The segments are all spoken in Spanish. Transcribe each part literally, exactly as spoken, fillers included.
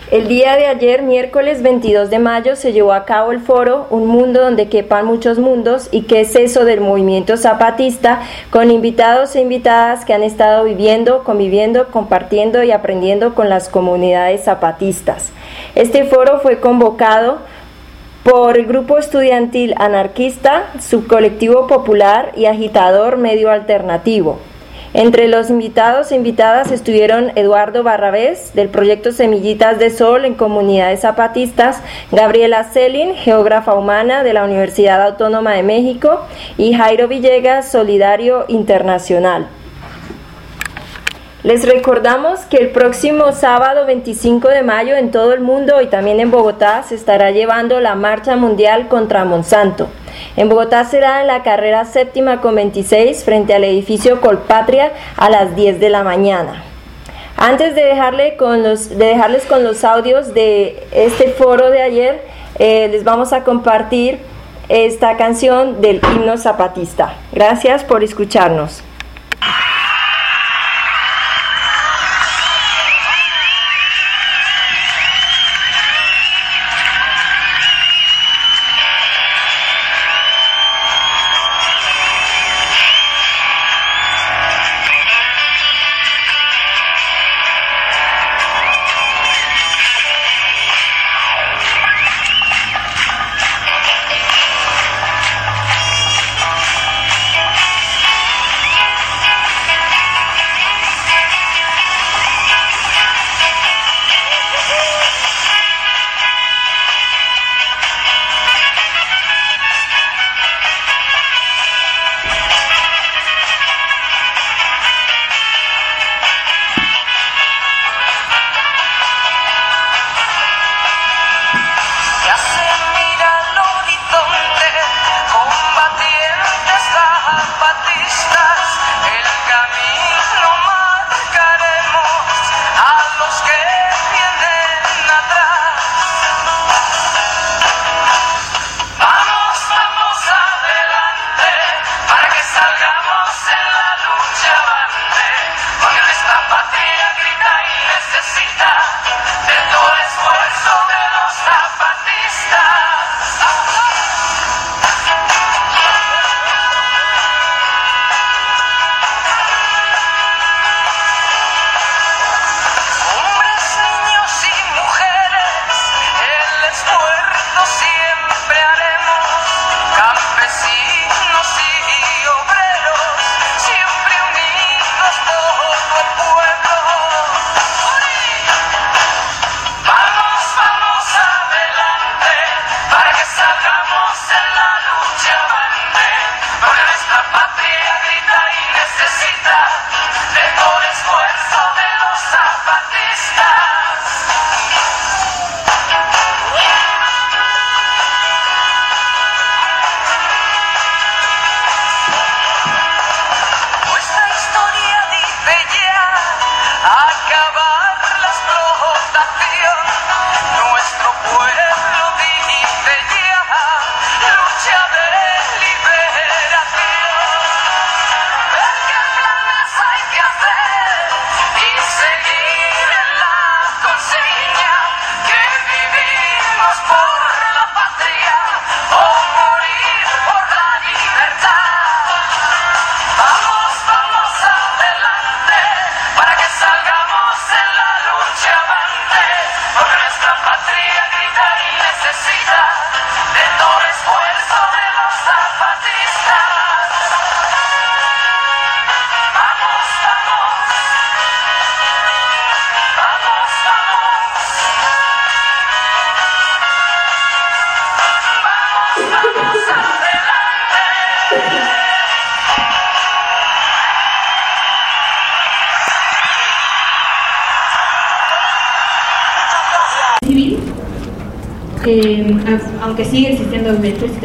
El día de ayer, miércoles veintidós de mayo, se llevó a cabo el foro Un Mundo Donde Quepan Muchos Mundos y qué es eso del movimiento zapatista, con invitados e invitadas que han estado viviendo, conviviendo, compartiendo y aprendiendo con las comunidades zapatistas. Este foro fue convocado por el Grupo Estudiantil Anarquista, Subcolectivo Popular y Agitador Medio Alternativo. Entre los invitados e invitadas estuvieron Eduardo Barrabés, del proyecto Semillitas de Sol en Comunidades Zapatistas, Gabriela Celin, geógrafa humana de la Universidad Autónoma de México, y Jairo Villegas, Solidario Internacional. Les recordamos que el próximo sábado veinticinco de mayo en todo el mundo y también en Bogotá se estará llevando la Marcha Mundial contra Monsanto. En Bogotá será en la carrera séptima con veintiséis frente al edificio Colpatria a las diez de la mañana. Antes de, dejarle con los, de dejarles con los audios de este foro de ayer, eh, les vamos a compartir esta canción del himno zapatista. Gracias por escucharnos. Eh, aunque sigue existiendo electricidad,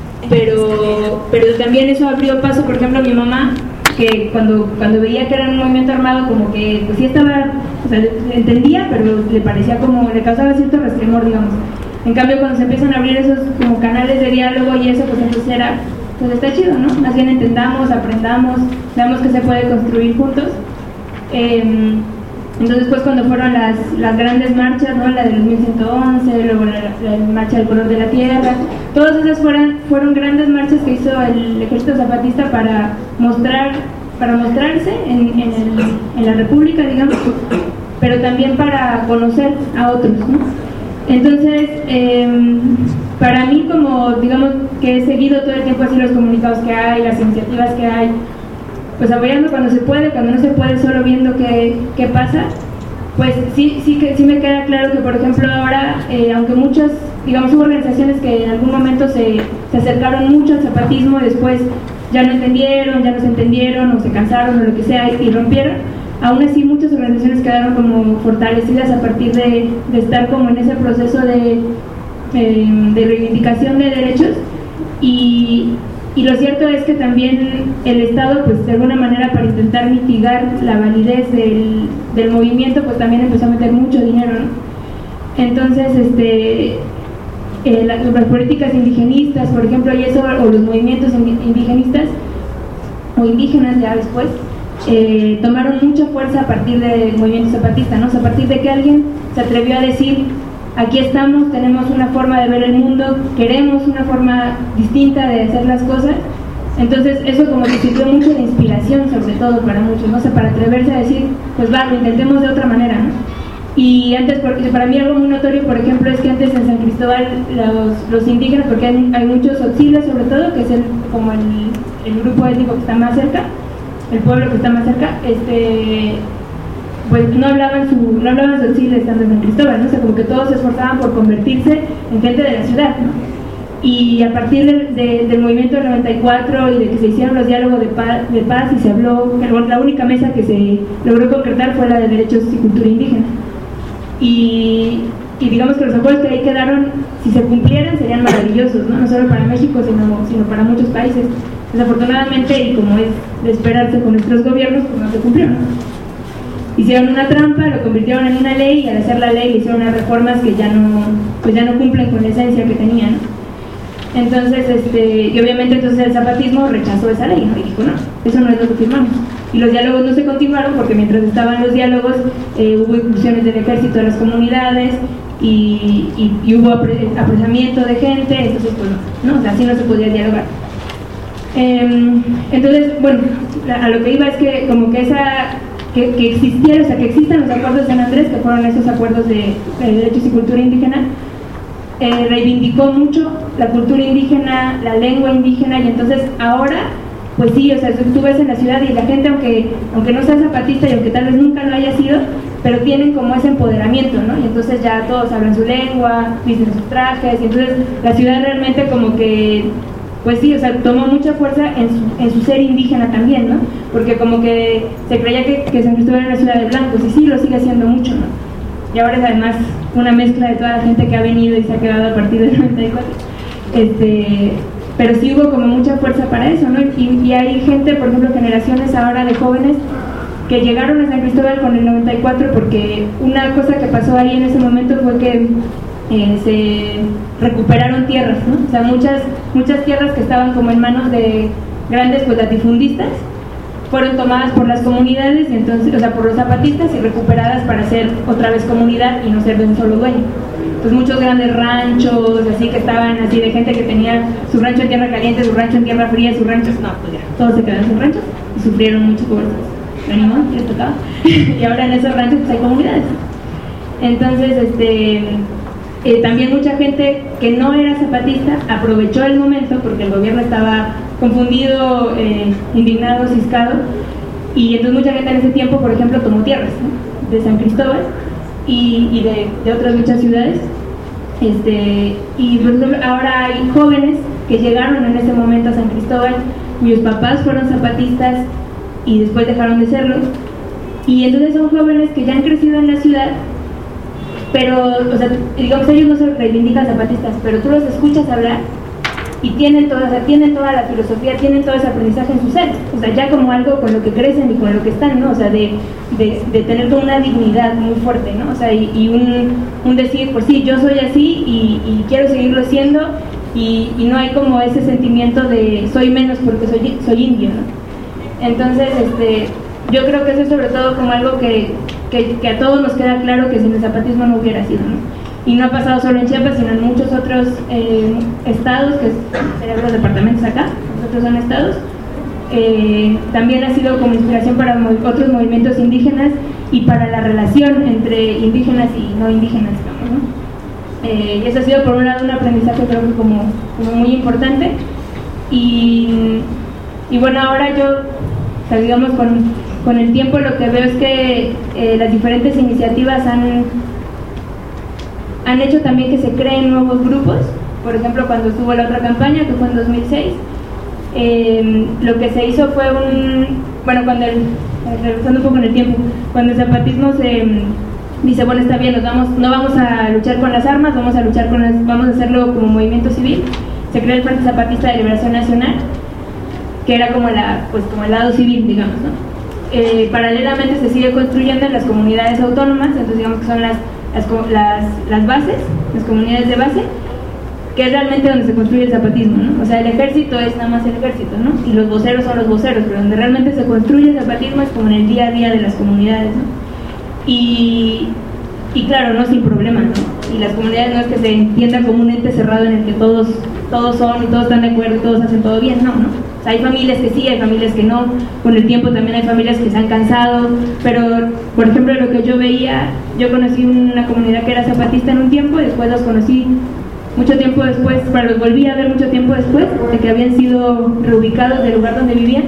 pero, pero también eso abrió paso, por ejemplo, a mi mamá, que cuando, cuando veía que era un movimiento armado, como que pues sí estaba, o sea, entendía, pero le parecía como, le causaba cierto resquemor, digamos. En cambio, cuando se empiezan a abrir esos como canales de diálogo y eso, pues entonces era, pues está chido, ¿no? Más bien entendamos, aprendamos, veamos que se puede construir juntos. Eh, Entonces pues cuando fueron las, las grandes marchas, ¿no? La del mil ciento once, luego la, la marcha del color de la tierra, todas esas fueron, fueron grandes marchas que hizo el ejército zapatista para mostrar, para mostrarse en, en, el, en la república, digamos, pero también para conocer a otros, ¿no? Entonces, eh, para mí, como digamos que he seguido todo el tiempo así los comunicados que hay, las iniciativas que hay, pues apoyando cuando se puede, cuando no se puede, solo viendo qué, qué pasa, pues sí, sí, que, sí me queda claro que, por ejemplo, ahora, eh, aunque muchas, digamos, hubo organizaciones que en algún momento se, se acercaron mucho al zapatismo y después ya no entendieron, ya no se entendieron o se cansaron o lo que sea y, y rompieron, aún así muchas organizaciones quedaron como fortalecidas a partir de, de estar como en ese proceso de, eh, de reivindicación de derechos y, y lo cierto es que también el Estado, pues de alguna manera para intentar mitigar la validez del, del movimiento, pues también empezó a meter mucho dinero, ¿no? Entonces, este, eh, las, las políticas indigenistas, por ejemplo, y eso, o los movimientos indigenistas o indígenas ya después, Eh, tomaron mucha fuerza a partir del movimiento zapatista, ¿no? O sea, a partir de que alguien se atrevió a decir, aquí estamos, tenemos una forma de ver el mundo, queremos una forma distinta de hacer las cosas, entonces eso como que sirvió mucho de inspiración, sobre todo para muchos, ¿no? O sea, para atreverse a decir, pues va, lo intentemos de otra manera, ¿no? Y antes, porque para mí algo muy notorio, por ejemplo, es que antes en San Cristóbal los, los indígenas, porque hay, hay muchos otziles sobre todo, que es el, como el, el grupo étnico que está más cerca, el pueblo que está más cerca, este, pues no hablaban su, no hablaban su exilio estando en San Cristóbal, ¿no? O sea, como que todos se esforzaban por convertirse en gente de la ciudad, ¿no? Y a partir de, de, del movimiento del noventa y cuatro y de que se hicieron los diálogos de paz, de paz y se habló, la única mesa que se logró concretar fue la de derechos y cultura indígena. Y, y digamos que los acuerdos que ahí quedaron, si se cumplieran, serían maravillosos, ¿no? No solo para México, sino, sino para muchos países. Desafortunadamente, y como es de esperarse con nuestros gobiernos, pues no se cumplieron. Hicieron una trampa, lo convirtieron en una ley y al hacer la ley le hicieron unas reformas que ya no, pues ya no cumplen con la esencia que tenían. Entonces, este, y obviamente entonces el zapatismo rechazó esa ley, ¿no? Y dijo, no, eso no es lo que firmamos. Y los diálogos no se continuaron porque mientras estaban los diálogos eh, hubo incursiones del ejército en las comunidades y, y, y hubo apre, apresamiento de gente, entonces pues no, no, así no se podía dialogar. Eh, entonces, bueno, a lo que iba es que como que esa, que, que existiera, o sea, que existan los acuerdos de San Andrés, que fueron esos acuerdos de, de derechos y cultura indígena, eh, reivindicó mucho la cultura indígena, la lengua indígena, y entonces ahora, pues sí, o sea, tú ves en la ciudad y la gente, aunque, aunque no sea zapatista y aunque tal vez nunca lo haya sido, pero tienen como ese empoderamiento, ¿no? Y entonces ya todos hablan su lengua, dicen sus trajes, y entonces la ciudad realmente como que, pues sí, o sea, tomó mucha fuerza en su, en su ser indígena también, ¿no? Porque como que se creía que, que San Cristóbal era una ciudad de blancos, y sí, lo sigue haciendo mucho, ¿no? Y ahora es además una mezcla de toda la gente que ha venido y se ha quedado a partir del noventa y cuatro. Este, pero sí hubo como mucha fuerza para eso, ¿no? Y, y hay gente, por ejemplo, generaciones ahora de jóvenes que llegaron a San Cristóbal con el noventa y cuatro porque una cosa que pasó ahí en ese momento fue que eh, se recuperaron tierras, ¿no? O sea, muchas, muchas tierras que estaban como en manos de grandes pues latifundistas fueron tomadas por las comunidades, y entonces, o sea, por los zapatistas y recuperadas para ser otra vez comunidad y no ser de un solo dueño. Pues muchos grandes ranchos, así que estaban así de gente que tenía su rancho en tierra caliente, su rancho en tierra fría, sus ranchos, no, pues ya, todos se quedaron en sus ranchos y sufrieron mucho por ánimo, y les tocaba. Y ahora en esos ranchos pues hay comunidades. Entonces, este, eh, también mucha gente que no era zapatista aprovechó el momento porque el gobierno estaba confundido, eh, indignado, ciscado, y entonces mucha gente en ese tiempo, por ejemplo, tomó tierras, ¿no? De San Cristóbal y, y de, de otras muchas ciudades, este, y por ejemplo, ahora hay jóvenes que llegaron en ese momento a San Cristóbal, cuyos papás fueron zapatistas y después dejaron de serlo, y entonces son jóvenes que ya han crecido en la ciudad, pero, o sea, digamos, ellos no se reivindican zapatistas, pero tú los escuchas hablar y tienen toda, o sea, tienen toda la filosofía, tienen todo ese aprendizaje en su ser, o sea, ya como algo con lo que crecen y con lo que están, ¿no? O sea, de, de, de tener como una dignidad muy fuerte, ¿no? O sea, y, y un, un decir, pues sí, yo soy así y, y quiero seguirlo siendo, y, y no hay como ese sentimiento de soy menos porque soy, soy indio, ¿no? Entonces, este, yo creo que eso es sobre todo como algo que, que, que a todos nos queda claro que sin el zapatismo no hubiera sido, ¿no? Y no ha pasado solo en Chiapas, sino en muchos otros eh, estados, que serían los departamentos acá, nosotros son estados. Eh, también ha sido como inspiración para mo otros movimientos indígenas y para la relación entre indígenas y no indígenas, digamos, ¿no? Eh, y eso ha sido por un lado un aprendizaje creo que como, como muy importante. Y, y bueno, ahora yo, o sea, digamos, con, con el tiempo lo que veo es que eh, las diferentes iniciativas han, han hecho también que se creen nuevos grupos. Por ejemplo, cuando estuvo la otra campaña, que fue en dos mil seis, eh, lo que se hizo fue un, bueno, cuando el, regresando un poco en el tiempo, cuando el zapatismo se dice, bueno, está bien, nos vamos, no vamos a luchar con las armas, vamos a luchar con las, vamos a hacerlo como movimiento civil. Se crea el Frente Zapatista de Liberación Nacional, que era como, la, pues, como el lado civil, digamos, ¿no? Eh, paralelamente se sigue construyendo en las comunidades autónomas, entonces digamos que son las, las, las, las bases, las comunidades de base, que es realmente donde se construye el zapatismo, ¿no? O sea, el ejército es nada más el ejército, ¿no? Y los voceros son los voceros, pero donde realmente se construye el zapatismo es como en el día a día de las comunidades, ¿no? Y, y claro, no sin problemas, ¿no? Y las comunidades no es que se entiendan como un ente cerrado en el que todos, todos son y todos están de acuerdo y todos hacen todo bien, no, ¿no? O sea, hay familias que sí, hay familias que no, con el tiempo también hay familias que se han cansado, pero por ejemplo lo que yo veía, yo conocí una comunidad que era zapatista en un tiempo y después los conocí mucho tiempo después, pero los volví a ver mucho tiempo después, de que habían sido reubicados del lugar donde vivían,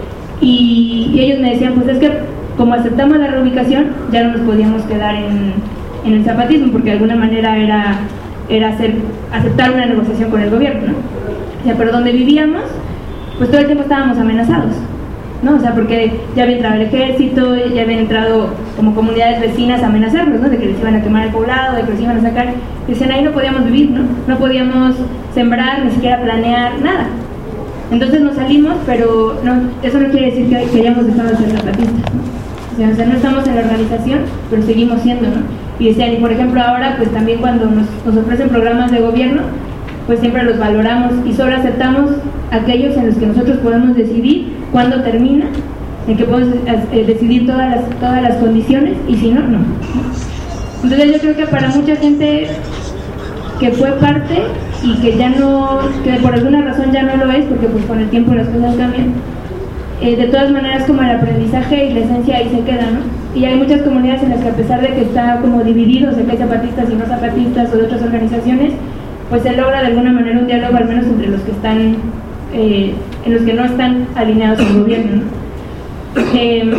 y, y ellos me decían, pues es que como aceptamos la reubicación, ya no nos podíamos quedar en, en el zapatismo, porque de alguna manera era, era hacer, aceptar una negociación con el gobierno, ¿no? O sea, pero donde vivíamos, pues todo el tiempo estábamos amenazados, ¿no? O sea, porque ya había entrado el ejército, ya habían entrado como comunidades vecinas a amenazarnos, ¿no? De que les iban a quemar el poblado, de que los iban a sacar. Decían, ahí no podíamos vivir, ¿no? No podíamos sembrar, ni siquiera planear, nada. Entonces nos salimos, pero no, eso no quiere decir que, que hayamos dejado de ser zapatistas, ¿no? O sea, no estamos en la organización, pero seguimos siendo, ¿no? Y decían, y por ejemplo ahora, pues también cuando nos, nos ofrecen programas de gobierno, pues siempre los valoramos y solo aceptamos aquellos en los que nosotros podemos decidir cuándo termina, en que podemos eh, decidir todas las, todas las condiciones, y si no, no. Entonces yo creo que para mucha gente que fue parte y que ya no, que por alguna razón ya no lo es, porque pues con el tiempo las cosas cambian, eh, de todas maneras como el aprendizaje y la esencia ahí se queda, ¿no? Y hay muchas comunidades en las que a pesar de que está como dividido, o sea que hay zapatistas y no zapatistas o de otras organizaciones, pues se logra de alguna manera un diálogo al menos entre los que están, eh, en los que no están alineados al gobierno, ¿no? Eh,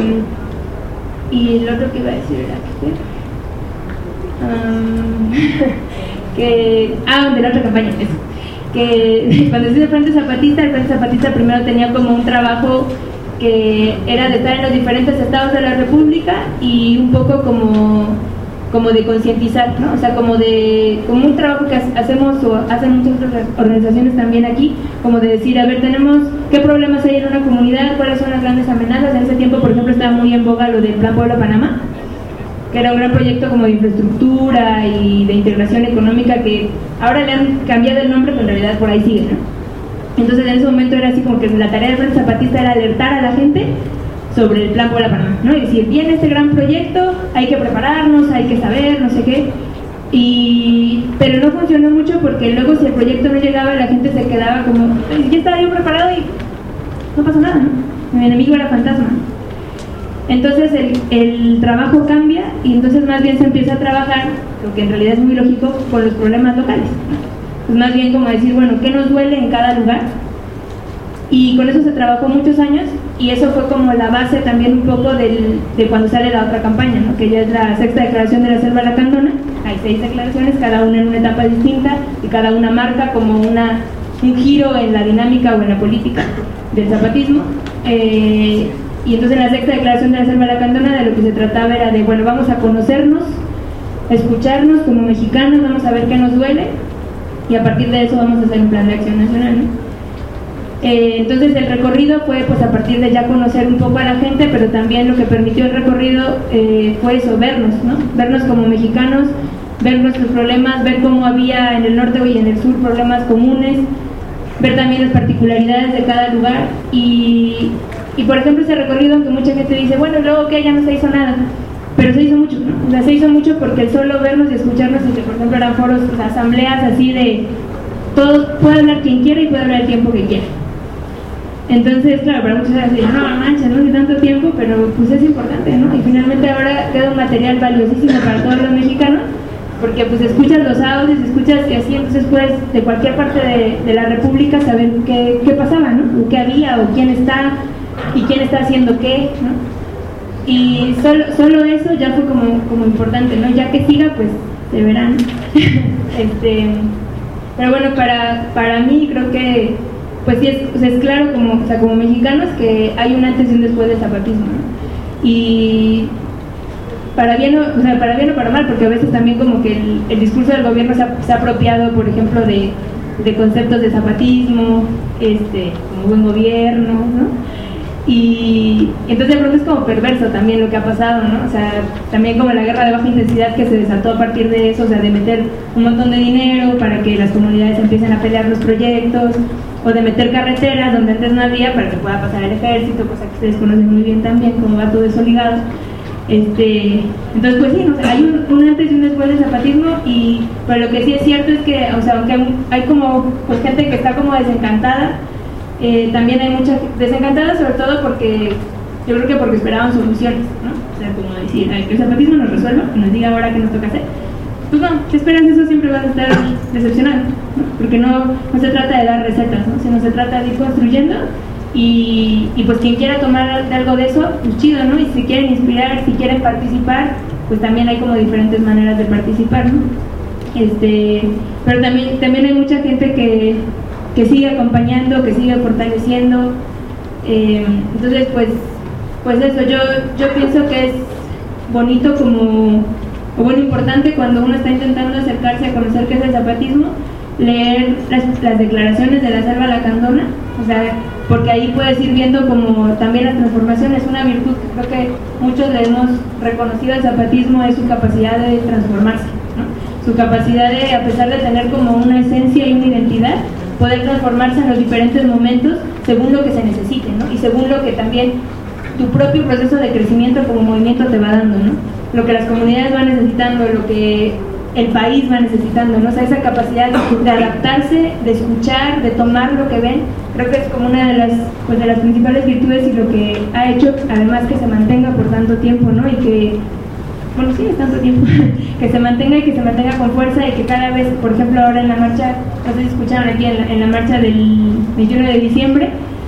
y lo otro que iba a decir era que, um, que ah, de la otra campaña, eso, que cuando se hizo el Frente Zapatista, el Frente Zapatista primero tenía como un trabajo que era de estar en los diferentes estados de la República y un poco como como de concientizar, ¿no? O sea, como de como un trabajo que hacemos o hacen muchas otras organizaciones también aquí, como de decir, a ver, tenemos qué problemas hay en una comunidad, cuáles son las grandes amenazas. En ese tiempo, por ejemplo, estaba muy en boga lo del Plan Puebla-Panamá, que era un gran proyecto como de infraestructura y de integración económica, que ahora le han cambiado el nombre, pero en realidad por ahí sigue, ¿no? Entonces en ese momento era así como que la tarea del Frente Zapatista era alertar a la gente sobre el Plan Puebla-Panamá, ¿no? Y decir, viene este gran proyecto, hay que prepararnos, hay que saber, no sé qué. Y, pero no funcionó mucho porque luego si el proyecto no llegaba, la gente se quedaba como, ya estaba yo preparado y no pasó nada, ¿no? Mi enemigo era fantasma. Entonces el, el trabajo cambia y entonces más bien se empieza a trabajar, lo que en realidad es muy lógico, con los problemas locales, ¿no? Pues más bien como decir, bueno, ¿qué nos duele en cada lugar? Y con eso se trabajó muchos años y eso fue como la base también un poco del, de cuando sale la otra campaña, ¿no? Que ya es la sexta declaración de la Selva Lacandona. Hay seis declaraciones, cada una en una etapa distinta y cada una marca como una, un giro en la dinámica o en la política del zapatismo. Eh, y entonces en la sexta declaración de la Selva Lacandona de lo que se trataba era de, bueno, vamos a conocernos, a escucharnos como mexicanos, vamos a ver qué nos duele y a partir de eso vamos a hacer un plan de acción nacional, ¿no? Eh, entonces el recorrido fue pues a partir de ya conocer un poco a la gente, pero también lo que permitió el recorrido eh, fue eso, vernos, ¿no? Vernos como mexicanos, ver nuestros problemas, ver cómo había en el norte y en el sur problemas comunes, ver también las particularidades de cada lugar y, y por ejemplo ese recorrido, aunque mucha gente dice, bueno, luego que ya no se hizo nada, pero se hizo mucho, ¿no? O sea, se hizo mucho porque el solo vernos y escucharnos, entre, por ejemplo, eran foros, o sea, asambleas así de todos, puede hablar quien quiera y puede hablar el tiempo que quiera. Entonces, claro, para muchos es decir, no, mancha, no hace tanto tiempo, pero pues es importante, ¿no? Y finalmente ahora queda un material valiosísimo para todos los mexicanos, porque pues escuchas los audios, escuchas y así, entonces puedes de cualquier parte de, de la república saber qué, qué pasaba, ¿no? O qué había, o quién está, y quién está haciendo qué, ¿no? Y solo, solo eso ya fue como, como importante, ¿no? Ya que siga, pues se verán. este, pero bueno, para, para mí creo que pues sí es, o sea, es claro como, o sea, como mexicanos que hay un antes y un después del zapatismo, ¿no? Y para bien, o, o sea, para bien o para mal, porque a veces también como que el, el discurso del gobierno se ha, se ha apropiado, por ejemplo, de, de conceptos de zapatismo, este, como buen gobierno, ¿no? Y entonces de pronto es como perverso también lo que ha pasado, ¿no? O sea, también como la guerra de baja intensidad que se desató a partir de eso, o sea, de meter un montón de dinero para que las comunidades empiecen a pelear los proyectos, o de meter carreteras donde antes no había para que pueda pasar el ejército, cosa que ustedes conocen muy bien también, cómo va todo eso ligado. Este, entonces pues sí, ¿no? O sea, hay un, un antes y un después del zapatismo, y pero lo que sí es cierto es que, o sea, aunque hay, hay como pues gente que está como desencantada, eh, también hay mucha desencantada, sobre todo porque yo creo que porque esperaban soluciones, ¿no? O sea, como decir, ay, que el zapatismo nos resuelva, que nos diga ahora qué nos toca hacer. Pues no, si esperas eso siempre vas a estar decepcionado, ¿no? Porque no, no se trata de dar recetas, ¿no? Sino se trata de ir construyendo. Y, y pues quien quiera tomar de algo de eso, pues chido, ¿no? Y si quieren inspirar, si quieren participar, pues también hay como diferentes maneras de participar, ¿no? Este, pero también, también hay mucha gente que, que sigue acompañando, que sigue fortaleciendo. Eh, entonces, pues, pues eso, yo, yo pienso que es bonito como, o bueno, importante cuando uno está intentando acercarse a conocer qué es el zapatismo, leer las, las declaraciones de la Selva Lacandona, o sea, porque ahí puedes ir viendo como también las transformaciones. Una virtud que creo que muchos le hemos reconocido al zapatismo es su capacidad de transformarse, ¿no? Su capacidad de, a pesar de tener como una esencia y una identidad, poder transformarse en los diferentes momentos según lo que se necesite, ¿no? Y según lo que también tu propio proceso de crecimiento como movimiento te va dando, ¿no? Lo que las comunidades van necesitando, lo que el país va necesitando, ¿no? O sea, esa capacidad de adaptarse, de escuchar, de tomar lo que ven, creo que es como una de las, pues, de las principales virtudes y lo que ha hecho además que se mantenga por tanto tiempo, ¿no? Y que, bueno, sí, es tanto tiempo, que se mantenga y que se mantenga con fuerza, y que cada vez, por ejemplo, ahora en la marcha, no sé si escucharon aquí en la, en la marcha del veintiuno de diciembre,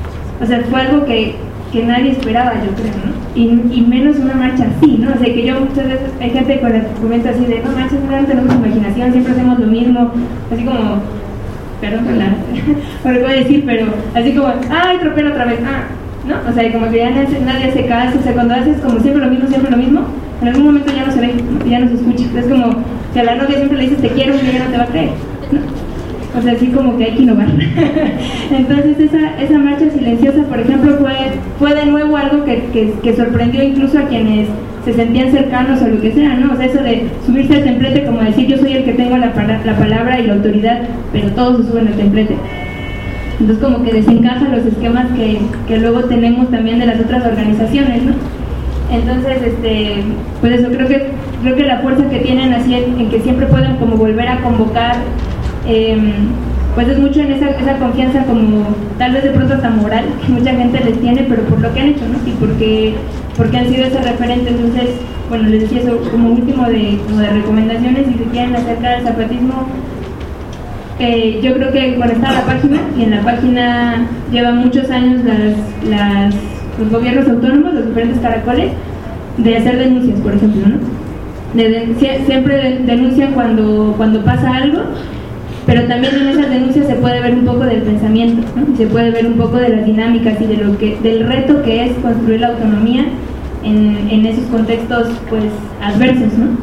o sea, fue algo que, que nadie esperaba, yo creo, ¿no? Y, y menos una marcha así, ¿no? O sea, que yo muchas veces, hay gente con la que comenta así de, no manches, no tenemos imaginación, siempre hacemos lo mismo, así como, perdón por la, por lo que voy a decir, pero así como, ay, tropel otra vez, ah, ¿no? O sea, como que ya nadie, nadie hace caso, o sea, cuando haces como siempre lo mismo, siempre lo mismo, en algún momento ya no se ve, ¿no? Ya no se escucha, es como, si a la novia siempre le dices te quiero, y ella no te va a creer, ¿no? O sea, así como que hay que innovar. Entonces esa, esa marcha silenciosa, por ejemplo, fue, fue de nuevo algo que, que, que sorprendió incluso a quienes se sentían cercanos o lo que sea, ¿no? O sea, eso de subirse al templete, como decir yo soy el que tengo la, la palabra y la autoridad, pero todos se suben al templete. Entonces como que desencaja los esquemas que, que luego tenemos también de las otras organizaciones, ¿no? Entonces, este, pues eso, creo que, creo que la fuerza que tienen así en, en que siempre pueden como volver a convocar, Eh, pues es mucho en esa, esa confianza como tal vez de pronto hasta moral que mucha gente les tiene, pero por lo que han hecho, ¿no? Y porque, porque han sido ese referente. Entonces, bueno, les decía eso como último de, como de recomendaciones, si se quieren acercar al zapatismo, eh, yo creo que bueno, está la página, y en la página llevan muchos años las, las, los gobiernos autónomos, los diferentes caracoles, de hacer denuncias, por ejemplo, ¿no? De, de, siempre de, denuncian cuando, cuando pasa algo, pero también en esas denuncias se puede ver un poco del pensamiento, ¿no? Se puede ver un poco de las dinámicas y de lo que, del reto que es construir la autonomía en, en esos contextos pues adversos, ¿no?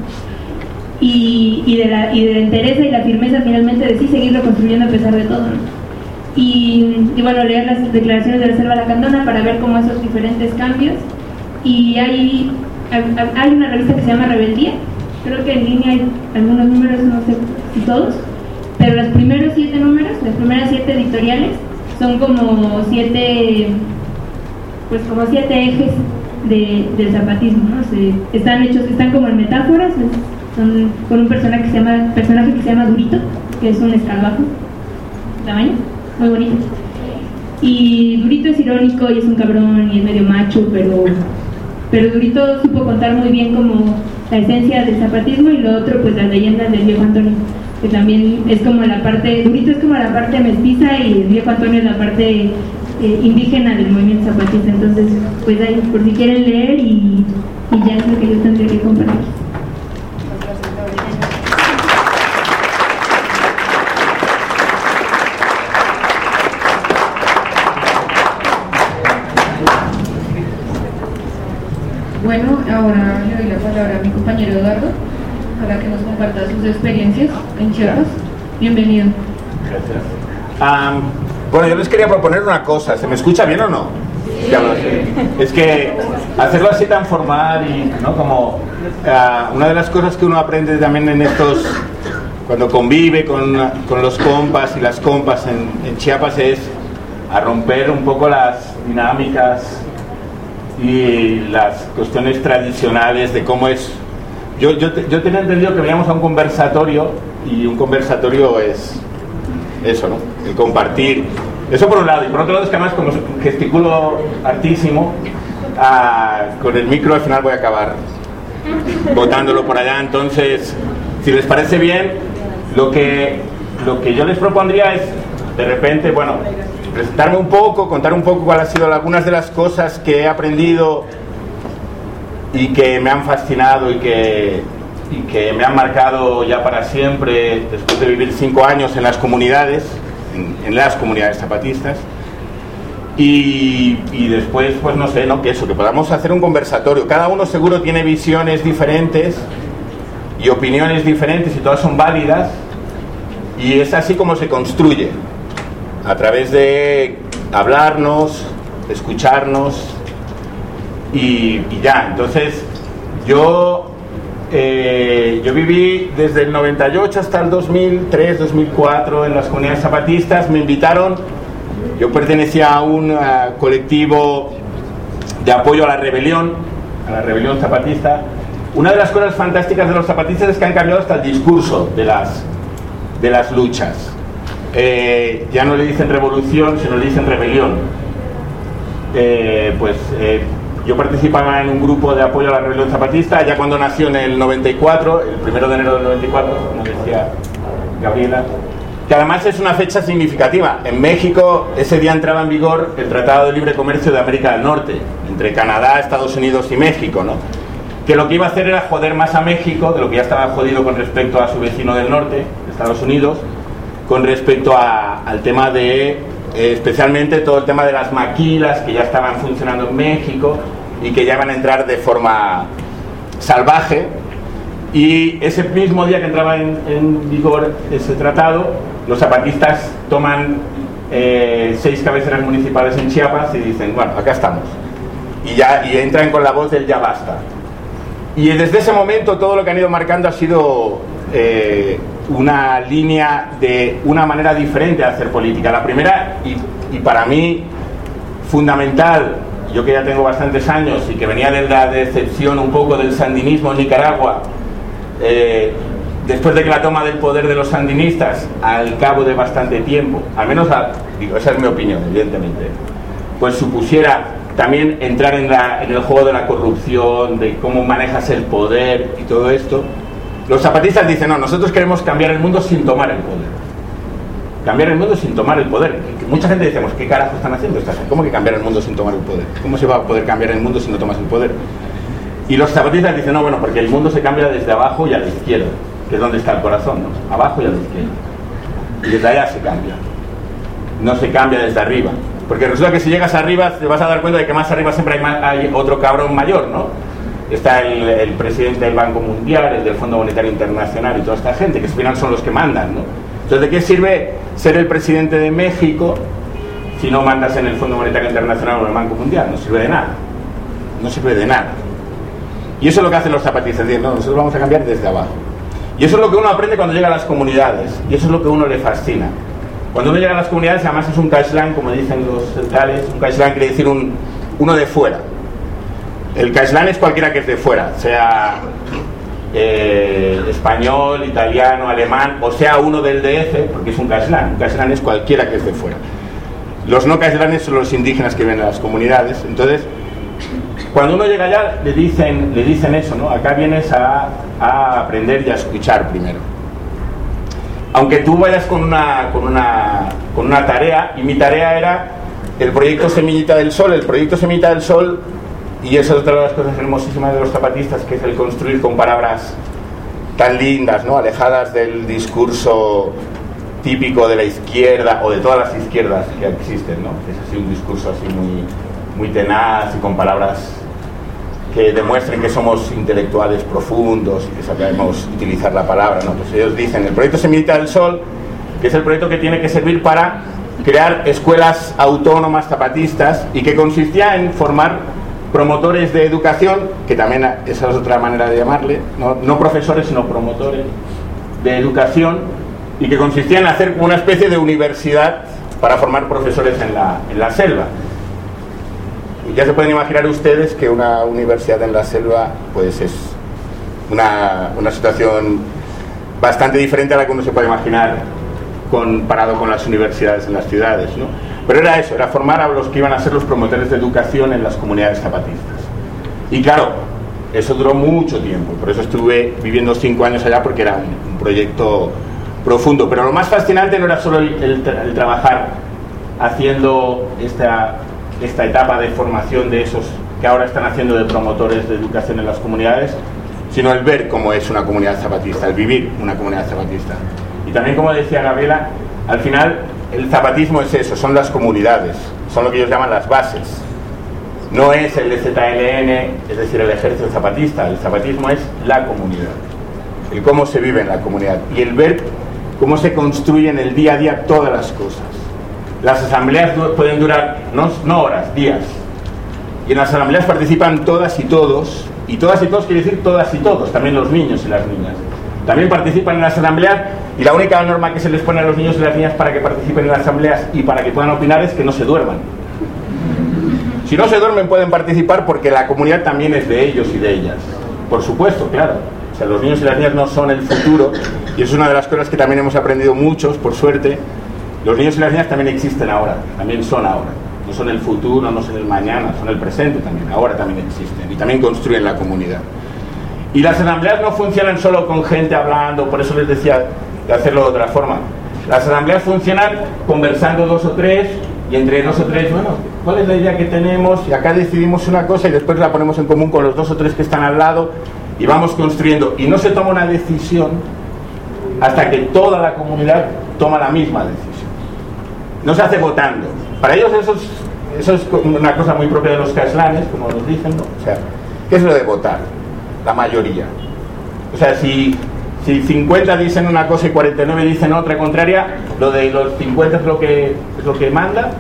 Y, y, de la, y de la entereza y la firmeza finalmente de sí seguirlo construyendo a pesar de todo, ¿no? Y, y bueno, leer las declaraciones de la Selva Lacandona para ver cómo esos diferentes cambios. Y hay, hay una revista que se llama Rebeldía, creo que en línea hay algunos números, no sé si todos, pero los primeros siete números, las primeras siete editoriales, son como siete, pues como siete ejes de, del zapatismo, ¿no? Se, están hechos, están como en metáforas, son con un personaje que se llama, personaje que se llama Durito, que es un escarabajo, tamaño, muy bonito. Y Durito es irónico y es un cabrón y es medio macho, pero, pero Durito supo contar muy bien como la esencia del zapatismo, y lo otro, pues las leyendas del viejo Antonio, que también es como la parte, Durito es como la parte mestiza y el viejo Antonio es la parte eh, indígena del movimiento zapatista. Entonces, pues ahí, por si quieren leer, y, y ya es lo que yo tendría que compartir. Bueno, ahora le doy la palabra a mi compañero Eduardo para que nos comparta sus experiencias en Chiapas. Bienvenido. Gracias. Um, bueno, yo les quería proponer una cosa. ¿Se me escucha bien o no? Sí. Ya lo sé. Es que hacerlo así tan formal y, ¿no? Como uh, una de las cosas que uno aprende también en estos, cuando convive con, con los compas y las compas en, en Chiapas, es a romper un poco las dinámicas y las cuestiones tradicionales de cómo es. Yo, yo, yo tenía entendido que veníamos a un conversatorio, y un conversatorio es eso, ¿no? El compartir. Eso por un lado, y por otro lado es que además como gesticulo hartísimo, ah, con el micro al final voy a acabar botándolo por allá. Entonces, si les parece bien, lo que, lo que yo les propondría es, de repente, bueno, presentarme un poco, contar un poco cuáles han sido algunas de las cosas que he aprendido y que me han fascinado y que, y que me han marcado ya para siempre, después de vivir cinco años en las comunidades, en, en las comunidades zapatistas. Y, y después, pues no sé, ¿no? Que eso, que podamos hacer un conversatorio. Cada uno seguro tiene visiones diferentes y opiniones diferentes, y todas son válidas, y es así como se construye, a través de hablarnos, escucharnos y, y ya. Entonces yo eh, yo viví desde el noventa y ocho hasta el dos mil tres, dos mil cuatro en las comunidades zapatistas. Me invitaron, yo pertenecía a un uh, colectivo de apoyo a la rebelión, a la rebelión zapatista. Una de las cosas fantásticas de los zapatistas es que han cambiado hasta el discurso de las, de las luchas. Eh, ya no le dicen revolución, sino le dicen rebelión. Eh, pues eh, yo participaba en un grupo de apoyo a la rebelión zapatista ya cuando nació en el noventa y cuatro, el primero de enero del noventa y cuatro, como decía Gabriela, que además es una fecha significativa. En México ese día entraba en vigor el Tratado de Libre Comercio de América del Norte, entre Canadá, Estados Unidos y México, ¿no? Que lo que iba a hacer era joder más a México de lo que ya estaba jodido con respecto a su vecino del norte, Estados Unidos, con respecto a, al tema de, eh, especialmente todo el tema de las maquilas que ya estaban funcionando en México y que ya van a entrar de forma salvaje. Y ese mismo día que entraba en, en vigor ese tratado, los zapatistas toman eh, seis cabeceras municipales en Chiapas y dicen, bueno, acá estamos. Y, ya, y entran con la voz del ya basta. Y desde ese momento todo lo que han ido marcando ha sido eh, una línea de una manera diferente de hacer política. La primera, y, y para mí fundamental, yo que ya tengo bastantes años y que venía de la decepción un poco del sandinismo en Nicaragua, eh, después de que la toma del poder de los sandinistas, al cabo de bastante tiempo, al menos a, digo, esa es mi opinión, evidentemente, pues supusiera también entrar en, la, en el juego de la corrupción, de cómo manejas el poder y todo esto. Los zapatistas dicen, no, nosotros queremos cambiar el mundo sin tomar el poder. Cambiar el mundo sin tomar el poder. Mucha gente dice, ¿qué carajo están haciendo estas? ¿Cómo que cambiar el mundo sin tomar el poder? ¿Cómo se va a poder cambiar el mundo si no tomas el poder? Y los zapatistas dicen, no, bueno, porque el mundo se cambia desde abajo y a la izquierda, que es donde está el corazón, ¿no? Abajo y a la izquierda. Y desde allá se cambia. No se cambia desde arriba. Porque resulta que si llegas arriba te vas a dar cuenta de que más arriba siempre hay, más, hay otro cabrón mayor, ¿no? Está el, el presidente del Banco Mundial, el del Fondo Monetario Internacional y toda esta gente, que al final son los que mandan, ¿no? Entonces, ¿de qué sirve ser el presidente de México si no mandas en el Fondo Monetario Internacional o en el Banco Mundial? No sirve de nada. No sirve de nada. Y eso es lo que hacen los zapatistas, dicen, no, nosotros vamos a cambiar desde abajo. Y eso es lo que uno aprende cuando llega a las comunidades, y eso es lo que a uno le fascina. Cuando uno llega a las comunidades, además es un caixlán, como dicen los centrales, un caixlán quiere decir un, uno de fuera. El cashlán es cualquiera que es de fuera, sea eh, español, italiano, alemán, o sea uno del D F, porque es un cashlán. Un cashlán es cualquiera que es de fuera. Los no cashlanes son los indígenas que viven en las comunidades. Entonces, cuando uno llega allá, le dicen, le dicen eso, ¿no? Acá vienes a, a aprender y a escuchar primero. Aunque tú vayas con una, con una, con una tarea, y mi tarea era el proyecto Semillita del Sol. El proyecto Semillita del Sol, y eso es otra de las cosas hermosísimas de los zapatistas, que es el construir con palabras tan lindas, ¿no? Alejadas del discurso típico de la izquierda, o de todas las izquierdas que existen, ¿no? Es así un discurso así muy, muy tenaz y con palabras que demuestren que somos intelectuales profundos y que sabemos utilizar la palabra, ¿no? Pues ellos dicen, el proyecto Semillita del Sol, que es el proyecto que tiene que servir para crear escuelas autónomas zapatistas, y que consistía en formar promotores de educación, que también esa es otra manera de llamarle, no, no profesores sino promotores de educación, y que consistía en hacer una especie de universidad para formar profesores en la, en la selva. Y ya se pueden imaginar ustedes que una universidad en la selva pues es una, una situación bastante diferente a la que uno se puede imaginar comparado con las universidades en las ciudades, ¿no? Pero era eso, era formar a los que iban a ser los promotores de educación en las comunidades zapatistas. Y claro, eso duró mucho tiempo, por eso estuve viviendo cinco años allá, porque era un, un proyecto profundo. Pero lo más fascinante no era solo el, el, el trabajar haciendo esta, esta etapa de formación de esos que ahora están haciendo de promotores de educación en las comunidades, sino el ver cómo es una comunidad zapatista, el vivir una comunidad zapatista. Y también, como decía Gabriela, al final el zapatismo es eso, son las comunidades, son lo que ellos llaman las bases. No es el E Z L N, es decir, el ejército zapatista. El zapatismo es la comunidad, el cómo se vive en la comunidad, y el ver cómo se construyen en el día a día todas las cosas. Las asambleas pueden durar no, no horas, días, y en las asambleas participan todas y todos, y todas y todos quiere decir todas y todos, también los niños y las niñas también participan en las asambleas, y la única norma que se les pone a los niños y las niñas para que participen en las asambleas y para que puedan opinar es que no se duerman. Si no se duermen pueden participar, porque la comunidad también es de ellos y de ellas, por supuesto, claro. O sea, los niños y las niñas no son el futuro, y es una de las cosas que también hemos aprendido muchos, por suerte. Los niños y las niñas también existen ahora, también son ahora. No son el futuro, no son el mañana, son el presente también, ahora también existen, y también construyen la comunidad. Y las asambleas no funcionan solo con gente hablando, por eso les decía de hacerlo de otra forma. Las asambleas funcionan conversando dos o tres, y entre dos o tres, bueno, ¿cuál es la idea que tenemos? Y acá decidimos una cosa y después la ponemos en común con los dos o tres que están al lado, y vamos construyendo. Y no se toma una decisión hasta que toda la comunidad toma la misma decisión. No se hace votando. Para ellos eso es, eso es una cosa muy propia de los cashlanes, como nos dicen, ¿no? O sea, ¿qué es lo de votar? La mayoría. O sea, si, si cincuenta dicen una cosa y cuarenta y nueve dicen otra contraria, lo de los cincuenta es lo que, es lo que manda.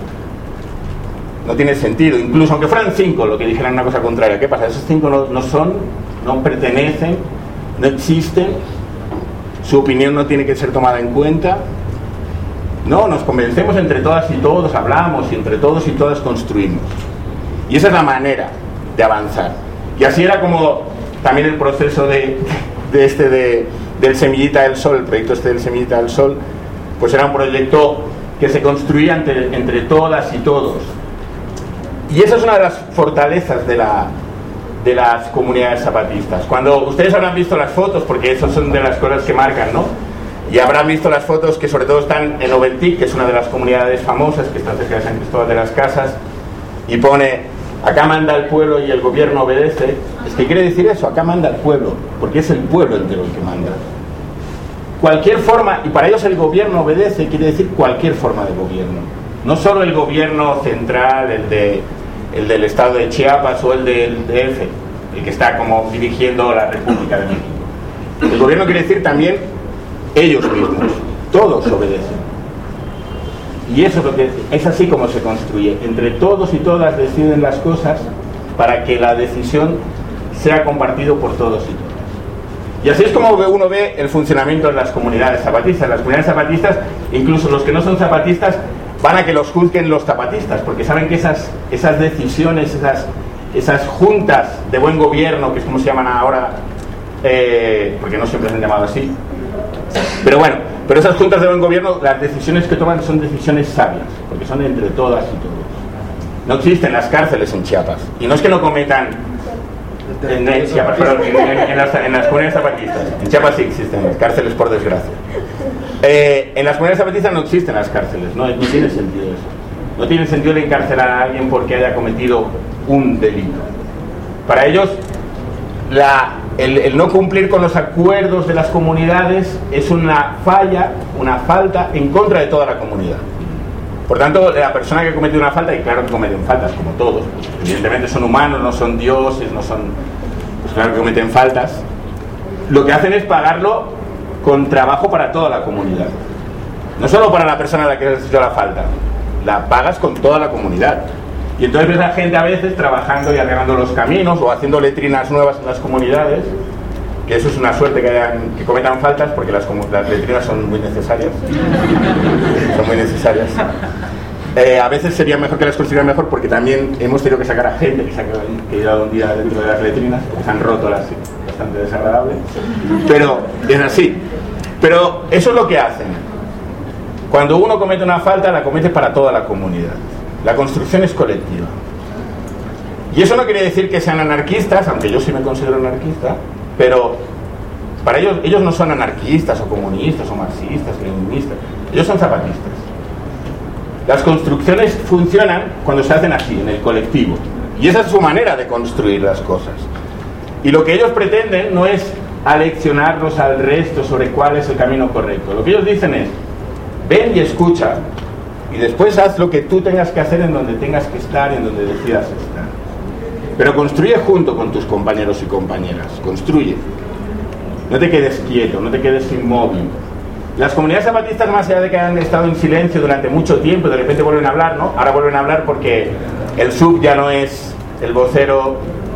No tiene sentido. Incluso aunque fueran cinco lo que dijeran una cosa contraria, ¿qué pasa? Esos cinco no, no son, no pertenecen, no existen, su opinión no tiene que ser tomada en cuenta. No, nos convencemos entre todas y todos, hablamos, y entre todos y todas construimos. Y esa es la manera de avanzar. Y así era como también el proceso de, de este de, del Semillita del Sol, el proyecto este del Semillita del Sol, pues era un proyecto que se construía entre, entre todas y todos. Y esa es una de las fortalezas de, la, de las comunidades zapatistas. Cuando ustedes habrán visto las fotos, porque esas son de las cosas que marcan, ¿no? Y habrán visto las fotos que sobre todo están en Oventic, que es una de las comunidades famosas que está cerca de San Cristóbal de las Casas, y pone: acá manda el pueblo y el gobierno obedece. Es que quiere decir eso, acá manda el pueblo, porque es el pueblo entero el que manda. Cualquier forma, y para ellos el gobierno obedece, quiere decir cualquier forma de gobierno. No solo el gobierno central, el, de, el del estado de Chiapas o el del D F, el que está como dirigiendo la República de México. El gobierno quiere decir también ellos mismos, todos obedecen. Y eso es, lo que, es así como se construye. Entre todos y todas deciden las cosas para que la decisión sea compartido por todos y todas. Y así es como uno ve el funcionamiento de las comunidades zapatistas. Las comunidades zapatistas, incluso los que no son zapatistas, van a que los juzguen los zapatistas, porque saben que esas, esas decisiones, esas, esas juntas de buen gobierno, que es como se llaman ahora, eh, porque no siempre se han llamado así, pero bueno, pero esas juntas de buen gobierno, las decisiones que toman son decisiones sabias, porque son entre todas y todos. No existen las cárceles en Chiapas, y no es que no cometan en, en, Chiapas, pero en, en, en, las, en las comunidades zapatistas. En Chiapas sí existen las cárceles, por desgracia. Eh, en las comunidades zapatistas no existen las cárceles, no, no tiene sentido eso. No tiene sentido de encarcelar a alguien porque haya cometido un delito. Para ellos, la, el, el no cumplir con los acuerdos de las comunidades es una falla, una falta en contra de toda la comunidad. Por tanto, la persona que comete una falta, y claro que cometen faltas como todos, pues, evidentemente son humanos, no son dioses, no son, pues claro que cometen faltas, lo que hacen es pagarlo con trabajo para toda la comunidad. No solo para la persona a la que has hecho la falta, la pagas con toda la comunidad. Y entonces ves a gente a veces trabajando y arreglando los caminos o haciendo letrinas nuevas en las comunidades, que eso es una suerte que, hayan, que cometan faltas, porque las, las letrinas son muy necesarias. Son muy necesarias. Eh, a veces sería mejor que las construyeran mejor, porque también hemos tenido que sacar a gente que se ha quedado un día dentro de las letrinas, porque se han roto las, bastante desagradable. Pero es así. Pero eso es lo que hacen. Cuando uno comete una falta, la comete para toda la comunidad. La construcción es colectiva. Y eso no quiere decir que sean anarquistas, aunque yo sí me considero anarquista, pero para ellos, ellos no son anarquistas o comunistas o marxistas, leninistas. Ellos son zapatistas. Las construcciones funcionan cuando se hacen así, en el colectivo. Y esa es su manera de construir las cosas. Y lo que ellos pretenden no es aleccionarnos al resto sobre cuál es el camino correcto. Lo que ellos dicen es: ven y escucha, y después haz lo que tú tengas que hacer en donde tengas que estar y en donde decidas estar. Pero construye junto con tus compañeros y compañeras. Construye. No te quedes quieto, no te quedes inmóvil. Las comunidades zapatistas, más allá de que han estado en silencio durante mucho tiempo, de repente vuelven a hablar, ¿no? Ahora vuelven a hablar porque el S U B ya no es el vocero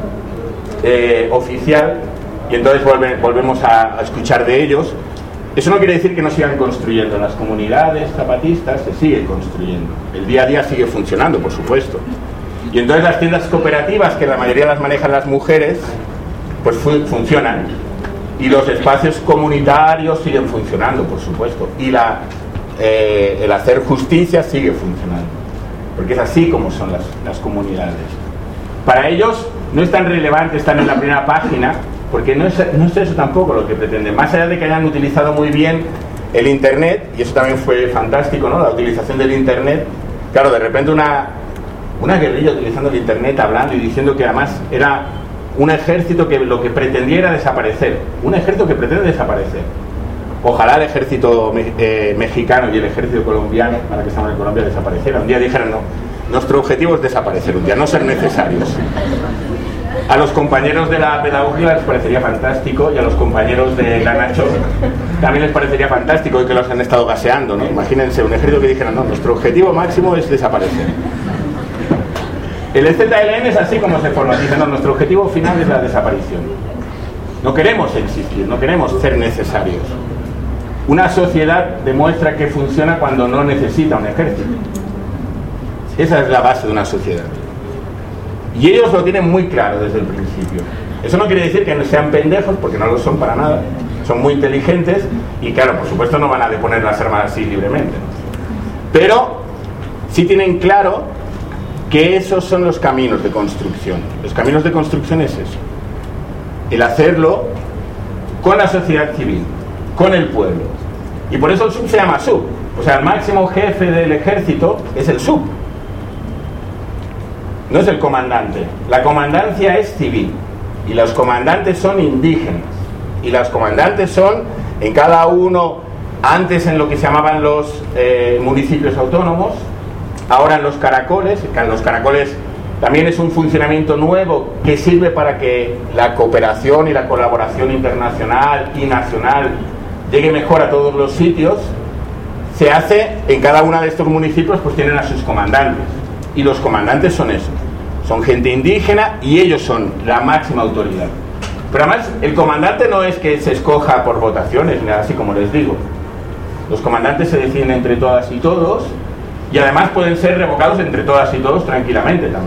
eh, oficial, y entonces vuelven, volvemos a, a escuchar de ellos. Eso no quiere decir que no sigan construyendo. En las comunidades zapatistas se sigue construyendo. El día a día sigue funcionando, por supuesto. Y entonces las tiendas cooperativas, que la mayoría las manejan las mujeres, pues fu- funcionan. Y los espacios comunitarios siguen funcionando, por supuesto. Y la, eh, el hacer justicia sigue funcionando. Porque es así como son las, las comunidades. Para ellos no es tan relevante estar en la primera página, porque no es, no es eso tampoco lo que pretenden. Más allá de que hayan utilizado muy bien el Internet, y eso también fue fantástico, ¿no? La utilización del Internet. Claro, de repente una, una guerrilla utilizando el Internet, hablando y diciendo que además era un ejército que lo que pretendía era desaparecer. Un ejército que pretende desaparecer. Ojalá el ejército eh, mexicano y el ejército colombiano, para que estamos en Colombia, desaparecieran. Un día dijeran, no, nuestro objetivo es desaparecer, un día no ser necesarios. A los compañeros de la pedagogía les parecería fantástico, y a los compañeros de la Nacho también les parecería fantástico, y que los han estado gaseando, ¿no? Imagínense un ejército que dijera, no, nuestro objetivo máximo es desaparecer. El Z L N es así como se forma, dice, no, nuestro objetivo final es la desaparición. No queremos existir, no queremos ser necesarios. Una sociedad demuestra que funciona cuando no necesita un ejército. Esa es la base de una sociedad. Y ellos lo tienen muy claro desde el principio. Eso no quiere decir que no sean pendejos, porque no lo son para nada. Son muy inteligentes y, claro, por supuesto no van a deponer las armas así libremente. Pero sí tienen claro que esos son los caminos de construcción. Los caminos de construcción es eso. El hacerlo con la sociedad civil, con el pueblo. Y por eso el S U B se llama S U B. O sea, el máximo jefe del ejército es el S U B. No es el comandante. La comandancia es civil. Y los comandantes son indígenas. Y los comandantes son, en cada uno, antes en lo que se llamaban los eh, municipios autónomos, ahora en los caracoles. En los caracoles también es un funcionamiento nuevo que sirve para que la cooperación y la colaboración internacional y nacional llegue mejor a todos los sitios. Se hace en cada uno de estos municipios, pues tienen a sus comandantes. Y los comandantes son esos, son gente indígena, y ellos son la máxima autoridad. Pero además el comandante no es que se escoja por votaciones, ni nada así, como les digo. Los comandantes se deciden entre todas y todos, y además pueden ser revocados entre todas y todos tranquilamente también.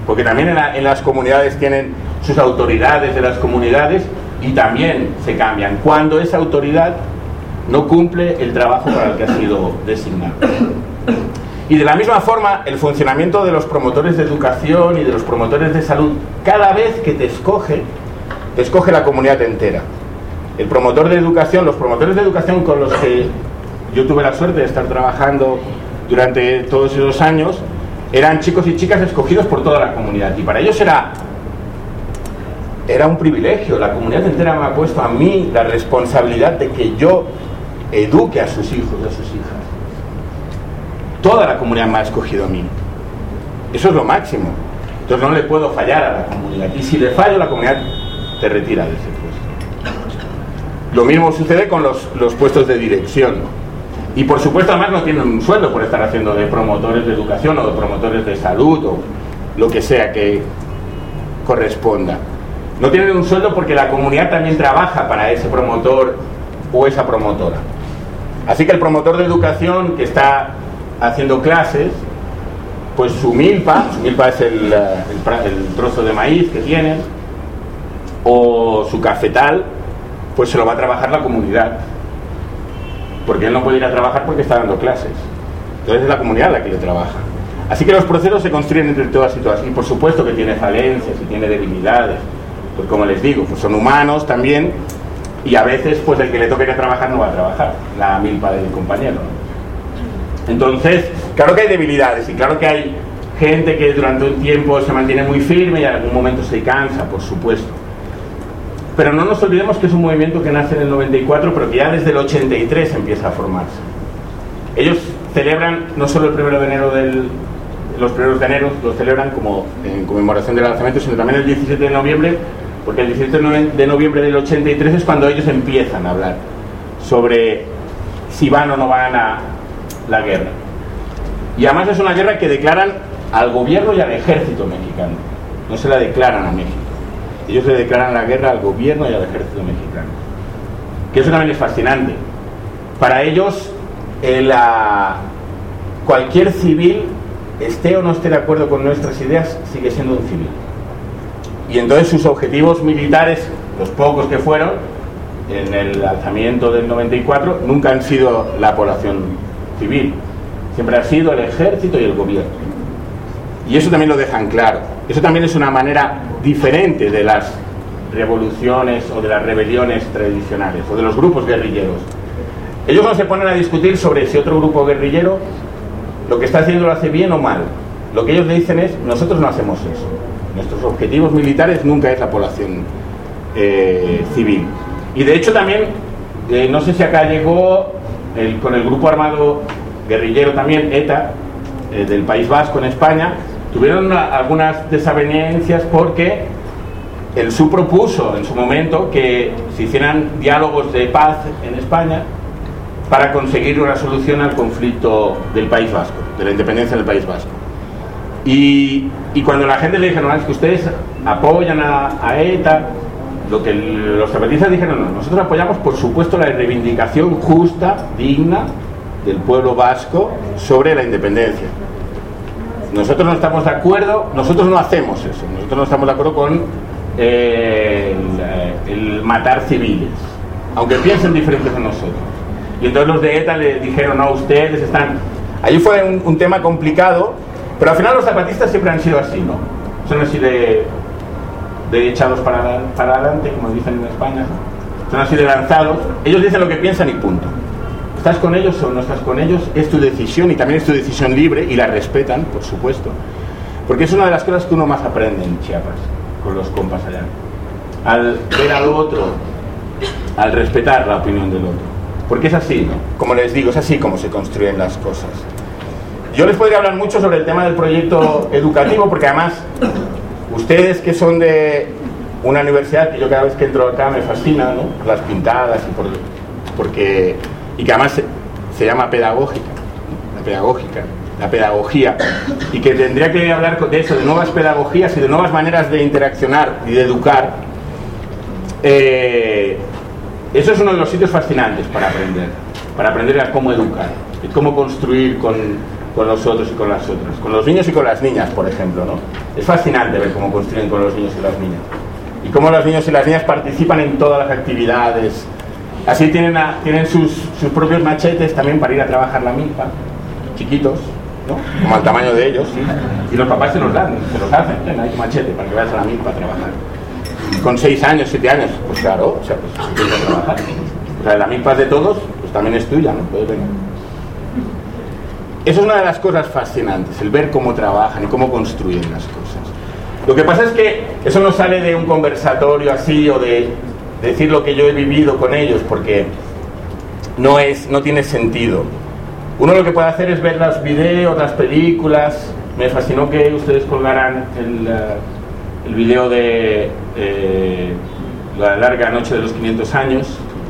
porque también en, la, en las comunidades tienen sus autoridades de las comunidades y también se cambian cuando esa autoridad no cumple el trabajo para el que ha sido designado. Y de la misma forma, el funcionamiento de los promotores de educación y de los promotores de salud, cada vez que te escoge, te escoge la comunidad entera. El promotor de educación, los promotores de educación con los que yo tuve la suerte de estar trabajando durante todos esos años, eran chicos y chicas escogidos por toda la comunidad. Y para ellos era, era un privilegio. La comunidad entera me ha puesto a mí la responsabilidad de que yo eduque a sus hijos y a sus hijas. Toda la comunidad me ha escogido a mí. Eso es lo máximo. Entonces no le puedo fallar a la comunidad. Y si le fallo, la comunidad te retira de ese puesto. Lo mismo sucede con los, los puestos de dirección. Y por supuesto además no tienen un sueldo por estar haciendo de promotores de educación o de promotores de salud o lo que sea que corresponda. No tienen un sueldo porque la comunidad también trabaja para ese promotor o esa promotora. Así que el promotor de educación que está haciendo clases, pues su milpa, su milpa es el, el, el trozo de maíz que tienen, o su cafetal, pues se lo va a trabajar la comunidad, porque él no puede ir a trabajar porque está dando clases. Entonces es la comunidad la que le trabaja. Así que los procesos se construyen entre todas y todas, y por supuesto que tiene falencias y tiene debilidades, pues como les digo, pues son humanos también, y a veces pues el que le toque ir a trabajar no va a trabajar, la milpa del compañero, ¿no? Entonces, claro que hay debilidades y claro que hay gente que durante un tiempo se mantiene muy firme y en algún momento se cansa, por supuesto. Pero no nos olvidemos que es un movimiento que nace en el noventa y cuatro, pero que ya desde el ochenta y tres empieza a formarse. Ellos celebran no solo el primero de enero del... los primeros de enero los celebran como en conmemoración del lanzamiento, sino también el diecisiete de noviembre, porque el diecisiete de noviembre del ochenta y tres es cuando ellos empiezan a hablar sobre si van o no van a la guerra. Y además es una guerra que declaran al gobierno y al ejército mexicano, no se la declaran a México. Ellos le declaran la guerra al gobierno y al ejército mexicano, que eso también es fascinante. Para ellos eh, la, cualquier civil, esté o no esté de acuerdo con nuestras ideas, sigue siendo un civil. Y entonces sus objetivos militares, los pocos que fueron en el lanzamiento del noventa y cuatro, nunca han sido la población civil, siempre ha sido el ejército y el gobierno. Y eso también lo dejan claro. Eso también es una manera diferente de las revoluciones o de las rebeliones tradicionales o de los grupos guerrilleros. Ellos no se ponen a discutir sobre si otro grupo guerrillero lo que está haciendo lo hace bien o mal. Lo que ellos le dicen es: nosotros no hacemos eso. Nuestros objetivos militares nunca es la población eh, civil. Y de hecho también, eh, no sé si acá llegó el, con el grupo armado guerrillero también, ETA, eh, del País Vasco en España, tuvieron una, algunas desavenencias porque el S U propuso en su momento que se hicieran diálogos de paz en España para conseguir una solución al conflicto del País Vasco, de la independencia del País Vasco. Y, y cuando la gente le dijeron: no, es que ustedes apoyan a, a ETA, lo que el, los zapatistas dijeron: no, nosotros apoyamos por supuesto la reivindicación justa, digna del pueblo vasco sobre la independencia. Nosotros no estamos de acuerdo, nosotros no hacemos eso, nosotros no estamos de acuerdo con eh, el, el matar civiles, aunque piensen diferentes de nosotros. Y entonces los de ETA le dijeron: no, ustedes están... Allí fue un, un tema complicado, pero al final los zapatistas siempre han sido así, ¿no? Son así de, de echados para, para adelante, como dicen en España, son así de lanzados. Ellos dicen lo que piensan y punto. ¿Estás con ellos o no estás con ellos? Es tu decisión, y también es tu decisión libre, y la respetan, por supuesto, porque es una de las cosas que uno más aprende en Chiapas, con los compas allá. Al ver al otro, al respetar la opinión del otro. Porque es así, ¿no? Como les digo, es así como se construyen las cosas. Yo les podría hablar mucho sobre el tema del proyecto educativo, porque además, ustedes que son de una universidad que yo cada vez que entro acá me fascina, ¿no? Por las pintadas y por... porque... y que además se, se llama pedagógica, la pedagógica, la pedagogía, y que tendría que hablar de eso, de nuevas pedagogías y de nuevas maneras de interaccionar y de educar. Eh, eso es uno de los sitios fascinantes para aprender, para aprender a cómo educar, y cómo construir con, con los otros y con las otras, con los niños y con las niñas, por ejemplo, ¿no? Es fascinante ver cómo construyen con los niños y las niñas y cómo los niños y las niñas participan en todas las actividades. Así tienen, a, tienen sus, sus propios machetes también para ir a trabajar la milpa, chiquitos, ¿no? Como al tamaño de ellos, ¿sí? Y los papás se los dan, se los hacen, ten ahí tu machete para que vayas a la milpa a trabajar. Y con seis años, siete años, pues claro, o sea, pues tienes que trabajar. O sea, la milpa es de todos, pues también es tuya, ¿no? Puedes venir. Eso es una de las cosas fascinantes, el ver cómo trabajan y cómo construyen las cosas. Lo que pasa es que eso no sale de un conversatorio así o de decir lo que yo he vivido con ellos, porque no es, no tiene sentido. Uno lo que puede hacer es ver los videos, las películas. Me fascinó que ustedes colgaran el, uh, el video de eh, La larga noche de los quinientos años,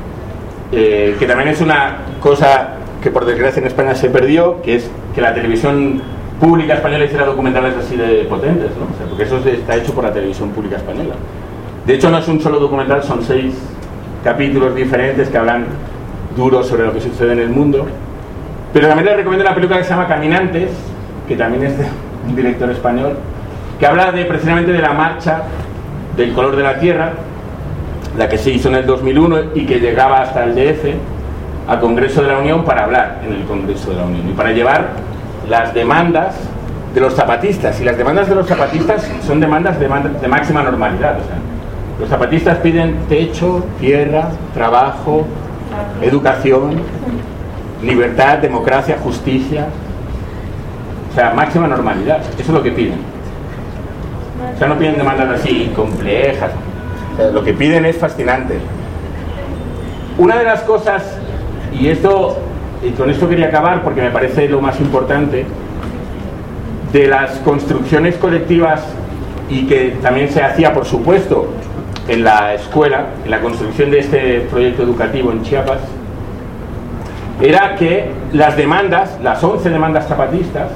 eh, que también es una cosa que por desgracia en España se perdió, que es que la televisión pública española hiciera documentales así de potentes, ¿no? O sea, porque eso está hecho por la televisión pública española. De hecho no es un solo documental, son seis capítulos diferentes que hablan duros sobre lo que sucede en el mundo. Pero también les recomiendo una película que se llama Caminantes, que también es de un director español, que habla de, precisamente de la marcha del color de la tierra, la que se hizo en el dos mil uno y que llegaba hasta el D F, al Congreso de la Unión, para hablar en el Congreso de la Unión y para llevar las demandas de los zapatistas. Y las demandas de los zapatistas son demandas de, de máxima normalidad. O sea, los zapatistas piden techo, tierra, trabajo, educación, libertad, democracia, justicia. O sea, máxima normalidad. Eso es lo que piden. O sea, no piden demandas así complejas. O sea, lo que piden es fascinante. Una de las cosas, y esto, y con esto quería acabar porque me parece lo más importante, de las construcciones colectivas, y que también se hacía, por supuesto, en la escuela, en la construcción de este proyecto educativo en Chiapas, era que las demandas, las once demandas zapatistas,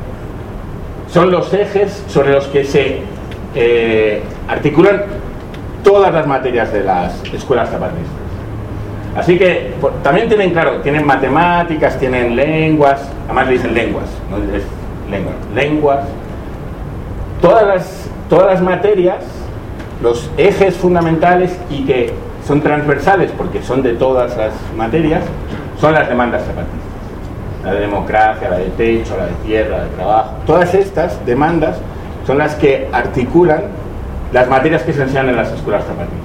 son los ejes sobre los que se eh, articulan todas las materias de las escuelas zapatistas. Así que por, también tienen, claro, tienen matemáticas, tienen lenguas, además le dicen lenguas, no es lengua, lenguas, todas las, todas las materias, los ejes fundamentales y que son transversales porque son de todas las materias, son las demandas zapatistas. La de democracia, la de techo, la de tierra, la de trabajo. Todas estas demandas son las que articulan las materias que se enseñan en las escuelas zapatistas.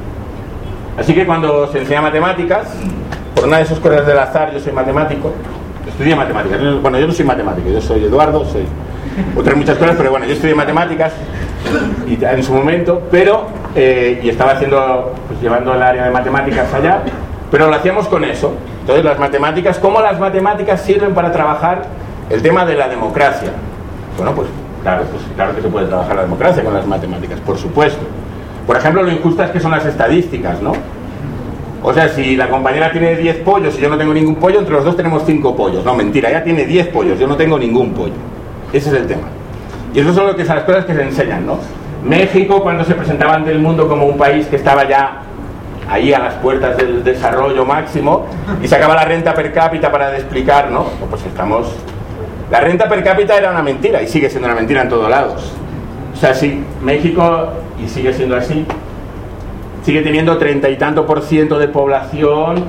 Así que cuando se enseña matemáticas, por una de esas cosas del azar, yo soy matemático, estudié matemáticas. Bueno, yo no soy matemático, yo soy Eduardo, soy otras muchas cosas, pero bueno, yo estudié matemáticas y, en su momento, pero eh, y estaba haciendo, pues llevando el área de matemáticas allá, pero lo hacíamos con eso. Entonces las matemáticas, ¿cómo las matemáticas sirven para trabajar el tema de la democracia? Bueno, pues claro, pues claro que se puede trabajar la democracia con las matemáticas, por supuesto. Por ejemplo, lo injustas que son las estadísticas, ¿no? O sea, si la compañera tiene diez pollos y yo no tengo ningún pollo, entre los dos tenemos cinco pollos. No, mentira, ella tiene diez pollos, yo no tengo ningún pollo. Ese es el tema. Y eso son lo que son las cosas que se enseñan, ¿no? México, cuando se presentaba ante el mundo como un país que estaba ya ahí a las puertas del desarrollo máximo y sacaba la renta per cápita para explicar, ¿no? Pues estamos... La renta per cápita era una mentira y sigue siendo una mentira en todos lados. O sea, sí, México, y sigue siendo así, sigue teniendo treinta y tanto por ciento de población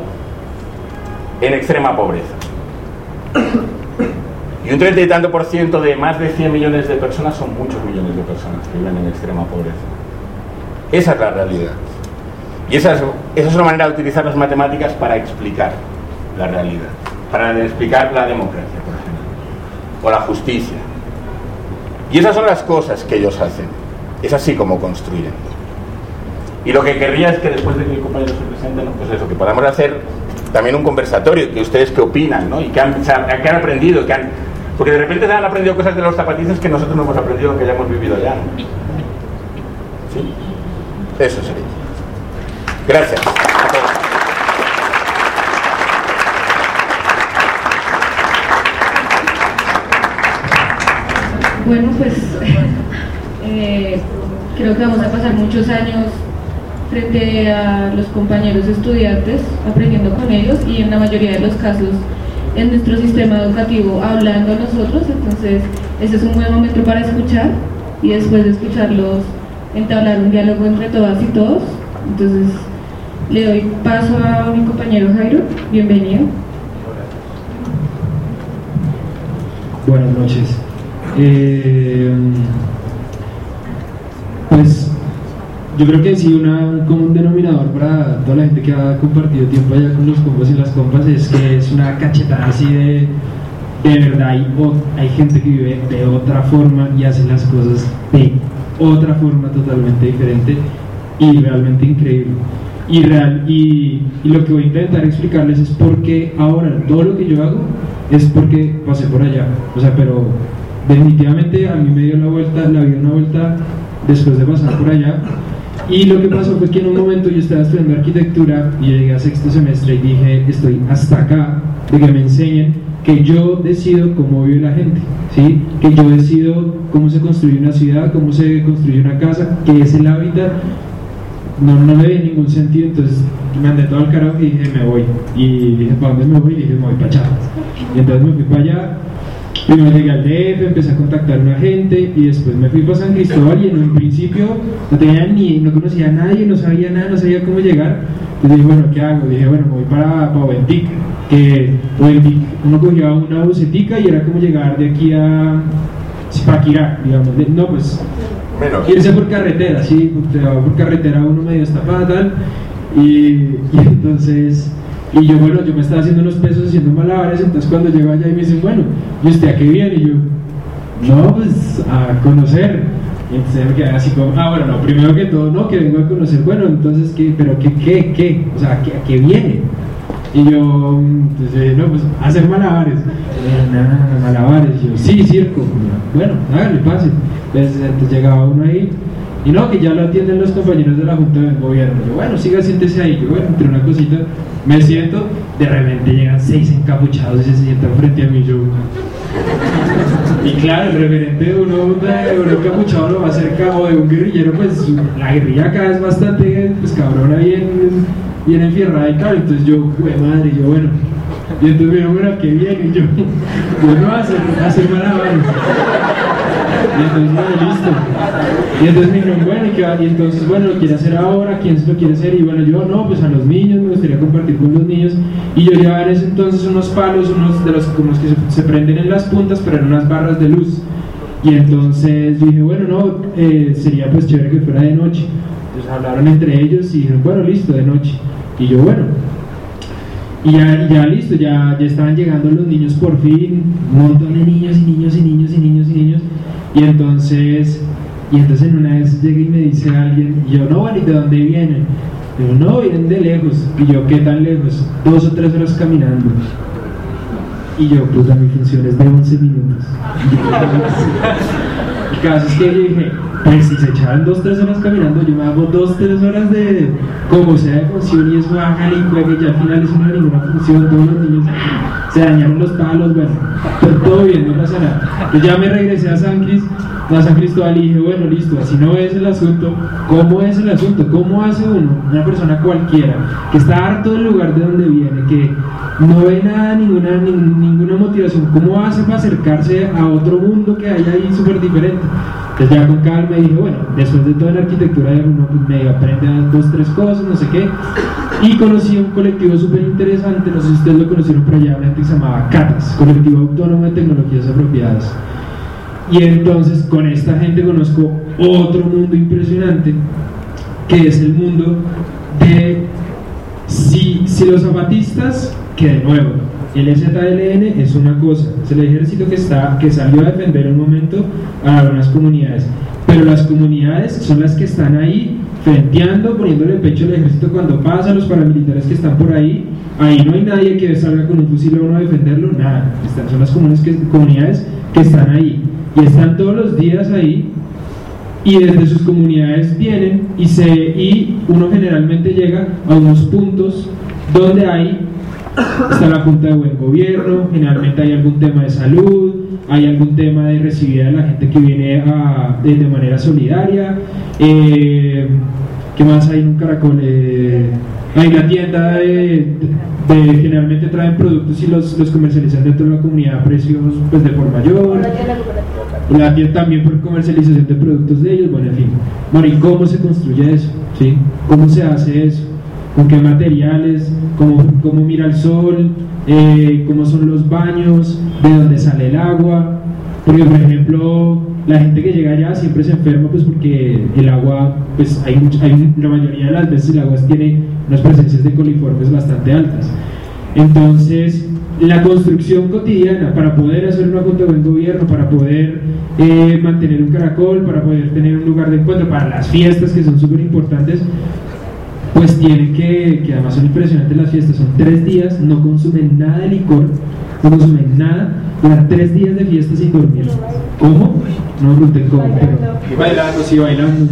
en extrema pobreza. Y un treinta y tanto por ciento de más de cien millones de personas son muchos millones de personas que viven en extrema pobreza. Esa es la realidad. Y esa es, esa es una manera de utilizar las matemáticas para explicar la realidad, para explicar la democracia, por ejemplo, o la justicia. Y esas son las cosas que ellos hacen. Es así como construyen. Y lo que querría es que después de que el compañero se presente, ¿no? Pues eso, que podamos hacer también un conversatorio, que ustedes qué opinan, ¿no? Y que han, que han aprendido, que han, porque de repente se han aprendido cosas de los zapatistas que nosotros no hemos aprendido, que ya hemos vivido ya, ¿no? ¿Sí? Eso sería. Gracias a todos. Bueno, pues eh, creo que vamos a pasar muchos años frente a los compañeros estudiantes aprendiendo con ellos, y en la mayoría de los casos en nuestro sistema educativo hablando a nosotros, entonces ese es un buen momento para escuchar y después de escucharlos entablar un diálogo entre todas y todos. Entonces le doy paso a mi compañero Jairo, bienvenido. Buenas noches. Eh, pues yo creo que sí, una, un común denominador para toda la gente que ha compartido tiempo allá con los compas y las compas es que es una cachetada así de de verdad hay, hay gente que vive de otra forma y hace las cosas de otra forma totalmente diferente y realmente increíble. Y, real, y, y lo que voy a intentar explicarles es por qué ahora todo lo que yo hago es porque pasé por allá. O sea, pero definitivamente a mí me dio la vuelta, la vida una vuelta después de pasar por allá. Y lo que pasó fue que en un momento yo estaba estudiando arquitectura y llegué a sexto semestre y dije, estoy hasta acá de que me enseñen que yo decido cómo vive la gente, ¿sí? Que yo decido cómo se construye una ciudad, cómo se construye una casa, que es el hábitat. No, no le vi ningún sentido, entonces me andé todo al carajo y dije, me voy. Y dije, ¿para dónde me voy? Y dije, me voy para allá. Y entonces me fui para allá. Primero llegué al D F, empecé a contactar a una gente y después me fui para San Cristóbal y en un principio no tenía ni, no conocía a nadie, no sabía nada, no sabía cómo llegar. Entonces dije, bueno, ¿qué hago? Dije, bueno, me voy para, para Oventic, que Oventic, uno cogía una bucetica y era como llegar de aquí a Paquirá, digamos. De, no, pues, Menos. irse por carretera, sí, te va por carretera uno medio estapada, tal, y, y entonces... Y yo, bueno, yo me estaba haciendo unos pesos haciendo malabares, entonces cuando llego allá y me dicen, bueno, ¿y usted a qué viene? Y yo, no, pues a conocer. Y entonces me quedé así como, ah, bueno, no, primero que todo, no, que vengo a conocer, bueno, entonces, ¿qué? ¿Pero qué, qué, qué? O sea, ¿a qué, a qué viene? Y yo, entonces, no, pues a hacer malabares. Y yo, nada, malabares. Y yo, sí, circo. Bueno, hágale, pase. Entonces, entonces llegaba uno ahí. Y no, que ya lo atienden los compañeros de la Junta de Gobierno. Yo, bueno, siga, siéntese ahí. Yo, bueno, entre una cosita, me siento, de repente llegan seis encapuchados y se sientan frente a mí. Yo, y claro, el referente de uno, de uno encapuchado lo va a hacer cabo de un guerrillero, pues la guerrilla acá es bastante, pues cabrona, bien, bien enfierrada y tal. Entonces yo, güey, madre, yo, bueno. Y entonces me bueno, ¿qué viene? Y yo, yo no hacer, hacer malabares. Y entonces, bueno, listo. Y entonces me dijeron, bueno, ¿y qué va? Y entonces, bueno, ¿lo quiere hacer ahora? ¿Quién se lo quiere hacer? Y bueno, yo, no, pues a los niños, me gustaría compartir con los niños. Y yo llevaba en ese entonces unos palos, unos de los como que se, se prenden en las puntas, pero en unas barras de luz. Y entonces yo dije, bueno, no, eh, sería pues chévere que fuera de noche. Entonces hablaron entre ellos y dijeron, bueno, listo, de noche. Y yo, bueno. Y ya, ya listo, ya, ya estaban llegando los niños por fin, un montón de niños y niños y niños y niños y niños. Y entonces, y entonces en una vez llega y me dice alguien, y yo, no, bueno, ¿y de dónde vienen? Yo, no, vienen de lejos. Y yo, ¿qué tan lejos? Dos o tres horas caminando. Y yo, puta, mi función es de once minutos. El caso es que yo dije, pues si se echaban dos, tres horas caminando, yo me hago dos, tres horas de como sea de función y eso haga y juegue, que ya al final eso no hay ninguna función, todos los niños se dañaron los palos, bueno, pero todo bien, no pasa nada. Yo ya me regresé a San Cris, a San Cristóbal y dije, bueno, listo, así no es el asunto. ¿Cómo es el asunto? ¿Cómo hace uno, una persona cualquiera, que está harto del lugar de donde viene, que no ve nada, ninguna, ni, ninguna motivación, cómo hace para acercarse a otro mundo que hay ahí súper diferente? Entonces ya con calma dije, bueno, después de toda la arquitectura uno me aprende a dos, tres cosas, no sé qué, y conocí un colectivo súper interesante, no sé si ustedes lo conocieron por allá, una gente que se llamaba CATAS, Colectivo Autónomo de Tecnologías Apropiadas. Y entonces con esta gente conozco otro mundo impresionante, que es el mundo de si, si los zapatistas, que de nuevo, el E Z L N es una cosa, es el ejército que, está, que salió a defender un momento a algunas comunidades, pero las comunidades son las que están ahí frenteando, poniéndole el pecho al ejército cuando pasa, los paramilitares que están por ahí, ahí no hay nadie que salga con un fusil a uno a defenderlo, nada, están, son las comunes que, comunidades que están ahí, y están todos los días ahí, y desde sus comunidades vienen, y, se, y uno generalmente llega a unos puntos donde hay está la Junta de Buen Gobierno, generalmente hay algún tema de salud, hay algún tema de recibir a la gente que viene a, de, de manera solidaria, eh, ¿qué más hay en un caracol? Eh, hay una tienda de, de, de generalmente traen productos y los, los comercializan dentro de la comunidad a precios pues, de por mayor. La tienda también por comercialización de productos de ellos, bueno, en fin. Bueno, ¿y cómo se construye eso? ¿Sí? ¿Cómo se hace eso? ¿Con qué materiales? ¿Cómo, cómo mira el sol? Eh, ¿Cómo son los baños? ¿De dónde sale el agua? Porque, por ejemplo, la gente que llega allá siempre se enferma pues porque el agua, pues hay, hay la mayoría de las veces el agua tiene unas presencias de coliformes bastante altas. Entonces, la construcción cotidiana para poder hacer una junta de buen gobierno, para poder eh, mantener un caracol, para poder tener un lugar de encuentro, para las fiestas que son súper importantes, pues tienen que, que además son impresionantes las fiestas, son tres días, no consumen nada de licor, no consumen nada, duran tres días de fiesta sin dormir. ¿Cómo? No me pregunten cómo, pero y bailando, sí, bailando.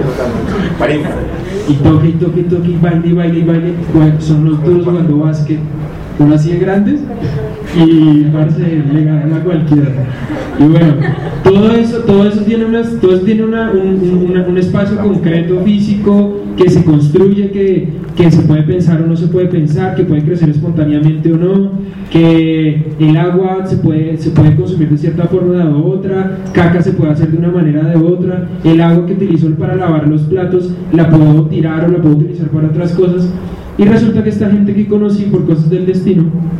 Y toque, y toque, y toque, y baile, y baile, y baile. Son los duros jugando básquet, son así de grandes, y parce, le ganan a cualquiera. Y bueno, todo eso, todo eso tiene, unas, todo eso tiene una, un, una, un espacio concreto, físico, que se construye, que, que se puede pensar o no se puede pensar, que puede crecer espontáneamente o no, que el agua se puede, se puede consumir de cierta forma o de otra, caca se puede hacer de una manera o de otra, el agua que utilizo para lavar los platos la puedo tirar o la puedo utilizar para otras cosas. Y resulta que esta gente que conocí por cosas del destino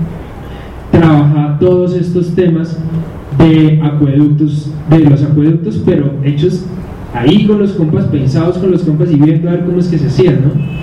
trabaja todos estos temas de acueductos, de los acueductos, pero hechos ahí con los compas, pensados con los compas y viendo a ver cómo es que se hacían, ¿no?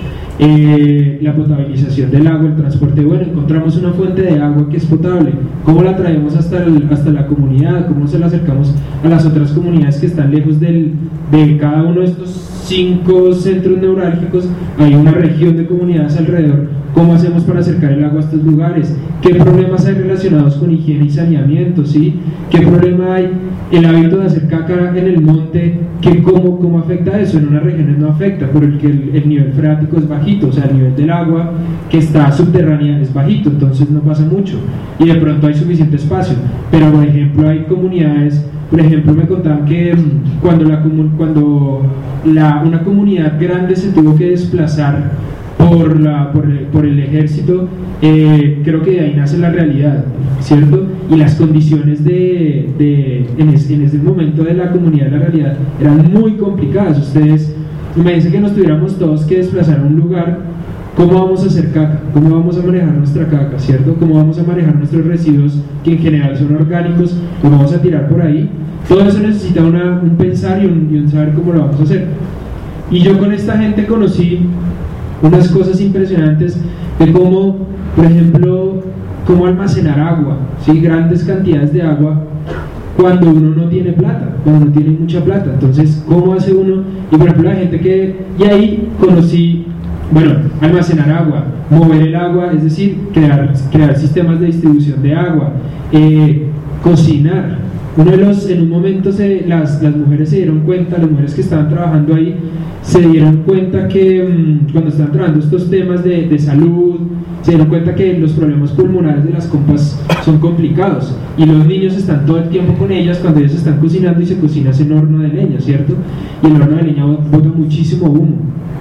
Eh, la potabilización del agua, el transporte, bueno, encontramos una fuente de agua que es potable, ¿cómo la traemos hasta, el, hasta la comunidad? ¿Cómo se la acercamos a las otras comunidades que están lejos del, de cada uno de estos cinco centros neurálgicos? Hay una región de comunidades alrededor. ¿Cómo hacemos para acercar el agua a estos lugares? ¿Qué problemas hay relacionados con higiene y saneamiento? ¿Sí? ¿Qué problema hay? El hábito de hacer caca en el monte, ¿qué, cómo, ¿cómo afecta eso? En unas regiones no afecta, porque el, el nivel freático es bajito, o sea, el nivel del agua que está subterránea es bajito, entonces no pasa mucho. Y de pronto hay suficiente espacio. Pero, por ejemplo, hay comunidades, por ejemplo, me contaban que cuando, la, cuando la, una comunidad grande se tuvo que desplazar por, la, por, el, por el ejército, eh, creo que de ahí nace la realidad, ¿cierto? Y las condiciones de, de en, ese, en ese momento de la comunidad de la realidad eran muy complicadas. Ustedes me dicen que nos tuviéramos todos que desplazar a un lugar, ¿cómo vamos a hacer caca? ¿Cómo vamos a manejar nuestra caca? ¿Cierto? ¿Cómo vamos a manejar nuestros residuos que en general son orgánicos? ¿Cómo vamos a tirar por ahí? Todo eso necesita una, un pensar y un, y un saber cómo lo vamos a hacer. Y yo con esta gente conocí unas cosas impresionantes de cómo, por ejemplo, cómo almacenar agua, ¿sí? Grandes cantidades de agua cuando uno no tiene plata, cuando no tiene mucha plata. Entonces, ¿cómo hace uno? Y por ejemplo, la gente que... Y ahí conocí, bueno, almacenar agua, mover el agua, es decir, crear, crear sistemas de distribución de agua, eh, cocinar. Uno de los, en un momento se, las, las mujeres se dieron cuenta, las mujeres que estaban trabajando ahí, se dieron cuenta que mmm, cuando estaban trabajando estos temas de, de salud, se dieron cuenta que los problemas pulmonares de las compas son complicados y los niños están todo el tiempo con ellas cuando ellas están cocinando y se cocina en horno de leña, ¿cierto? Y el horno de leña bota muchísimo humo.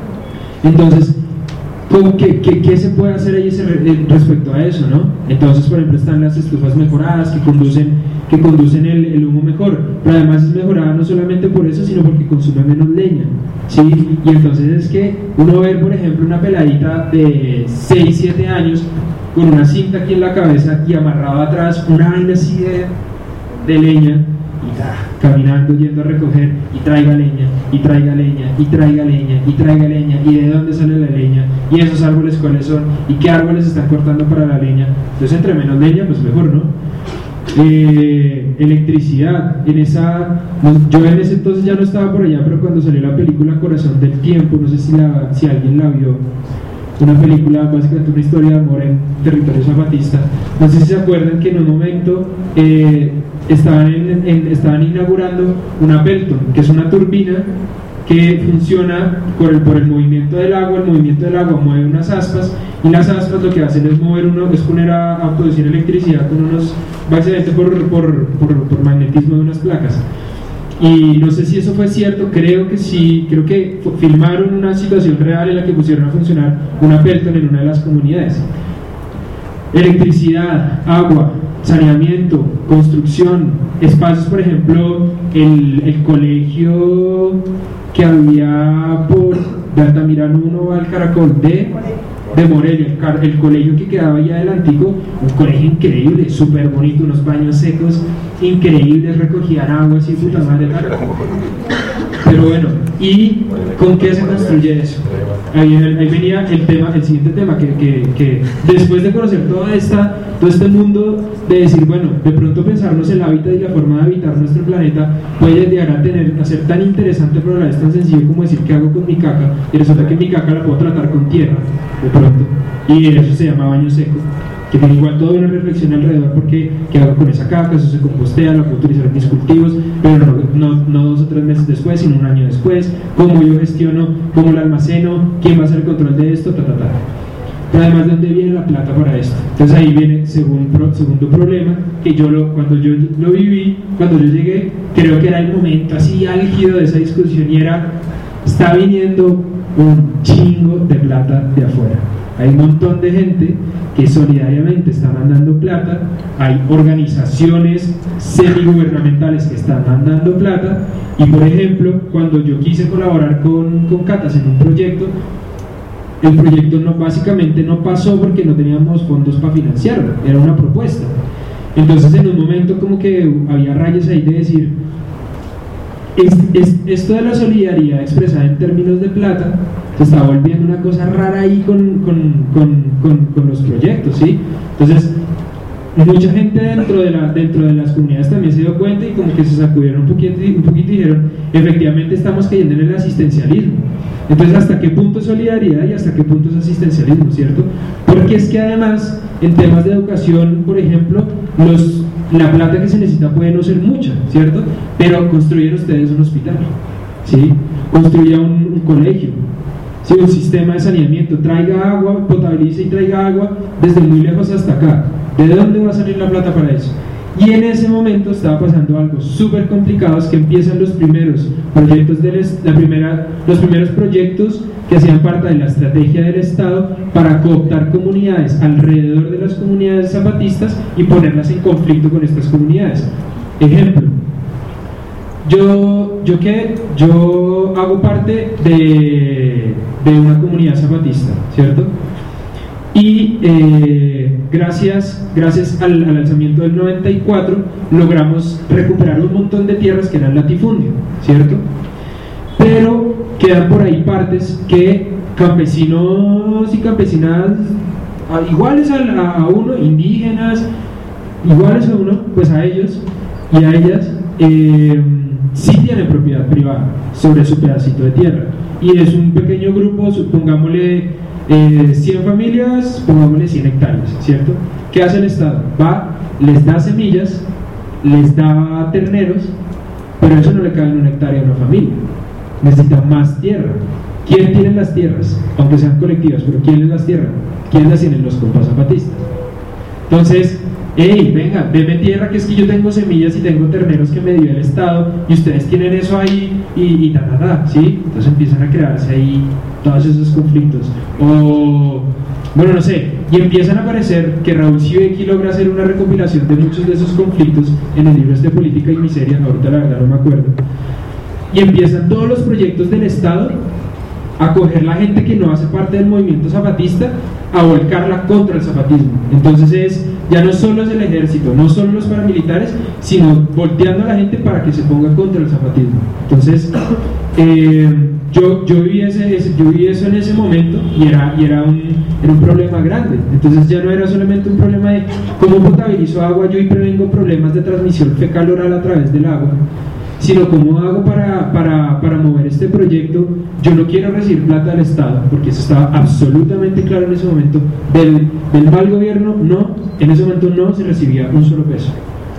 Entonces, ¿qué, qué, qué se puede hacer ahí respecto a eso, no? Entonces, por ejemplo, están las estufas mejoradas que conducen que conducen el, el humo mejor, pero además es mejorada no solamente por eso, sino porque consume menos leña, ¿sí? Y entonces es que uno ve, por ejemplo, una peladita de seis, siete años con una cinta aquí en la cabeza y amarrada atrás una vaina así de, de leña y ta, caminando, yendo a recoger y traiga leña, y traiga leña, y traiga leña, y traiga leña, y de dónde sale la leña, y esos árboles cuáles son, y qué árboles están cortando para la leña. Entonces entre menos leña pues mejor, ¿no? Eh, electricidad, en esa, yo en ese entonces ya no estaba por allá, pero cuando salió la película Corazón del Tiempo, no sé si, la, si alguien la vio, una película, básicamente una historia de amor en territorio zapatista, no sé si se acuerdan que en un momento eh, estaban, en, en, estaban inaugurando una Pelton, que es una turbina que funciona por el, por el movimiento del agua. El movimiento del agua mueve unas aspas y las aspas lo que hacen es mover uno, es poner a, a producir electricidad con unos, básicamente por, por, por, por magnetismo de unas placas. y no sé si eso fue cierto, creo que sí, creo que filmaron una situación real en la que pusieron a funcionar una Pelton en una de las comunidades. Electricidad, agua, saneamiento, construcción, espacios, por ejemplo, el, el colegio que había por de Altamirano uno al Caracol de, de Morelia, el, car, el colegio que quedaba allá adelantico, un colegio increíble, súper bonito, unos baños secos increíbles, recogían agua así, puta madre, pero bueno, ¿y con qué se construye eso? Ahí, ahí venía el tema, el siguiente tema, que, que, que después de conocer toda esta, todo este mundo, de decir, bueno, de pronto pensarnos el hábitat y la forma de habitar nuestro planeta puede llegar a tener, a ser tan interesante, pero a la vez tan sencillo como decir qué hago con mi caca, y resulta que mi caca la puedo tratar con tierra, de pronto, y eso se llama baño seco, que tiene igual toda una reflexión alrededor, porque qué hago con esa caca, eso se compostea, lo puedo utilizar en mis cultivos, pero no, no, no dos o tres meses después, sino un año después, cómo yo gestiono, cómo lo almaceno, quién va a hacer el control de esto, ta, ta, ta. Pero además, ¿de dónde viene la plata para esto? Entonces ahí viene segundo, segundo problema, que yo lo, cuando yo lo viví, cuando yo llegué, creo que era el momento así álgido de esa discusión, y era, está viniendo un chingo de plata de afuera. Hay un montón de gente que solidariamente está mandando plata, hay organizaciones semigubernamentales que están mandando plata, y por ejemplo, cuando yo quise colaborar con, con Catas en un proyecto, el proyecto no, básicamente no pasó porque no teníamos fondos para financiarlo, era una propuesta. Entonces en un momento como que había rayas ahí de decir, es, es, esto de la solidaridad expresada en términos de plata se está volviendo una cosa rara ahí con, con, con, con, con los proyectos, ¿sí? Entonces mucha gente dentro de, la, dentro de las comunidades también se dio cuenta y como que se sacudieron un poquito, un poquito y dijeron, efectivamente estamos cayendo en el asistencialismo. Entonces, ¿hasta qué punto es solidaridad y hasta qué punto es asistencialismo, cierto? Porque es que además, en temas de educación, por ejemplo, los, la plata que se necesita puede no ser mucha, ¿cierto? Pero construyen ustedes un hospital, ¿sí? Construyan un, un colegio, ¿sí? Un sistema de saneamiento, traiga agua, potabilice y traiga agua desde muy lejos hasta acá. ¿De dónde va a salir la plata para eso? Y en ese momento estaba pasando algo súper complicado, es que empiezan los primeros proyectos del, la primera, los primeros proyectos que hacían parte de la estrategia del Estado para cooptar comunidades alrededor de las comunidades zapatistas y ponerlas en conflicto con estas comunidades. Ejemplo, yo, yo, ¿qué? yo hago parte de, de una comunidad zapatista, ¿cierto? Y eh, gracias, gracias al, al alzamiento del noventa y cuatro logramos recuperar un montón de tierras que eran latifundio, ¿cierto? Pero quedan por ahí partes que campesinos y campesinas iguales a, a uno, indígenas iguales a uno, pues a ellos y a ellas eh, sí tienen propiedad privada sobre su pedacito de tierra, y es un pequeño grupo, supongámosle Eh, cien familias, pongámosle cien hectáreas, ¿cierto? ¿Qué hace el Estado? Va, les da semillas, les da terneros, pero eso no le cabe en una hectárea a una familia, necesita más tierra. ¿Quién tiene las tierras? Aunque sean colectivas, pero ¿quién las tierra? ¿Quién las tienen? Los compas zapatistas. Entonces, hey, venga, deme tierra, que es que yo tengo semillas y tengo terneros que me dio el Estado y ustedes tienen eso ahí y, y ta, ta, ta, ¿sí? Entonces empiezan a crearse ahí todos esos conflictos, o bueno, no sé, y empiezan a aparecer que Raúl Siveki logra hacer una recopilación de muchos de esos conflictos en el libro de Política y Miseria, ahorita la verdad no me acuerdo, y empiezan todos los proyectos del Estado a coger la gente que no hace parte del movimiento zapatista, a volcarla contra el zapatismo. Entonces es, ya no solo es el ejército, no solo los paramilitares, sino volteando a la gente para que se ponga contra el zapatismo. Entonces eh, yo, yo, viví ese, ese, yo viví eso en ese momento, y era, y era, un, era un problema grande. Entonces ya no era solamente un problema de cómo potabilizo agua yo y prevengo problemas de transmisión fecal oral a través del agua, sino cómo hago para, para, para mover este proyecto. Yo no quiero recibir plata del Estado, porque eso estaba absolutamente claro en ese momento. Del, del mal gobierno, no, en ese momento no se recibía un solo peso.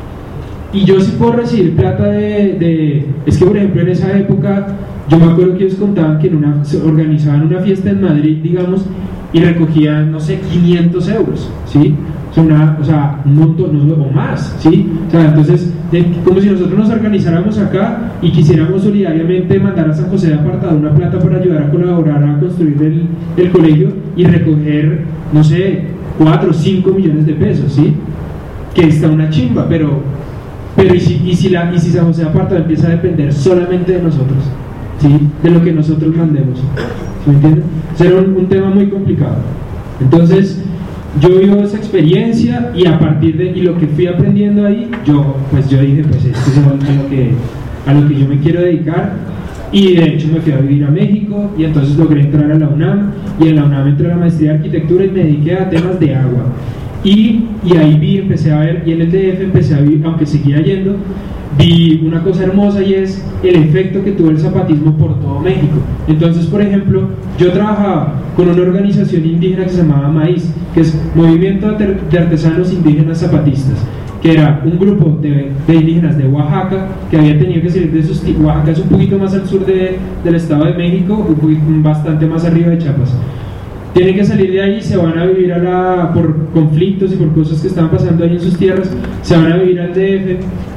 Y yo sí puedo recibir plata de, de... Es que, por ejemplo, en esa época, yo me acuerdo que ellos contaban que en una, se organizaban una fiesta en Madrid, digamos, y recogían, no sé, quinientos euros, ¿sí? O sea, una, o sea, un montón, no, o más, ¿sí? O sea, entonces de, como si nosotros nos organizáramos acá y quisiéramos solidariamente mandar a San José de Apartado una plata para ayudar a colaborar a construir el, el colegio y recoger, no sé, cuatro o cinco millones de pesos, ¿sí? Que está una chimba, pero, pero ¿y, si, y, si la, y si San José de Apartado empieza a depender solamente de nosotros, ¿sí? De lo que nosotros mandemos, ¿sí me entienden? Será un, un tema muy complicado. Entonces, yo vivo esa experiencia y a partir de y lo que fui aprendiendo ahí, yo pues yo dije, pues esto es a lo que, a lo que yo me quiero dedicar, y de hecho me fui a vivir a México y entonces logré entrar a la UNAM, y en la UNAM entré a la maestría de arquitectura y me dediqué a temas de agua, y, y ahí vi, empecé a ver, y en el D F empecé a vivir, aunque seguía yendo, vi una cosa hermosa, y es el efecto que tuvo el zapatismo por todo México. Entonces, por ejemplo, yo trabajaba con una organización indígena que se llamaba Maíz, que es Movimiento de Artesanos Indígenas Zapatistas, que era un grupo de, de indígenas de Oaxaca que había tenido que salir de sus... Oaxaca es un poquito más al sur de, del Estado de México, un poquito, bastante más arriba de Chiapas. Tienen que salir de ahí, se van a vivir a la, por conflictos y por cosas que estaban pasando ahí en sus tierras, se van a vivir al D F.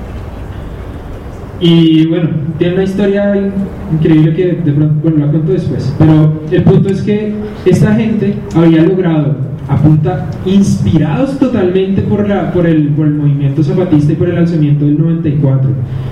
Y bueno, tiene una historia increíble que de pronto, bueno, la cuento después, pero el punto es que esta gente había logrado, a punta, inspirados totalmente por, la, por, el, por el movimiento zapatista y por el alzamiento del noventa y cuatro,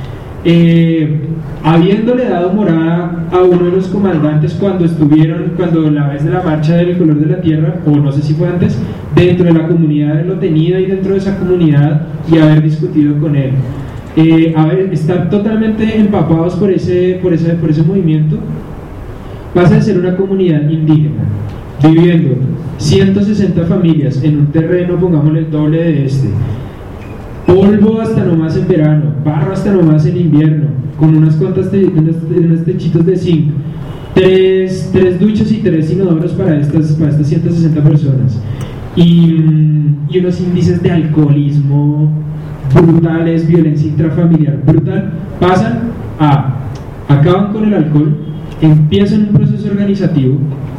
eh, habiéndole dado morada a uno de los comandantes cuando estuvieron, cuando la vez de la marcha del color de la tierra, o no sé si fue antes, dentro de la comunidad, haberlo tenido ahí dentro de esa comunidad y haber discutido con él. Eh, a ver, estar totalmente empapados por ese, por, ese, por ese movimiento, pasa de ser una comunidad indígena viviendo ciento sesenta familias en un terreno, pongámosle el doble de este, polvo hasta nomás en verano, barro hasta nomás en invierno, con unas cuantas te, unos, unos techitos de zinc, tres, tres duchas y tres inodoros para estas, para estas ciento sesenta personas, y, y unos índices de alcoholismo brutales, violencia intrafamiliar brutal, pasan a, acaban con el alcohol, empiezan un proceso organizativo,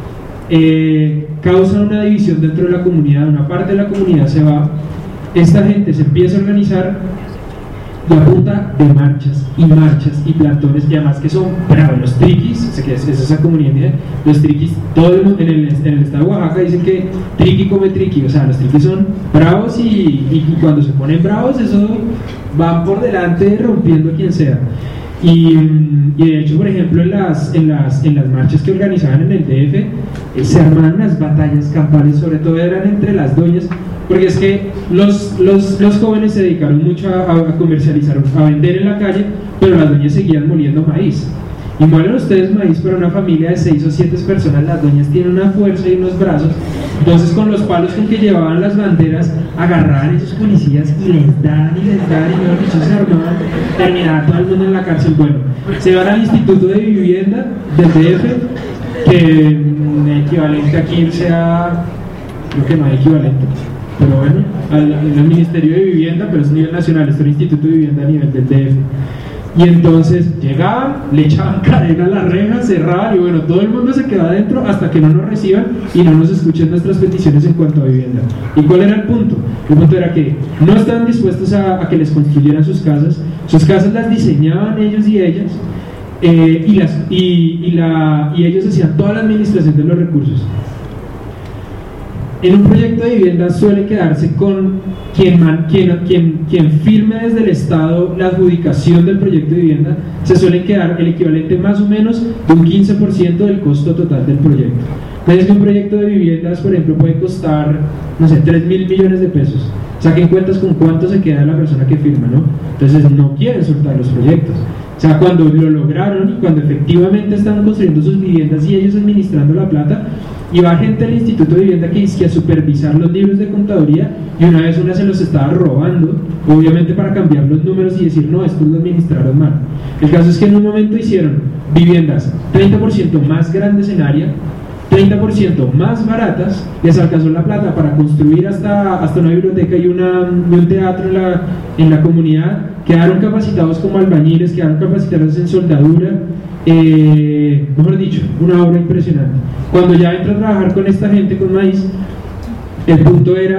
eh, causan una división dentro de la comunidad, una parte de la comunidad se va, esta gente se empieza a organizar y a punta de marchas y marchas y plantones, y además que son bravos, los triquis, es esa comunidad, los triquis, todo el mundo en el, en el estado de Oaxaca dicen que triqui come triqui, o sea, los triquis son bravos, y, y, y cuando se ponen bravos, eso van por delante rompiendo a quien sea. Y, y de hecho, por ejemplo, en las, en, las, en las marchas que organizaban en el D F, eh, se armaban unas batallas campales, sobre todo eran entre las doñas, porque es que los, los, los jóvenes se dedicaron mucho a, a comercializar, a vender en la calle, pero las doñas seguían moliendo maíz. Y muelen ustedes maíz para una familia de seis o siete personas, las doñas tienen una fuerza y unos brazos, entonces con los palos con que llevaban las banderas, agarraban a esos policías y les daban y les daban, y mejor dicho se armaban, terminaba todo el mundo en la cárcel. Bueno, se van al Instituto de Vivienda del D F, que el equivalente aquí sea, creo que no hay equivalente, pero bueno, al, al Ministerio de Vivienda, pero es a nivel nacional, es el Instituto de Vivienda a nivel del D F. Y entonces llegaban, le echaban cadena a la reja, cerraban, y bueno, todo el mundo se quedaba adentro hasta que no nos reciban y no nos escuchen nuestras peticiones en cuanto a vivienda. ¿Y cuál era el punto? El punto era que no estaban dispuestos a, a que les construyeran sus casas, sus casas las diseñaban ellos y ellas, eh, y, las, y, y, la, y ellos hacían toda la administración de los recursos. En un proyecto de vivienda suele quedarse con quien, man, quien, quien, quien firme desde el Estado la adjudicación del proyecto de vivienda, se suele quedar el equivalente más o menos de un quince por ciento del costo total del proyecto. Entonces, un proyecto de viviendas, por ejemplo, puede costar, no sé, tres mil millones de pesos. Saquen cuentas con cuánto se queda la persona que firma, ¿no? Entonces, no quieren soltar los proyectos. O sea, cuando lo lograron y cuando efectivamente estaban construyendo sus viviendas y ellos administrando la plata, y va gente del Instituto de Vivienda que dice que a supervisar los libros de contaduría, y una vez una se los estaba robando, obviamente para cambiar los números y decir, no, estos lo administraron mal. El caso es que en un momento hicieron viviendas treinta por ciento más grandes en área, treinta por ciento más baratas, les alcanzó la plata para construir hasta, hasta una biblioteca y, una, y un teatro en la, en la comunidad, quedaron capacitados como albañiles, quedaron capacitados en soldadura, eh, mejor dicho, una obra impresionante. Cuando ya entró a trabajar con esta gente, con Maíz, el punto era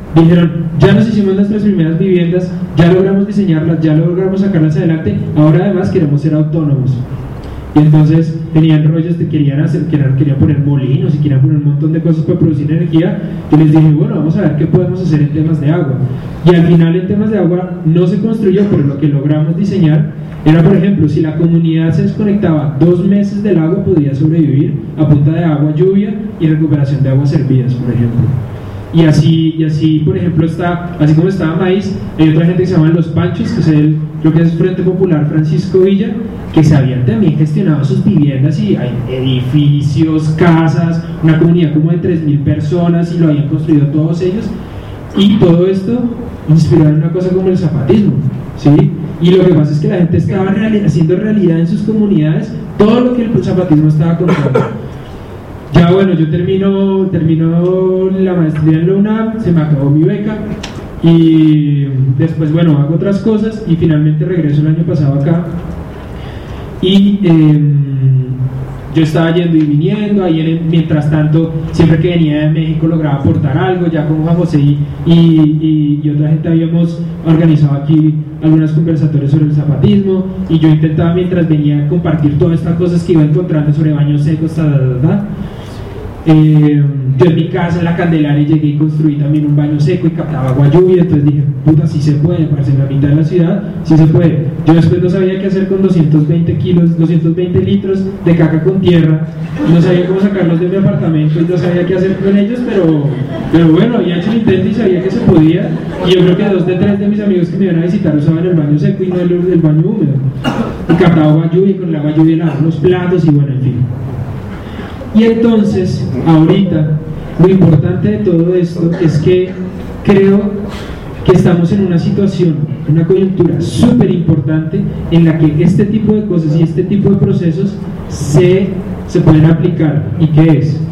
dijeron, ya nos hicimos nuestras primeras viviendas, ya logramos diseñarlas, ya logramos sacarlas adelante, ahora además queremos ser autónomos. Y entonces tenían rollos de querían hacer, querían, querían poner molinos y querían poner un montón de cosas para producir energía. Yo les dije, bueno, vamos a ver qué podemos hacer en temas de agua. Y al final en temas de agua no se construyó, pero lo que logramos diseñar era, por ejemplo, si la comunidad se desconectaba dos meses del agua, podía sobrevivir a punta de agua, lluvia y recuperación de aguas servidas, por ejemplo. Y así, y así, por ejemplo, está, así como estaba Maíz, hay otra gente que se llama Los Panchos, que es el, creo que es Frente Popular Francisco Villa, que se habían también gestionado sus viviendas y hay edificios, casas, una comunidad como de tres mil personas y lo habían construido todos ellos. Y todo esto inspirado en una cosa como el zapatismo, ¿sí? Y lo que pasa es que la gente estaba reali- haciendo realidad en sus comunidades todo lo que el zapatismo estaba contando. Ya bueno, yo termino, termino la maestría en la UNAM, se me acabó mi beca y después, bueno, hago otras cosas y finalmente regreso el año pasado acá. Y eh, yo estaba yendo y viniendo, ahí en, mientras tanto, siempre que venía de México lograba aportar algo, ya con Juan José y, y, y otra gente habíamos organizado aquí algunos conversatorios sobre el zapatismo, y yo intentaba mientras venía compartir todas estas cosas que iba encontrando sobre baños secos, ta, ta, ta, ta. Eh, yo en mi casa, en la Candelaria, llegué y construí también un baño seco y captaba agua lluvia. Entonces dije, puta, sí se puede, parece en la mitad de la ciudad, sí se puede. Yo después no sabía qué hacer con doscientos veinte kilos, doscientos veinte litros de caca con tierra, no sabía cómo sacarlos de mi apartamento y no sabía qué hacer con ellos, pero, pero bueno, había hecho el intento y sabía que se podía. Y yo creo que dos de tres de mis amigos que me iban a visitar usaban el baño seco y no el, el baño húmedo, y captaba agua lluvia, y con el agua lluvia lavaban los platos y bueno, en fin. Y entonces, ahorita, lo importante de todo esto es que creo que estamos en una situación, una coyuntura súper importante en la que este tipo de cosas y este tipo de procesos se, se pueden aplicar. ¿Y qué es?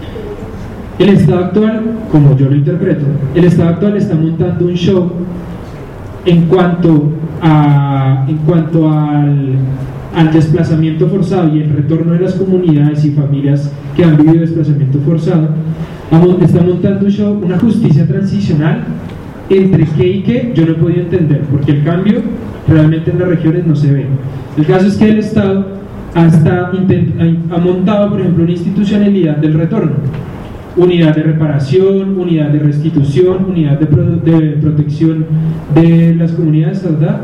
El Estado actual, como yo lo interpreto, el Estado actual está montando un show en cuanto, a, en cuanto al... al desplazamiento forzado y el retorno de las comunidades y familias que han vivido desplazamiento forzado. Está montando un show, una justicia transicional entre qué y qué, yo no he podido entender, porque el cambio realmente en las regiones no se ve. El caso es que el Estado hasta ha montado, por ejemplo, una institucionalidad del retorno, unidad de reparación, unidad de restitución, unidad de, pro de protección de las comunidades, ¿verdad?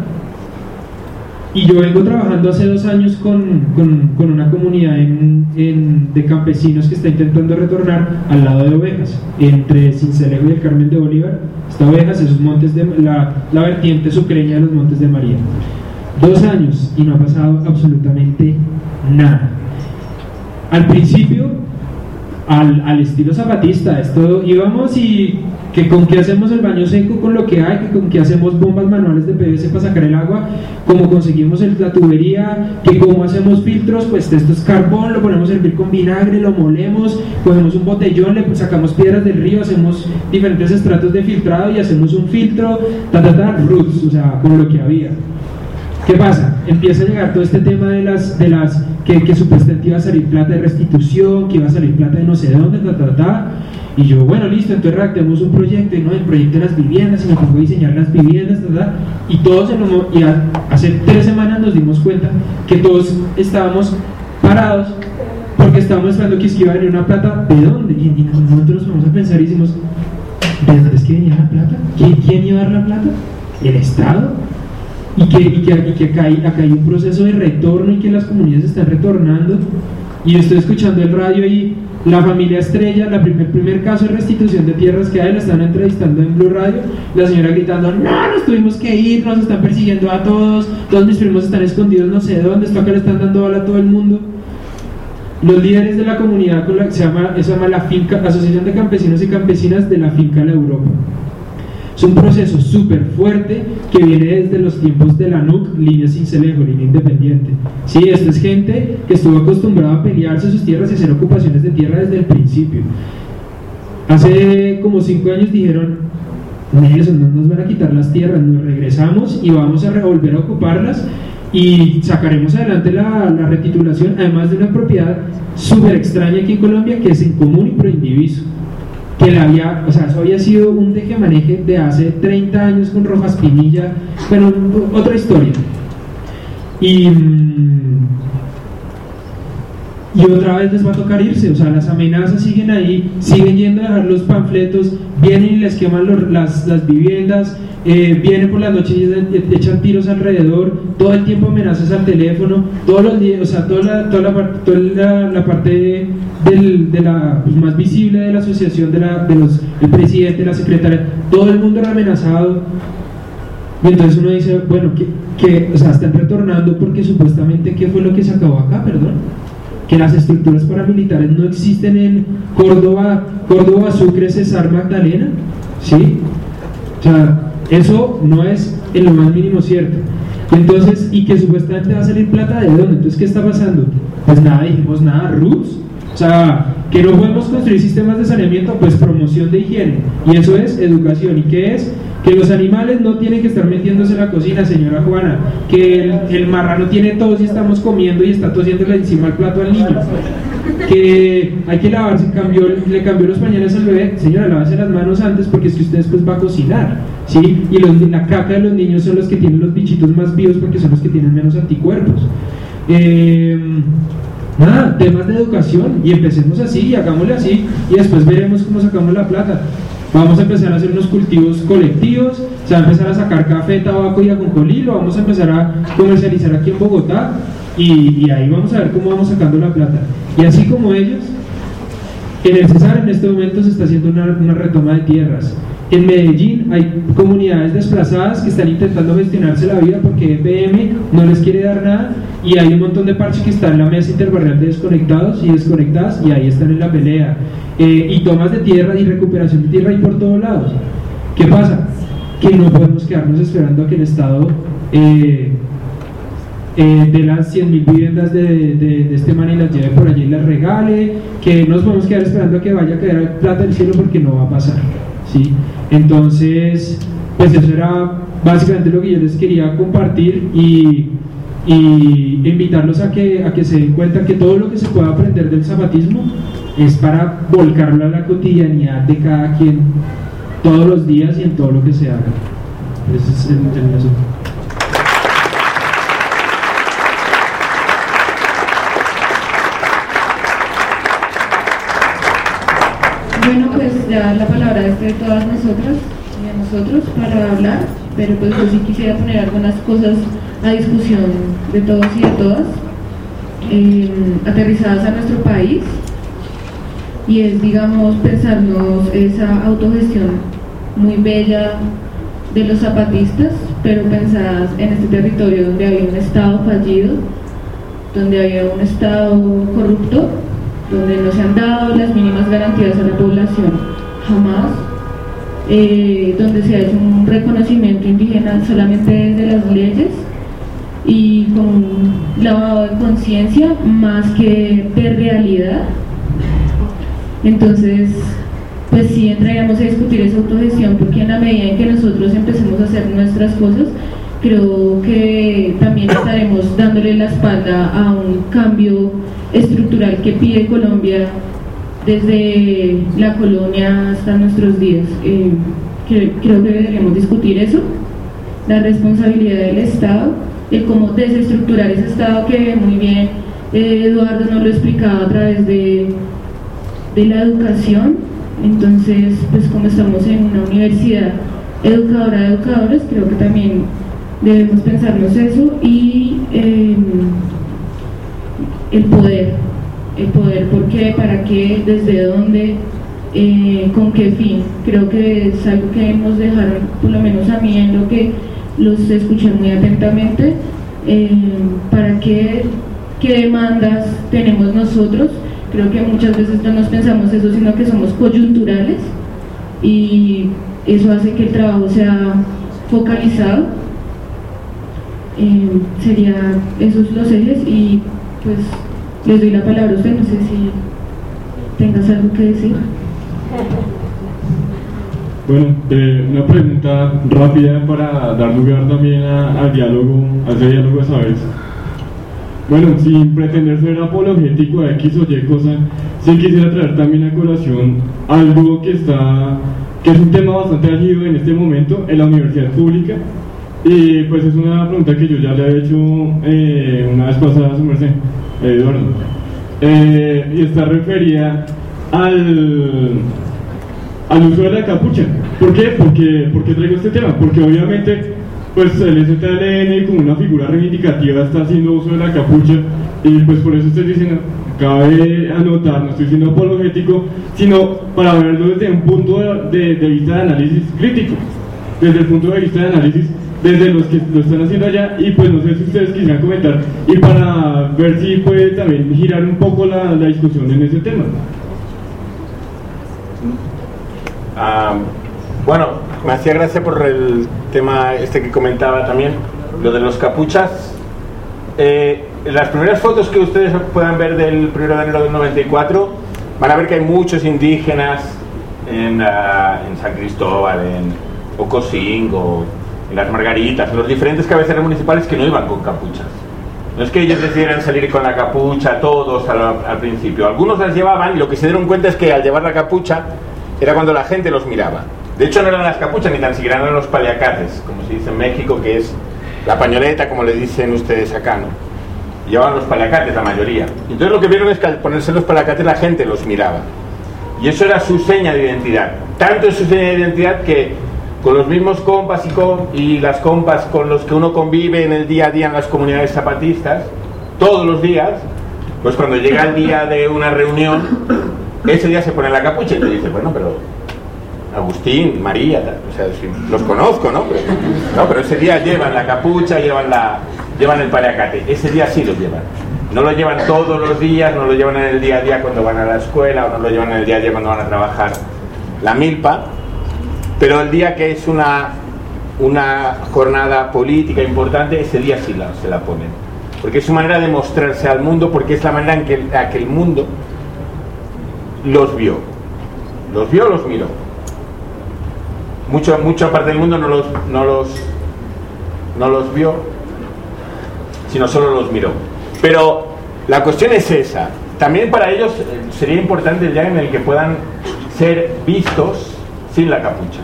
Y yo vengo trabajando hace dos años con, con, con una comunidad en, en, de campesinos que está intentando retornar al lado de Ovejas, entre Sincelejo y el Carmen de Bolívar. Está Ovejas, esos montes de la, la vertiente sucreña de los Montes de María. Dos años y no ha pasado absolutamente nada. Al principio, al, al estilo zapatista, esto íbamos y que con qué hacemos el baño seco con lo que hay, que con qué hacemos bombas manuales de P V C para sacar el agua, cómo conseguimos el, la tubería, que cómo hacemos filtros, pues esto es carbón, lo ponemos a hervir con vinagre, lo molemos, cogemos un botellón, le sacamos piedras del río, hacemos diferentes estratos de filtrado y hacemos un filtro, ta ta ta, roots, o sea, con lo que había. ¿Qué pasa? Empieza a llegar todo este tema de las, de las que, que supuestamente iba a salir plata de restitución, que iba a salir plata de no sé dónde, ta ta ta. Y yo, bueno, listo, entonces redactemos un proyecto, y no, el proyecto de las viviendas, y me pongo a diseñar las viviendas, ¿verdad? Y todos en un, y a, hace tres semanas nos dimos cuenta que todos estábamos parados porque estábamos esperando que iba a venir una plata. ¿De dónde? Y, y nosotros nos vamos a pensar y decimos, ¿de dónde es que venía la plata? ¿Quién, quién iba a dar la plata? ¿El Estado? Y que, y que, y que acá, hay, acá hay un proceso de retorno y que las comunidades están retornando. Y yo estoy escuchando el radio y la familia Estrella, la primer, primer caso de restitución de tierras que hay, la están entrevistando en Blue Radio, la señora gritando, no, nos tuvimos que ir, nos están persiguiendo a todos, todos mis primos están escondidos no sé dónde, esto acá le están dando bala a todo el mundo. Los líderes de la comunidad, con la que se llama, se llama la finca, Asociación de Campesinos y Campesinas de la Finca La Europa. Es un proceso súper fuerte que viene desde los tiempos de la N U C, línea Sincelejo, línea independiente. Sí, esta es gente que estuvo acostumbrada a pelearse sus tierras y hacer ocupaciones de tierra desde el principio. Hace como cinco años dijeron, Nelson, no nos van a quitar las tierras, nos regresamos y vamos a volver a ocuparlas y sacaremos adelante la, la retitulación, además de una propiedad súper extraña aquí en Colombia que es en común y proindiviso. que la había, o sea, eso había sido un tejemaneje de hace treinta años con Rojas Pinilla, pero otra historia. Y, y otra vez les va a tocar irse, o sea, las amenazas siguen ahí, siguen yendo a dejar los panfletos, vienen y les queman los, las, las viviendas, eh, vienen por las noches y echan tiros alrededor, todo el tiempo amenazas al teléfono, todos los días, o sea, toda la, toda la, toda la, la parte del, de la pues, más visible de la asociación, de la, de los, el presidente, la secretaria, todo el mundo era amenazado. Y entonces uno dice, bueno, que, que o sea, están retornando porque supuestamente, ¿qué fue lo que se acabó acá? Perdón, que las estructuras paramilitares no existen en Córdoba, Córdoba, Sucre, Cesar, Magdalena, ¿sí? O sea, eso no es en lo más mínimo cierto. Entonces, y que supuestamente va a salir plata ¿de dónde? Entonces, ¿qué está pasando? Pues nada, dijimos nada, roots, o sea, que no podemos construir sistemas de saneamiento, pues promoción de higiene, y eso es educación. ¿Y qué es? Que los animales no tienen que estar metiéndose en la cocina, señora Juana, que el, el marrano tiene tos y estamos comiendo y está tosiéndole encima al plato al niño, que hay que lavarse, cambió, le cambió los pañales al bebé, señora, lávese las manos antes porque es que usted después va a cocinar, ¿sí? Y los, la caca de los niños son los que tienen los bichitos más vivos porque son los que tienen menos anticuerpos. Eh, nada, temas de educación, y empecemos así y hagámosle así y después veremos cómo sacamos la plata. Vamos a empezar a hacer unos cultivos colectivos, se va a empezar a sacar café, tabaco y ajonjolí, lo vamos a empezar a comercializar aquí en Bogotá y, y ahí vamos a ver cómo vamos sacando la plata. Y así como ellos, en el Cesar en este momento se está haciendo una, una retoma de tierras. En Medellín hay comunidades desplazadas que están intentando gestionarse la vida porque E P M no les quiere dar nada, y hay un montón de parches que están en la mesa interbarrial de desconectados y desconectadas, y ahí están en la pelea. Eh, y tomas de tierra y recuperación de tierra y por todos lados. ¿Qué pasa? Que no podemos quedarnos esperando a que el Estado eh, eh, de las cien mil viviendas de, de, de este man y las lleve por allí y las regale, que nos podemos quedar esperando a que vaya a caer plata del cielo porque no va a pasar, ¿sí? Entonces, pues eso era básicamente lo que yo les quería compartir, y, y invitarlos a que, a que se den cuenta que todo lo que se pueda aprender del zapatismo es para volcarlo a la cotidianidad de cada quien todos los días y en todo lo que se haga. Ese es el, el asunto. Bueno, pues ya la palabra es de todas nosotras y de nosotros para hablar, pero pues yo sí quisiera poner algunas cosas a discusión de todos y de todas, eh, aterrizadas a nuestro país, y es, digamos, pensarnos esa autogestión muy bella de los zapatistas, pero pensadas en este territorio donde había un Estado fallido, donde había un Estado corrupto, donde no se han dado las mínimas garantías a la población, jamás, eh, donde se ha hecho un reconocimiento indígena solamente desde las leyes y con lavado de conciencia más que de realidad. Entonces, pues sí entraríamos a discutir esa autogestión, porque en la medida en que nosotros empecemos a hacer nuestras cosas, creo que también estaremos dándole la espalda a un cambio estructural que pide Colombia desde la colonia hasta nuestros días. Eh, creo, creo que deberíamos discutir eso, la responsabilidad del Estado, el cómo desestructurar ese Estado que muy bien eh, Eduardo nos lo explicaba a través de, de la educación. Entonces, pues como estamos en una universidad educadora de educadores, creo que también debemos pensarnos eso, y eh, el poder, el poder, ¿por qué? ¿Para qué? ¿Desde dónde? Eh, ¿Con qué fin? Creo que es algo que nos dejaron, por lo menos a mí, en lo que los escuché muy atentamente. Eh, ¿Para qué? ¿Qué demandas tenemos nosotros? Creo que muchas veces no nos pensamos eso, sino que somos coyunturales, y eso hace que el trabajo sea focalizado. Eh, sería esos los ejes, y pues les doy la palabra a usted, no sé si tengas algo que decir. Bueno, eh, una pregunta rápida para dar lugar también a, al diálogo, a ese diálogo de saberes. Bueno, sin pretender ser apologético de X o Y cosa, sí quisiera traer también a colación algo que está, que es un tema bastante álgido en este momento en la universidad pública, y pues es una pregunta que yo ya le he hecho eh, una vez pasada a su merced, eh, Eduardo, eh, y está referida al, al uso de la capucha. ¿Por qué? Porque, ¿por qué traigo este tema? Porque obviamente pues el S T L N como una figura reivindicativa está haciendo uso de la capucha, y pues por eso estoy diciendo, cabe anotar, no estoy siendo apologético, sino para verlo desde un punto de, de vista de análisis crítico, desde el punto de vista de análisis desde los que lo están haciendo allá, y pues no sé si ustedes quisieran comentar, y para ver si puede también girar un poco la, la discusión en ese tema. Um, bueno, me hacía gracia por el tema este que comentaba también, lo de los capuchas. Eh, las primeras fotos que ustedes puedan ver del primero de enero del noventa y cuatro, van a ver que hay muchos indígenas en, uh, en San Cristóbal, en Ocosingo, en Las Margaritas, en los diferentes cabeceras municipales, que no iban con capuchas. No es que ellos decidieran salir con la capucha todos al, al principio, algunos las llevaban, y lo que se dieron cuenta es que al llevar la capucha era cuando la gente los miraba. De hecho no eran las capuchas, ni tan siquiera eran los paliacates, como se dice en México, que es la pañoleta, como le dicen ustedes acá, ¿no? Llevaban los paliacates la mayoría. Entonces lo que vieron es que al ponerse los paliacates la gente los miraba, y eso era su seña de identidad. Tanto es su seña de identidad que con los mismos compas y, con, y las compas con los que uno convive en el día a día en las comunidades zapatistas, todos los días, pues cuando llega el día de una reunión, ese día se pone la capucha y te dice, bueno, pero Agustín, María, tal, o sea, sí, los conozco, ¿no? Pero, no, pero ese día llevan la capucha, llevan, la, llevan el paliacate, ese día sí lo llevan. No lo llevan todos los días, no lo llevan en el día a día cuando van a la escuela, o no lo llevan en el día a día cuando van a trabajar la milpa, pero el día que es una, una jornada política importante, ese día sí la, se la ponen. Porque es su manera de mostrarse al mundo, porque es la manera en que, en que el mundo los vio. Los vio, los miró. Mucho, mucha parte del mundo no los, no los, no los vio, sino solo los miró. Pero la cuestión es esa. También para ellos sería importante el día en el que puedan ser vistos sin la capucha.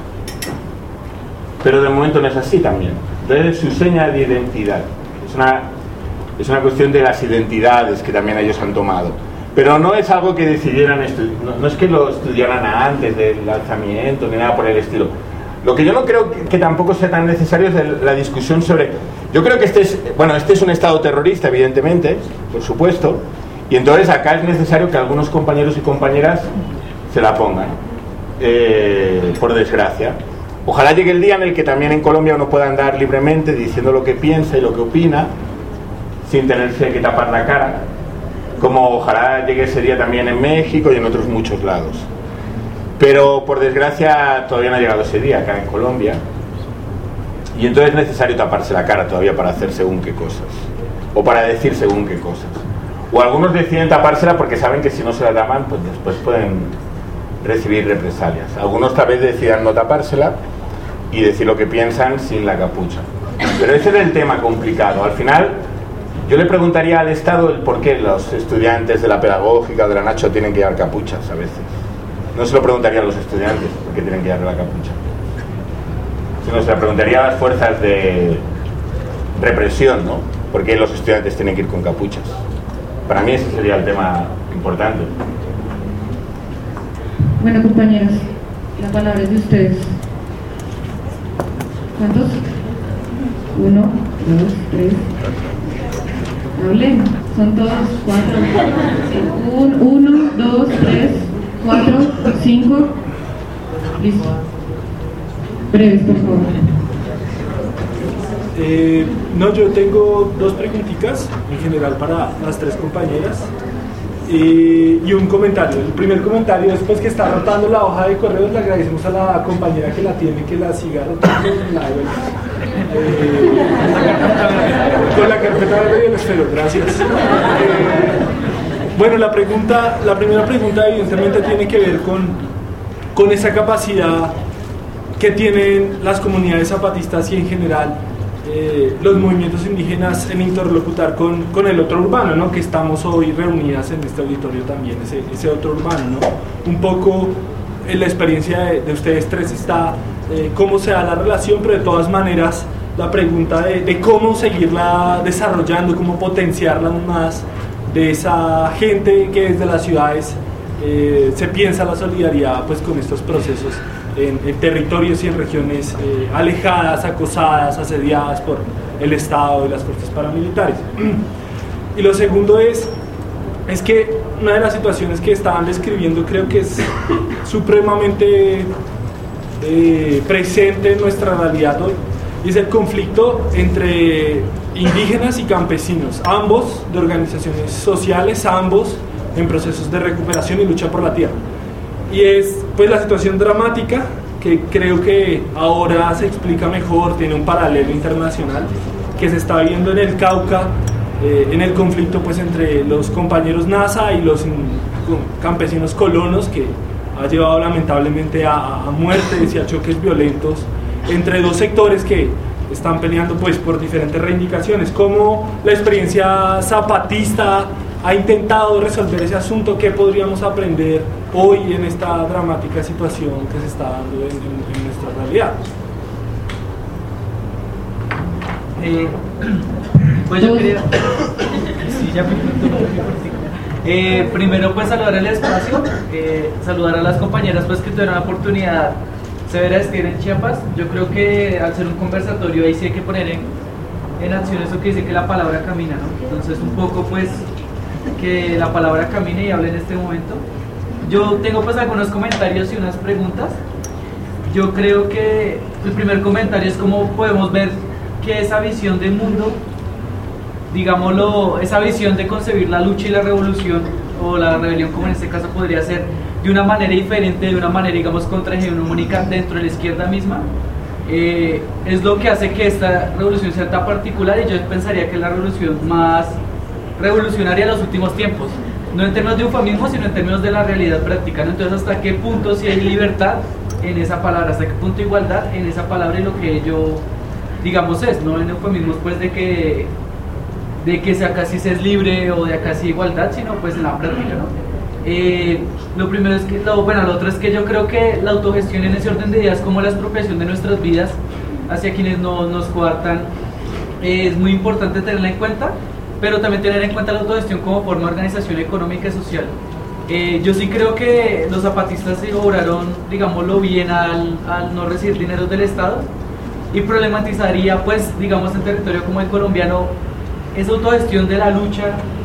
Pero de momento no es así también. Entonces su seña de identidad. Es una, es una cuestión de las identidades que también ellos han tomado. Pero no es algo que decidieran, no, no es que lo estudiaran antes del lanzamiento ni nada por el estilo. Lo que yo no creo que, que tampoco sea tan necesario es el, la discusión sobre... Yo creo que este es, bueno, este es un estado terrorista, evidentemente, por supuesto, y entonces acá es necesario que algunos compañeros y compañeras se la pongan, eh, por desgracia. Ojalá llegue el día en el que también en Colombia uno pueda andar libremente diciendo lo que piensa y lo que opina, sin tenerse que tapar la cara, como ojalá llegue ese día también en México y en otros muchos lados. Pero por desgracia todavía no ha llegado ese día acá en Colombia, y entonces es necesario taparse la cara todavía para hacer según qué cosas, o para decir según qué cosas. O algunos deciden tapársela porque saben que si no se la tapan, pues después pueden recibir represalias. Algunos tal vez decidan no tapársela y decir lo que piensan sin la capucha. Pero ese es el tema complicado. Al final, yo le preguntaría al Estado el por qué los estudiantes de la pedagógica o de la Nacho tienen que llevar capuchas a veces. No se lo preguntaría a los estudiantes por qué tienen que llevar la capucha, sino se lo preguntaría a las fuerzas de represión, ¿no? ¿Por qué los estudiantes tienen que ir con capuchas? Para mí ese sería el tema importante. Bueno, compañeros, la palabra es de ustedes. ¿Cuántos? Uno, dos, tres. Hablen, son todos cuatro. Un, uno, dos, tres, cuatro, cinco. Listo. Breves, por favor. Eh, no, yo tengo dos preguntitas en general para las tres compañeras, eh, y un comentario. El primer comentario es pues que está rotando la hoja de correos. Le agradecemos a la compañera que la tiene que la siga rotando la eh, con la carpeta verde y el esfero. Gracias. Eh, bueno, la pregunta, la primera pregunta evidentemente tiene que ver con, con esa capacidad que tienen las comunidades zapatistas y en general eh, los movimientos indígenas en interlocutar con, con el otro urbano, ¿no? Que estamos hoy reunidas en este auditorio también, ese, ese otro urbano, ¿no? Un poco en la experiencia de, de ustedes tres está eh, cómo se da la relación, pero de todas maneras la pregunta de, de cómo seguirla desarrollando, cómo potenciarla aún más, de esa gente que desde las ciudades eh, se piensa la solidaridad pues con estos procesos en, en territorios y en regiones eh, alejadas, acosadas, asediadas por el Estado y las fuerzas paramilitares. Y lo segundo es, es que una de las situaciones que estaban describiendo creo que es supremamente eh, presente en nuestra realidad hoy, y es el conflicto entre indígenas y campesinos, ambos de organizaciones sociales, ambos en procesos de recuperación y lucha por la tierra. Y es pues la situación dramática que creo que ahora se explica mejor, tiene un paralelo internacional, que se está viendo en el Cauca, eh, en el conflicto pues entre los compañeros NASA y los campesinos colonos, que ha llevado lamentablemente a, a muertes y a choques violentos entre dos sectores que están peleando pues por diferentes reivindicaciones. ¿Cómo la experiencia zapatista ha intentado resolver ese asunto? ¿Qué podríamos aprender hoy en esta dramática situación que se está dando en, en, en nuestra realidad? Eh, pues yo quería sí, ya me eh, primero pues saludar el espacio, eh, saludar a las compañeras pues que tuvieron la oportunidad severa de estar en Chiapas. Yo creo que al ser un conversatorio ahí sí hay que poner en, en acción eso que dice que la palabra camina, ¿no? Entonces un poco pues que la palabra camine y hable en este momento. Yo tengo pues algunos comentarios y unas preguntas. Yo creo que el primer comentario es cómo podemos ver que esa visión de mundo, digámoslo, esa visión de concebir la lucha y la revolución, o la rebelión como en este caso podría ser, de una manera diferente, de una manera digamos contrahegemónica dentro de la izquierda misma, eh, es lo que hace que esta revolución sea tan particular, y yo pensaría que es la revolución más revolucionaria de los últimos tiempos, no en términos de eufemismo, sino en términos de la realidad práctica, ¿no? Entonces, ¿hasta qué punto si hay libertad en esa palabra? ¿Hasta qué punto igualdad en esa palabra y lo que ello, digamos, es? No en eufemismos pues de que de que sea casi se es libre o de acá sí igualdad, sino pues en la práctica, ¿no? Eh, lo primero es que, lo, bueno, lo otro es que yo creo que la autogestión en ese orden de ideas como la expropiación de nuestras vidas hacia quienes no, nos coartan eh, es muy importante tenerla en cuenta, pero también tener en cuenta la autogestión como forma de organización económica y social. Eh, yo sí creo que los zapatistas se obraron, digámoslo bien, al, al no recibir dinero del Estado, y problematizaría, pues, digamos, en territorio como el colombiano, esa autogestión de la lucha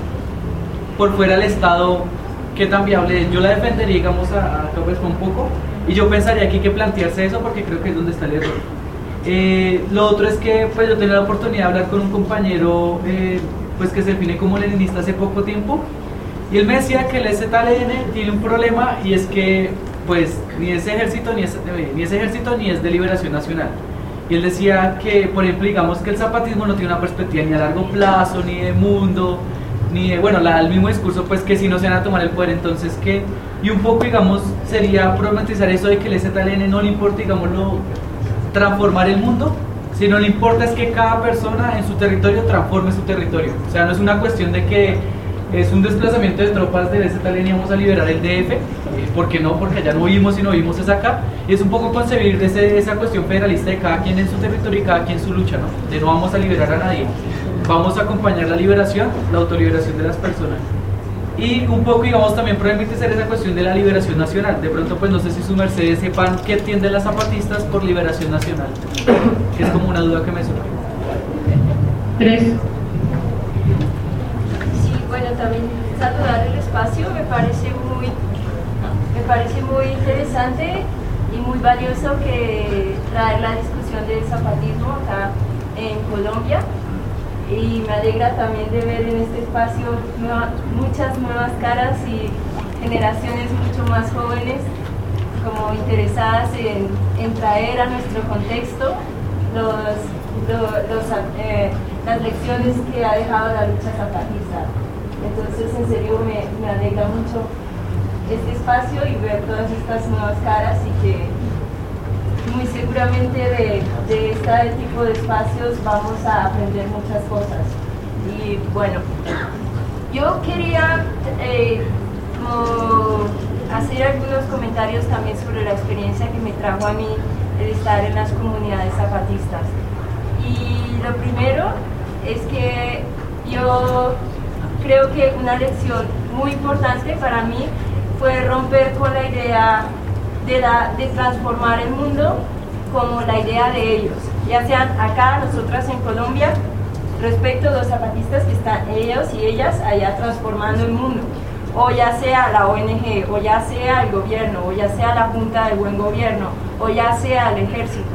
por fuera del Estado, qué tan viable es. Yo la defendería, digamos, a, a pues, un poco, y yo pensaría que hay que plantearse eso porque creo que es donde está el error. Eh, lo otro es que pues, yo tenía la oportunidad de hablar con un compañero eh, pues, que se define como leninista hace poco tiempo, y él me decía que el Z L N tiene un problema, y es que pues ni es ejército ni es, ni es ejército ni es de liberación nacional. Y él decía que, por ejemplo, digamos que el zapatismo no tiene una perspectiva ni a largo plazo, ni de mundo, ni de, bueno, la, el mismo discurso, pues que si no se van a tomar el poder, entonces que, y un poco, digamos, sería problematizar eso de que el Z L N no le importa, digámoslo, transformar el mundo, sino le importa es que cada persona en su territorio transforme su territorio. O sea, no es una cuestión de que es un desplazamiento de tropas del Z L N y vamos a liberar el D F, ¿por qué no? Porque allá no vivimos y no vivimos es acá, y es un poco concebir ese, esa cuestión federalista de cada quien en su territorio y cada quien en su lucha, ¿no? De no vamos a liberar a nadie, vamos a acompañar la liberación, la autoliberación de las personas. Y un poco, digamos, también problematizar esa cuestión de la liberación nacional. De pronto, pues no sé si su mercedes sepan qué entienden las zapatistas por liberación nacional, que es como una duda que me surge. Tres. Bueno, también saludar el espacio, me parece muy, me parece muy interesante y muy valioso que traer la discusión del zapatismo acá en Colombia, y me alegra también de ver en este espacio nueva, muchas nuevas caras y generaciones mucho más jóvenes como interesadas en, en traer a nuestro contexto los, los, los, eh, las lecciones que ha dejado la lucha zapatista. Entonces, en serio, me, me alegra mucho este espacio y ver todas estas nuevas caras, y que, y muy seguramente de, de este tipo de espacios vamos a aprender muchas cosas. Y bueno, yo quería eh, como hacer algunos comentarios también sobre la experiencia que me trajo a mí el estar en las comunidades zapatistas. Y lo primero es que yo creo que una lección muy importante para mí fue romper con la idea de, la, de transformar el mundo como la idea de ellos, ya sean acá, nosotras en Colombia, respecto a los zapatistas que están ellos y ellas allá transformando el mundo, o ya sea la O N G, o ya sea el gobierno, o ya sea la Junta del Buen Gobierno, o ya sea el ejército.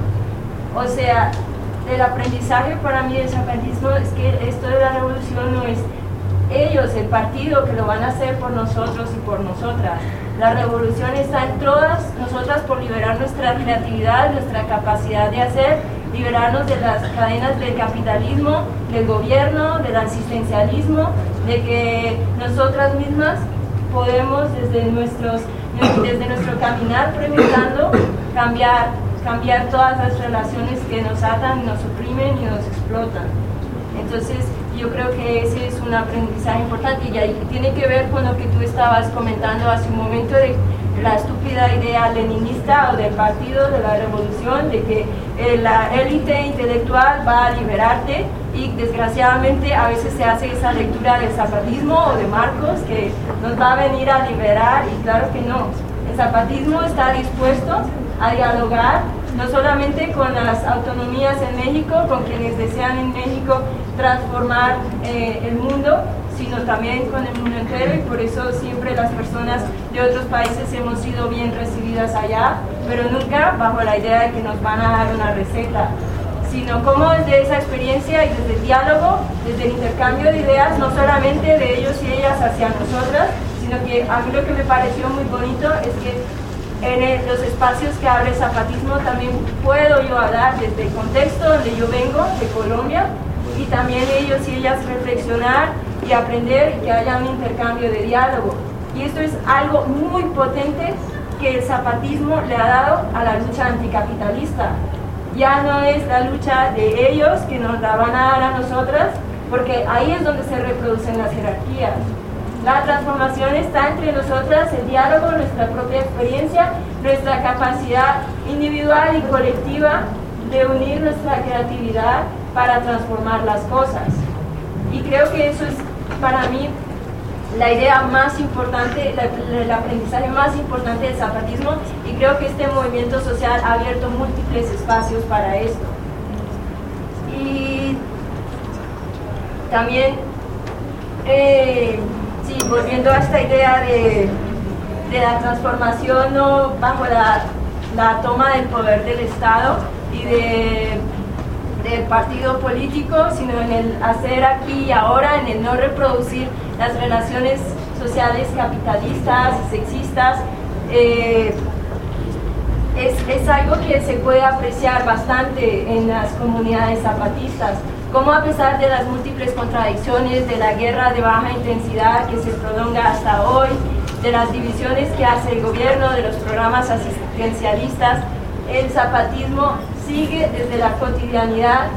O sea, el aprendizaje para mí del zapatismo es que esto de la revolución no es ellos, el partido, que lo van a hacer por nosotros y por nosotras. La revolución está en todas nosotras por liberar nuestra creatividad, nuestra capacidad de hacer, liberarnos de las cadenas del capitalismo, del gobierno, del asistencialismo, de que nosotras mismas podemos desde, nuestros, desde nuestro caminar preguntando cambiar, cambiar todas las relaciones que nos atan, nos oprimen y nos explotan. Entonces yo creo que ese es un aprendizaje importante y ahí tiene que ver con lo que tú estabas comentando hace un momento de la estúpida idea leninista o del partido de la revolución de que eh, la élite intelectual va a liberarte, y desgraciadamente a veces se hace esa lectura del zapatismo o de Marcos que nos va a venir a liberar, y claro que no. El zapatismo está dispuesto a dialogar no solamente con las autonomías en México, con quienes desean en México transformar eh, el mundo, sino también con el mundo entero, y por eso siempre las personas de otros países hemos sido bien recibidas allá, pero nunca bajo la idea de que nos van a dar una receta, sino como desde esa experiencia y desde el diálogo, desde el intercambio de ideas, no solamente de ellos y ellas hacia nosotras, sino que a mí lo que me pareció muy bonito es que en el, los espacios que abre el zapatismo también puedo yo hablar desde el contexto donde yo vengo, de Colombia, y también ellos y ellas reflexionar y aprender, y que haya un intercambio de diálogo. Y esto es algo muy potente que el zapatismo le ha dado a la lucha anticapitalista. Ya no es la lucha de ellos que nos la van a dar a nosotras, porque ahí es donde se reproducen las jerarquías. La transformación está entre nosotras, el diálogo, nuestra propia experiencia, nuestra capacidad individual y colectiva de unir nuestra creatividad para transformar las cosas. Y creo que eso es para mí la idea más importante, la, el aprendizaje más importante del zapatismo, y creo que este movimiento social ha abierto múltiples espacios para esto. Y también, eh, sí, volviendo a esta idea de, de la transformación no bajo la, la toma del poder del Estado y de del partido político, sino en el hacer aquí y ahora, en el no reproducir las relaciones sociales capitalistas, sexistas, eh, es, es algo que se puede apreciar bastante en las comunidades zapatistas, como a pesar de las múltiples contradicciones, de la guerra de baja intensidad que se prolonga hasta hoy, de las divisiones que hace el gobierno, de los programas asistencialistas, el zapatismo sigue desde la cotidianidad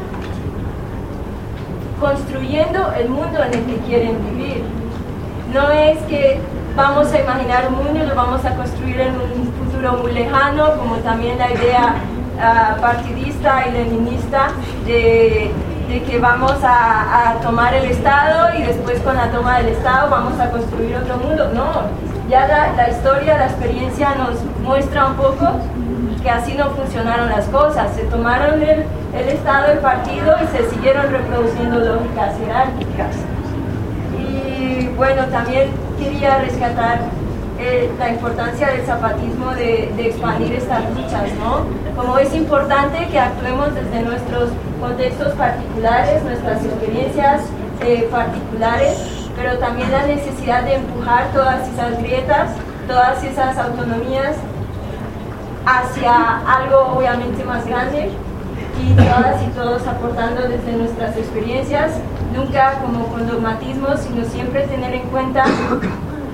construyendo el mundo en el que quieren vivir. No es que vamos a imaginar un mundo y lo vamos a construir en un futuro muy lejano, como también la idea uh, partidista y leninista de, de que vamos a, a tomar el Estado y después con la toma del Estado vamos a construir otro mundo. No, ya la, la historia, la experiencia nos muestra un poco que así no funcionaron las cosas. Se tomaron el, el Estado, el partido, y se siguieron reproduciendo lógicas jerárquicas. Y bueno, también quería rescatar eh, la importancia del zapatismo de, de expandir estas luchas, ¿no? Como es importante que actuemos desde nuestros contextos particulares, nuestras experiencias eh, particulares, pero también la necesidad de empujar todas esas grietas, todas esas autonomías hacia algo obviamente más grande, y todas y todos aportando desde nuestras experiencias, nunca como con dogmatismo, sino siempre tener en cuenta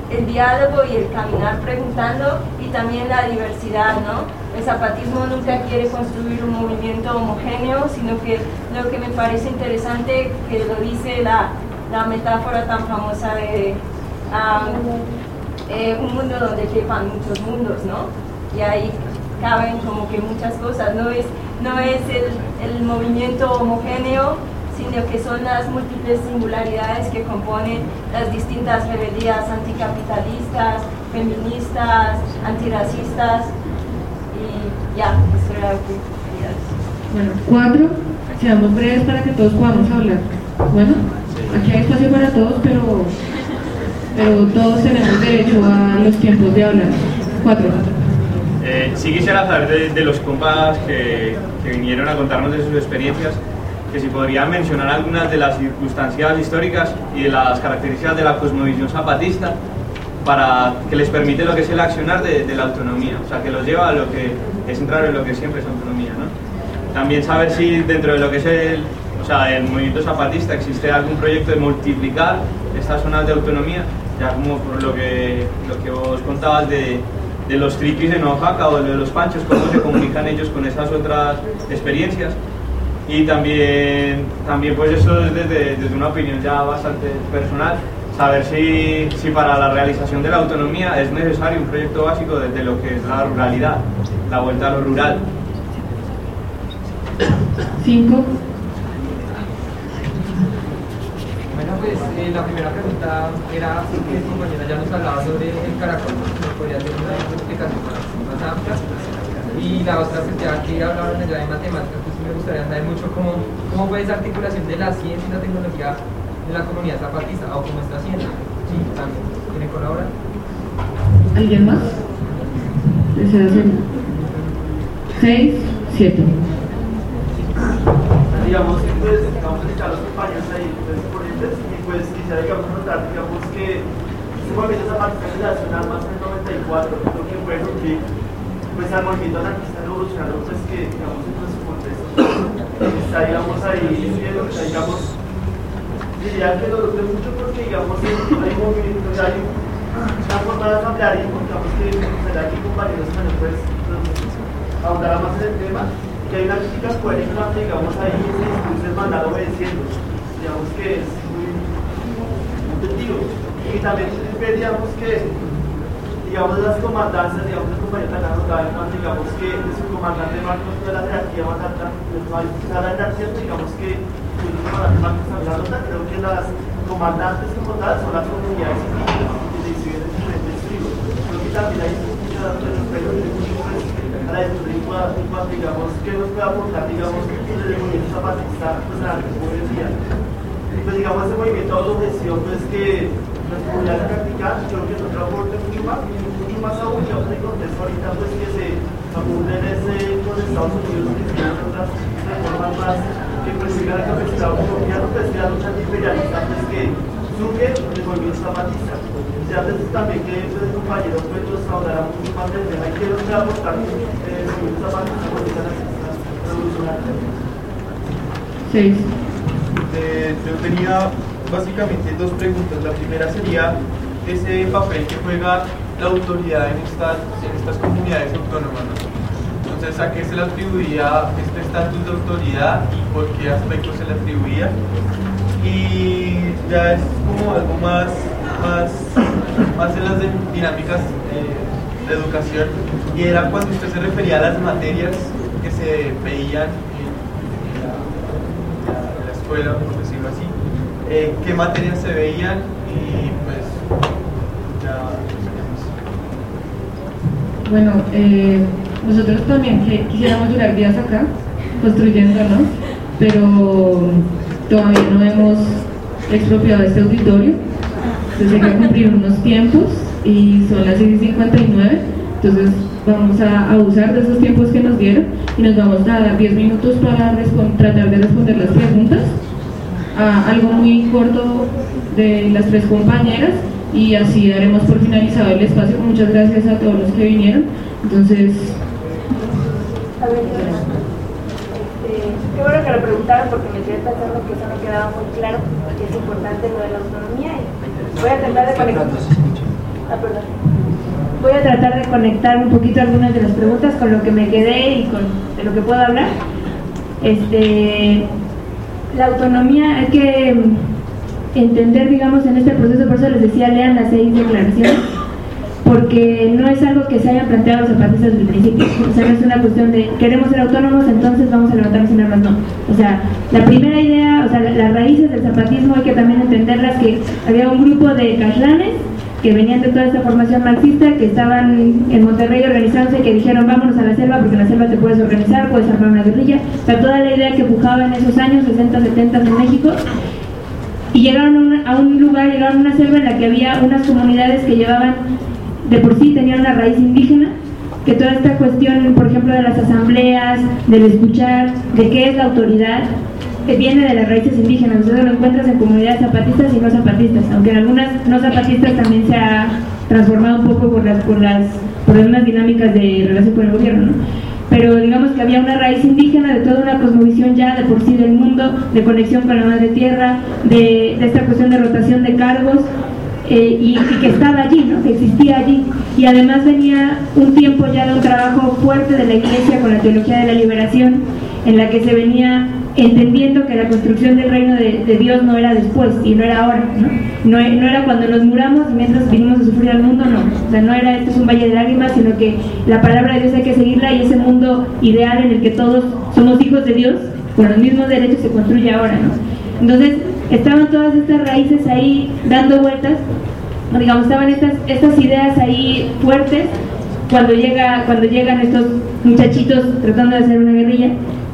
el diálogo y el caminar preguntando, y también la diversidad, ¿no? El zapatismo nunca quiere construir un movimiento homogéneo, sino que lo que me parece interesante, que lo dice la, la metáfora tan famosa de um, eh, un mundo donde quepan muchos mundos, ¿no? Y ahí caben como que muchas cosas, no es, no es el, el movimiento homogéneo, sino que son las múltiples singularidades que componen las distintas rebeldías anticapitalistas, feministas, antirracistas, y ya, eso era lo que quería decir. Bueno, cuatro, seamos breves para que todos podamos hablar. Bueno, aquí hay espacio para todos, pero, pero todos tenemos derecho a los tiempos de hablar. Cuatro. Eh, sí quisiera saber de, de los compas que, que vinieron a contarnos de sus experiencias, que si podrían mencionar algunas de las circunstancias históricas y de las características de la cosmovisión zapatista para que les permite lo que es el accionar de, de la autonomía, o sea, que los lleva a lo que es entrar en lo que siempre es autonomía, ¿no? También saber si dentro de lo que es el, o sea, el movimiento zapatista existe algún proyecto de multiplicar estas zonas de autonomía, ya como por lo que, lo que vos contabas de, de los triquis en Oaxaca o de los panchos, cómo se comunican ellos con esas otras experiencias. Y también, también pues eso desde, desde una opinión ya bastante personal, saber si, si para la realización de la autonomía es necesario un proyecto básico desde lo que es la ruralidad, la vuelta a lo rural. Cinco. Bueno, pues eh, la primera pregunta era que tu compañera ya nos hablaba sobre el caracol, nos podría hacer una explicación más amplia. Y la otra, pues ya que hablaron allá de matemáticas, pues me gustaría saber mucho cómo, cómo fue esa articulación de la ciencia y la tecnología en la comunidad zapatista, o cómo está haciendo. Sí, también. ¿Quiere colaborar? ¿Alguien más? ¿Desea hacer? Seis, siete. Digamos que pues vamos a estar los compañeros ahí pues, ponentes, y pues quisiera digamos notar digamos que este movimiento zapatista se nacional más en el noventa y cuatro, lo que fue que pues al movimiento anarquista revolucionario pues que digamos en su contexto está digamos ahí viendo que digamos diría que lo noté mucho porque digamos hay un movimiento, hay una forma de asamblearismo, digamos que será que compañeros también pues ahondará más en el tema, que hay una crítica poética, digamos ahí ese discurso es mandar obedeciendo, digamos que es muy intuitivo, y también digamos que digamos las comandancias, digamos el compañero tan notable, digamos que su comandante Marcos de la jerarquía más alta, no hay la jerarquía, digamos que el comandante Marcos de la alta, creo que las comandantes como tal son las comunidades indígenas que se dividen en diferentes tribus. Creo que también hay mucha respeto a la estructura, digamos, que nos puede aportar, digamos, desde el movimiento zapatista, pues a la hoy día. Y pues digamos ese movimiento de autogestión, pues que las comunidades practican, creo que es otro aporte mucho más, mucho más aún, digamos, en el contexto ahorita, pues que se apunten ese con Estados Unidos, que se dan otras reformas más que persigan la capacidad colombiana, pues que la lucha antiimperialista, pues que surge del movimiento zapatista. Ya veces también que el compañero pues nos hablará mucho más del tema y que nos puede aportar el movimiento zapatista con esta revolucionaria. Seis. Eh, yo tenía básicamente dos preguntas. La primera sería ese papel que juega la autoridad en estas, en estas comunidades autónomas, ¿no? Entonces, ¿a qué se le atribuía este estatus de autoridad y por qué aspectos se le atribuía? Y ya es como algo más, más, más en las dinámicas eh, de educación, y era cuando usted se refería a las materias que se veían en la, en la escuela, por decirlo así, eh, qué materias se veían y pues ya... Bueno, eh, nosotros también que quisiéramos durar días acá construyéndonos, pero todavía no hemos expropiado este auditorio, entonces hay que cumplir unos tiempos y son las seis y cincuenta y nueve, entonces vamos a abusar de esos tiempos que nos dieron y nos vamos a dar diez minutos para tratar de responder las preguntas, a algo muy corto de las tres compañeras, y así daremos por finalizado el espacio. Muchas gracias a todos los que vinieron. Entonces, a ver, este, qué bueno que lo preguntaron porque me quedé pensando que eso no quedaba muy claro, que es importante lo de la autonomía, y voy a tratar de conectar. Ah, perdón. Voy a tratar de conectar un poquito algunas de las preguntas con lo que me quedé y con de lo que puedo hablar. Este, la autonomía hay que entender, digamos, en este proceso, por eso les decía, lean las seis declaraciones, porque no es algo que se hayan planteado los zapatistas desde el principio. O sea, no es una cuestión de queremos ser autónomos, entonces vamos a levantarnos sin armas, no. O sea, la primera idea, o sea, las raíces del zapatismo hay que también entenderlas, que había un grupo de caslanes que venían de toda esta formación marxista, que estaban en Monterrey organizándose, que dijeron vámonos a la selva, porque en la selva te puedes organizar, puedes armar una guerrilla. O sea, toda la idea que pujaba en esos años, sesenta, setenta en México, y llegaron a un, a un lugar, llegaron a una selva en la que había unas comunidades que llevaban, de por sí tenían una raíz indígena, que toda esta cuestión, por ejemplo, de las asambleas, del escuchar, de qué es la autoridad, que viene de las raíces indígenas. Ustedes lo encuentras en comunidades zapatistas y no zapatistas, aunque en algunas no zapatistas también se ha transformado un poco por las, por las, por las mismas dinámicas de relación con el gobierno, ¿no? Pero digamos que había una raíz indígena de toda una cosmovisión ya de por sí del mundo, de conexión con la madre tierra, de, de esta cuestión de rotación de cargos, eh, y, y que estaba allí, ¿no? Que existía allí. Y además venía un tiempo ya de un trabajo fuerte de la Iglesia con la teología de la liberación, en la que se venía entendiendo que la construcción del reino de, de Dios no era después y no era ahora, ¿no? No, no era cuando nos muramos y mientras vinimos a sufrir al mundo, no. O sea, no era esto es un valle de lágrimas, sino que la palabra de Dios hay que seguirla, y ese mundo ideal en el que todos somos hijos de Dios con los mismos derechos se construye ahora, ¿no? Entonces estaban todas estas raíces ahí dando vueltas, digamos, estaban estas, estas ideas ahí fuertes cuando, llega, cuando llegan estos muchachitos tratando de hacer una guerrilla.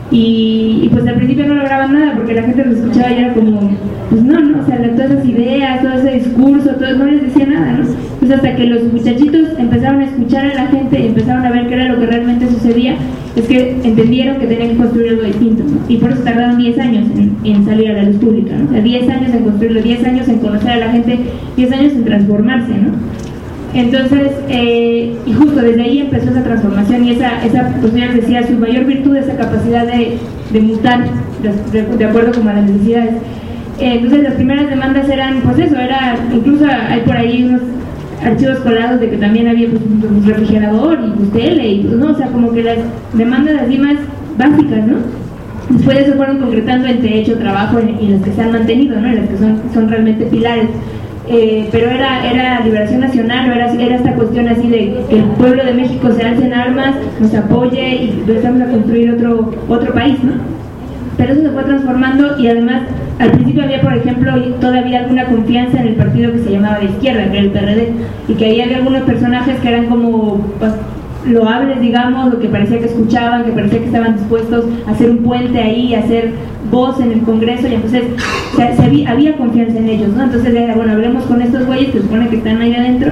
Y, y pues al principio no lograban nada porque la gente los escuchaba y era como, pues no, no, o sea, todas esas ideas, todo ese discurso, todo, no les decía nada, ¿no? Pues hasta que los muchachitos empezaron a escuchar a la gente y empezaron a ver qué era lo que realmente sucedía, es que entendieron que tenían que construir algo distinto, ¿no? Y por eso tardaron diez años en, en salir a la luz pública, ¿no? O sea, diez años en construirlo, diez años en conocer a la gente, diez años en transformarse, ¿no? Entonces, eh, y justo desde ahí empezó esa transformación y esa, esa pues ya les decía, su mayor virtud, esa capacidad de, de mutar de, de, de acuerdo con las necesidades. Eh, entonces las primeras demandas eran, pues eso, era, incluso hay por ahí unos archivos colados de que también había pues un refrigerador y pues tele y pues no, o sea, como que las demandas así más básicas, ¿no? Después de eso fueron concretando en techo, trabajo y las que se han mantenido, ¿no? Y las que son, son realmente pilares. Eh, pero era, era liberación nacional, era, era esta cuestión así de que el pueblo de México se alce en armas, nos apoye y empezamos a construir otro, otro país, ¿no? Pero eso se fue transformando y además al principio había, por ejemplo, todavía alguna confianza en el partido que se llamaba de izquierda, que era el P R D, y que ahí había algunos personajes que eran como pues, loables, digamos, o que parecía que escuchaban, que parecía que estaban dispuestos a hacer un puente ahí, a hacer voz en el Congreso, y entonces se, se había, había confianza en ellos, ¿no? Entonces era, bueno, hablemos con estos güeyes que supone que están ahí adentro,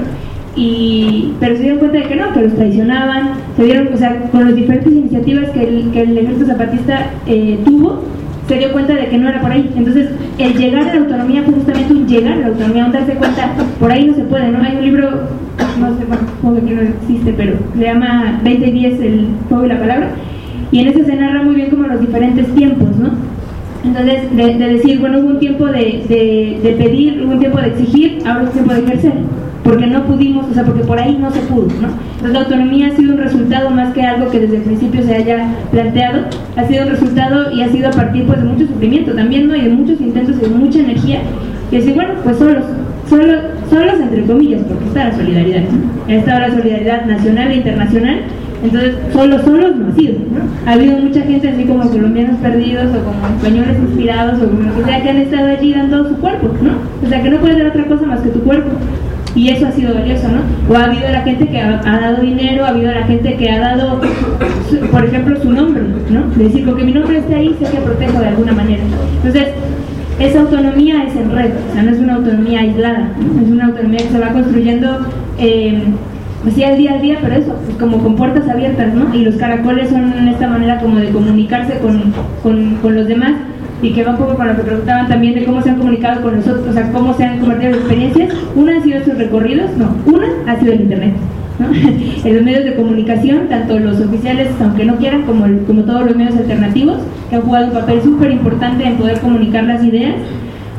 y pero se dieron cuenta de que no, que los traicionaban, se dieron, o sea, con las diferentes iniciativas que el, que el ejército zapatista eh, tuvo, se dio cuenta de que no era por ahí. Entonces el llegar a la autonomía fue justamente un llegar a la autonomía, un darse cuenta, por ahí no se puede, ¿no? Hay un libro, no sé, bueno, que no existe, pero se llama veinte diez, el fuego y la palabra, y en ese se narra muy bien como los diferentes tiempos, ¿no? Entonces, de, de decir, bueno, hubo un tiempo de, de, de pedir, hubo un tiempo de exigir, ahora es un tiempo de ejercer, porque no pudimos, o sea, porque por ahí no se pudo, ¿no? Entonces la autonomía ha sido un resultado más que algo que desde el principio se haya planteado, ha sido un resultado y ha sido a partir pues de mucho sufrimiento también, ¿no? Y de muchos intentos y de mucha energía, y decir, bueno, pues solos, solos, solos entre comillas, porque está la solidaridad, ¿no? Ha estado la solidaridad nacional e internacional. Entonces, solos, solos no ha sido, ¿no? Ha habido mucha gente así como colombianos perdidos o como españoles inspirados o como lo que sea, que han estado allí dando su cuerpo, ¿no? O sea, que no puedes dar otra cosa más que tu cuerpo. Y eso ha sido valioso, ¿no? O ha habido la gente que ha, ha dado dinero, ha habido la gente que ha dado, su, por ejemplo, su nombre, ¿no? De decir, porque mi nombre está ahí, sé que protejo de alguna manera. Entonces, esa autonomía es en red, o sea, no es una autonomía aislada, ¿no? Es una autonomía que se va construyendo eh, pues sí, al día al día, pero eso, pues como con puertas abiertas, ¿no? Y los caracoles son esta manera como de comunicarse con, con, con los demás, y que va un poco con lo que preguntaban también de cómo se han comunicado con nosotros, o sea, cómo se han convertido en experiencias. Una han sido estos recorridos, no, una ha sido el internet, ¿no? En los medios de comunicación, tanto los oficiales, aunque no quieran, como, como todos los medios alternativos, que han jugado un papel súper importante en poder comunicar las ideas.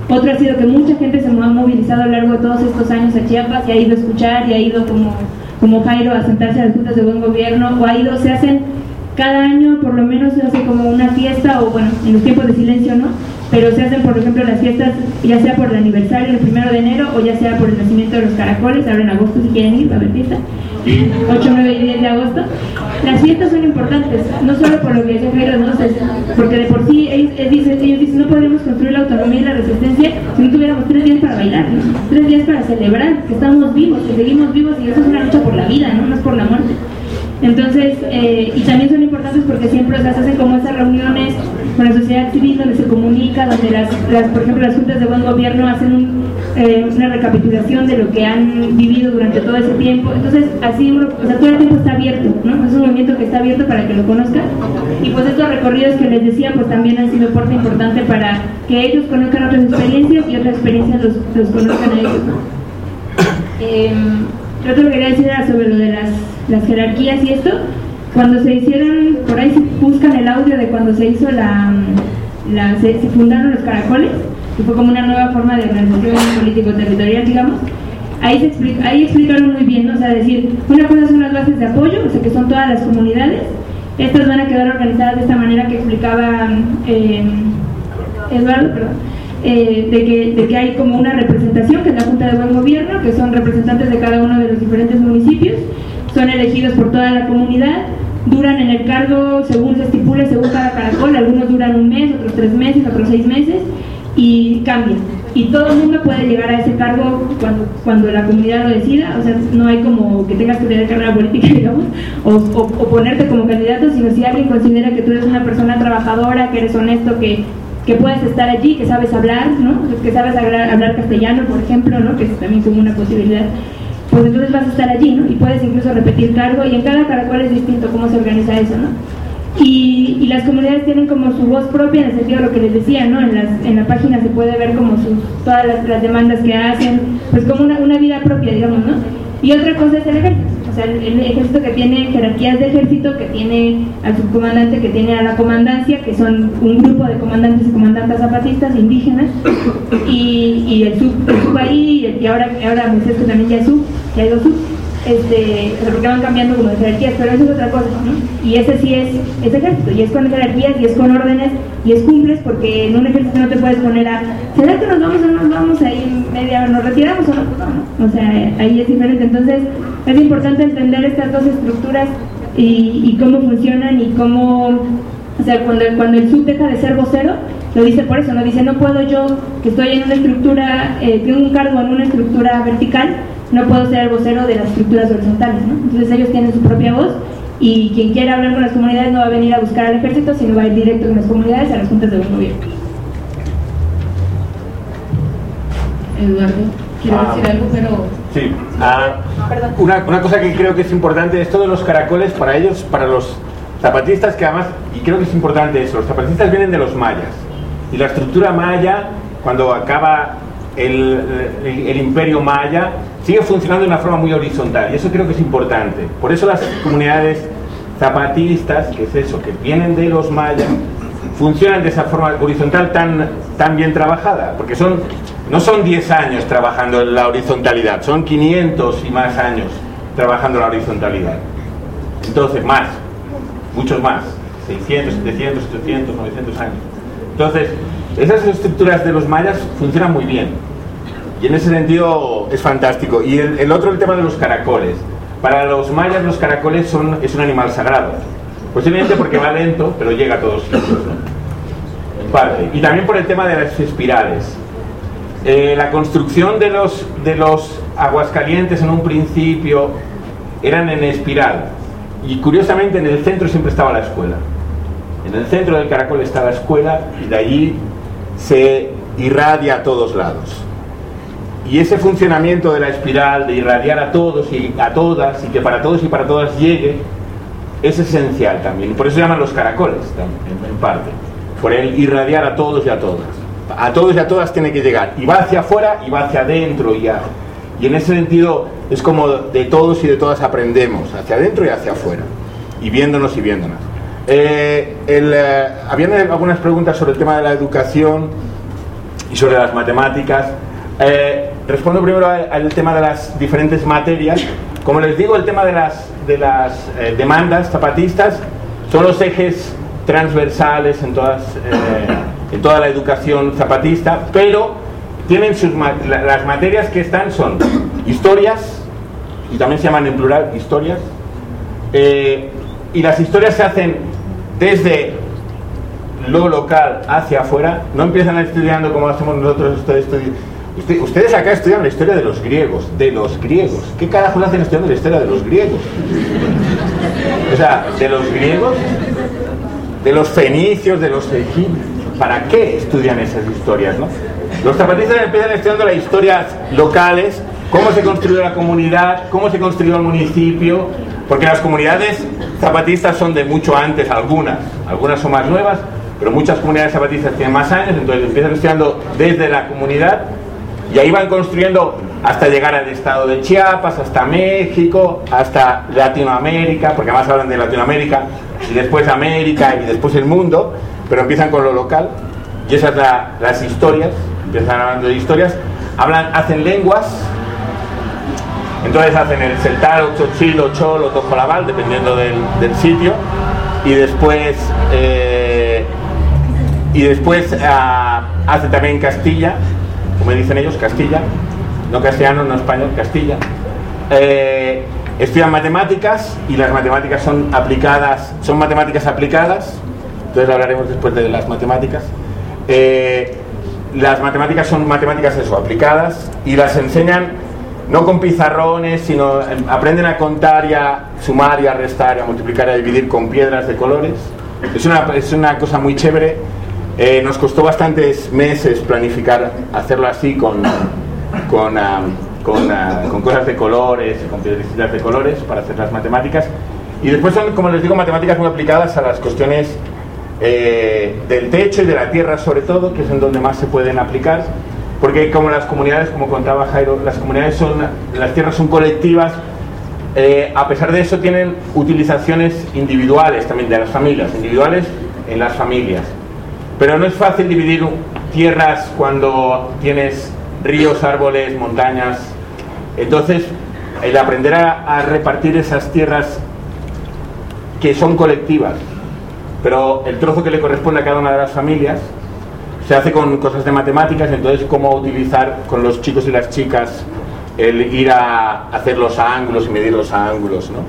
Otro ha sido que mucha gente se ha movilizado a lo largo de todos estos años a Chiapas y ha ido a escuchar y ha ido como, como Jairo a sentarse a las juntas de buen gobierno, o ha ido, se hacen cada año por lo menos se hace como una fiesta, o bueno, en los tiempos de silencio no, pero se hacen por ejemplo las fiestas ya sea por el aniversario el primero de enero o ya sea por el nacimiento de los caracoles, ahora en agosto si quieren ir, va a haber fiesta, ocho, nueve y diez de agosto. Las fiestas son importantes, no solo por lo que decía Jairo, ¿no? O sea, porque de por sí ellos, ellos, dicen, ellos dicen no podríamos construir la autonomía y la resistencia si no tuviéramos tres días para bailar, ¿no? Tres días para celebrar que estamos vivos, que seguimos vivos, y eso es una lucha por la vida, no, no es por la muerte. Entonces, eh, y también son importantes porque siempre se hacen como esas reuniones con la sociedad civil donde se comunica, donde las, las por ejemplo las juntas de buen gobierno hacen un, eh, una recapitulación de lo que han vivido durante todo ese tiempo. Entonces así uno, o sea, todo el tiempo está abierto, ¿no? Es un movimiento que está abierto para que lo conozcan, y pues estos recorridos que les decía pues también han sido parte importante para que ellos conozcan otras experiencias y otras experiencias los, los conozcan a ellos, ¿no? Eh, Lo otro que quería decir era sobre lo de las, las jerarquías y esto. Cuando se hicieron, por ahí se buscan el audio de cuando se hizo la, la se, se fundaron los caracoles, que fue como una nueva forma de organización político-territorial, digamos. Ahí, se explica, ahí explicaron muy bien, ¿no? O sea, decir, una cosa son las bases de apoyo, o sea, que son todas las comunidades. Estas van a quedar organizadas de esta manera que explicaba eh, Eduardo, perdón. Eh, de, que, de que hay como una representación, que es la Junta de Buen Gobierno, que son representantes de cada uno de los diferentes municipios, son elegidos por toda la comunidad, duran en el cargo según se estipule, según cada caracol, algunos duran un mes, otros tres meses, otros seis meses, y cambian. Y todo el mundo puede llegar a ese cargo cuando, cuando la comunidad lo decida, o sea, no hay como que tengas que tener carrera política, digamos, o, o, o ponerte como candidato, sino si alguien considera que tú eres una persona trabajadora, que eres honesto, que que puedes estar allí, que sabes hablar, ¿no? Que sabes hablar, hablar castellano, por ejemplo, ¿no? Que es también como una posibilidad. Pues entonces vas a estar allí, ¿no? Y puedes incluso repetir cargo, y en cada caracol es distinto cómo se organiza eso, ¿no? Y, y las comunidades tienen como su voz propia, en el sentido de lo que les decía, ¿no? En, las, en la página se puede ver como sus, todas las, las demandas que hacen, pues como una, una vida propia, digamos, ¿no? Y otra cosa es el ejército. O sea, el, el ejército que tiene jerarquías de ejército, que tiene al subcomandante, que tiene a la comandancia, que son un grupo de comandantes y comandantas zapatistas indígenas, y, y el, sub, el sub ahí, y ahora, ahora Moisés, que también ya es sub, ya hay dos sub, este, porque van cambiando como de jerarquías, pero eso es otra cosa, ¿no? Y ese sí es, es ejército, y es con jerarquías, y es con órdenes, y es cumples, porque en un ejército no te puedes poner a, ¿será que nos vamos o no nos vamos ahí media hora, nos retiramos o no? No, o sea, ahí es diferente. Entonces es importante entender estas dos estructuras y, y cómo funcionan y cómo, o sea, cuando, cuando el sub deja de ser vocero, lo dice por eso, no dice, no puedo yo, que estoy en una estructura, eh, tengo un cargo en una estructura vertical, no puedo ser el vocero de las estructuras horizontales, ¿no? Entonces ellos tienen su propia voz, y quien quiera hablar con las comunidades no va a venir a buscar al ejército, sino va a ir directo con las comunidades a las juntas de buen gobierno. Eduardo, quiero ah, decir algo, pero... Sí, ah, una, una cosa que creo que es importante, esto de los caracoles, para ellos, para los zapatistas, que además, y creo que es importante eso, los zapatistas vienen de los mayas, y la estructura maya, cuando acaba el, el, el imperio maya, sigue funcionando de una forma muy horizontal, y eso creo que es importante. Por eso las comunidades zapatistas, que es eso, que vienen de los mayas, funcionan de esa forma horizontal tan, tan bien trabajada, porque son, no son diez años trabajando en la horizontalidad, son quinientos y más años trabajando en la horizontalidad. Entonces, más, muchos más, seiscientos, setecientos, ochocientos, novecientos años. Entonces, esas estructuras de los mayas funcionan muy bien, y en ese sentido es fantástico. Y el, el otro, el tema de los caracoles. Para los mayas los caracoles son, es un animal sagrado, posiblemente porque va lento, pero llega a todos sitios, ¿no? En parte. Y también por el tema de las espirales. Eh, la construcción de los, de los Aguascalientes en un principio eran en espiral, y curiosamente en el centro siempre estaba la escuela. En el centro del caracol está la escuela, y de allí se irradia a todos lados. Y ese funcionamiento de la espiral, de irradiar a todos y a todas, y que para todos y para todas llegue, es esencial también. Por eso se llaman los caracoles, también, en parte. Por el irradiar a todos y a todas. A todos y a todas tiene que llegar. Y va hacia afuera y va hacia adentro. Y, a, y en ese sentido es como de todos y de todas aprendemos, hacia adentro y hacia afuera. Y viéndonos y viéndonos. Eh, el, eh, habían algunas preguntas sobre el tema de la educación. y sobre las matemáticas. Eh, respondo primero al, al tema de las diferentes materias. Como les digo, el tema de las, de las eh, demandas zapatistas son los ejes transversales en, todas, eh, en toda la educación zapatista, pero tienen sus, las materias que están son historias, y también se llaman en plural historias, eh, y las historias se hacen desde lo local hacia afuera, no empiezan estudiando como hacemos nosotros. Ustedes, Usted, ustedes acá estudian la historia de los griegos, de los griegos. ¿Qué carajos hacen estudiando la historia de los griegos? O sea, de los griegos, de los fenicios, de los egipcios. ¿Para qué estudian esas historias, no? Los zapatistas empiezan estudiando las historias locales, cómo se construyó la comunidad, cómo se construyó el municipio, porque las comunidades zapatistas son de mucho antes, algunas, algunas son más nuevas, pero muchas comunidades zapatistas tienen más años, entonces empiezan estudiando desde la comunidad y ahí van construyendo hasta llegar al estado de Chiapas, hasta México, hasta Latinoamérica, porque además hablan de Latinoamérica, y después América y después el mundo, pero empiezan con lo local, y esas son la, las historias, empiezan hablando de historias, hablan, hacen lenguas, entonces hacen el celtaro, chochilo, cholo, tojolabal, dependiendo del, del sitio, y después eh, y después uh, hacen también Castilla, como dicen ellos, Castilla, no castellano, no español, Castilla. Eh, estudian matemáticas, y las matemáticas son aplicadas, son matemáticas aplicadas, entonces hablaremos después de las matemáticas. Eh, las matemáticas son matemáticas eso, aplicadas, y las enseñan no con pizarrones, sino aprenden a contar y a sumar y a restar y a multiplicar y a dividir con piedras de colores. Es una, es una cosa muy chévere. Eh, nos costó bastantes meses planificar hacerlo así con, con, uh, con, uh, con cosas de colores, con piedrecitas de colores para hacer las matemáticas. Y después son, como les digo, matemáticas muy aplicadas a las cuestiones eh, del techo y de la tierra sobre todo, que es en donde más se pueden aplicar. Porque como las comunidades, como contaba Jairo, las comunidades son, las tierras son colectivas, eh, a pesar de eso tienen utilizaciones individuales también de las familias, individuales en las familias. Pero no es fácil dividir tierras cuando tienes ríos, árboles, montañas. Entonces, el aprender a, a repartir esas tierras que son colectivas, pero el trozo que le corresponde a cada una de las familias, se hace con cosas de matemáticas. Entonces, cómo utilizar con los chicos y las chicas el ir a hacer los ángulos y medir los ángulos, ¿no?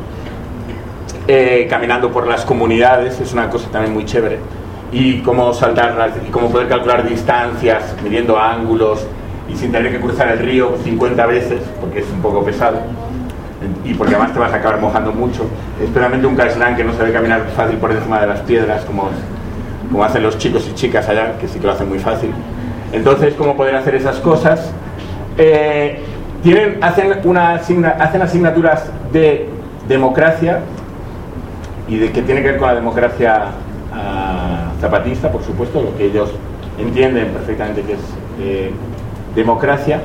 Eh, caminando por las comunidades es una cosa también muy chévere. Y cómo saltar las, y cómo poder calcular distancias midiendo ángulos y sin tener que cruzar el río cincuenta veces, porque es un poco pesado y porque además te vas a acabar mojando mucho. Especialmente un castlán que no sabe caminar fácil por encima de las piedras, como como hacen los chicos y chicas allá, que sí que lo hacen muy fácil. Entonces, cómo poder hacer esas cosas. Eh, tienen, hacen, una asigna, hacen asignaturas de democracia, y de que tiene que ver con la democracia uh, zapatista, por supuesto, lo que ellos entienden perfectamente que es eh, democracia.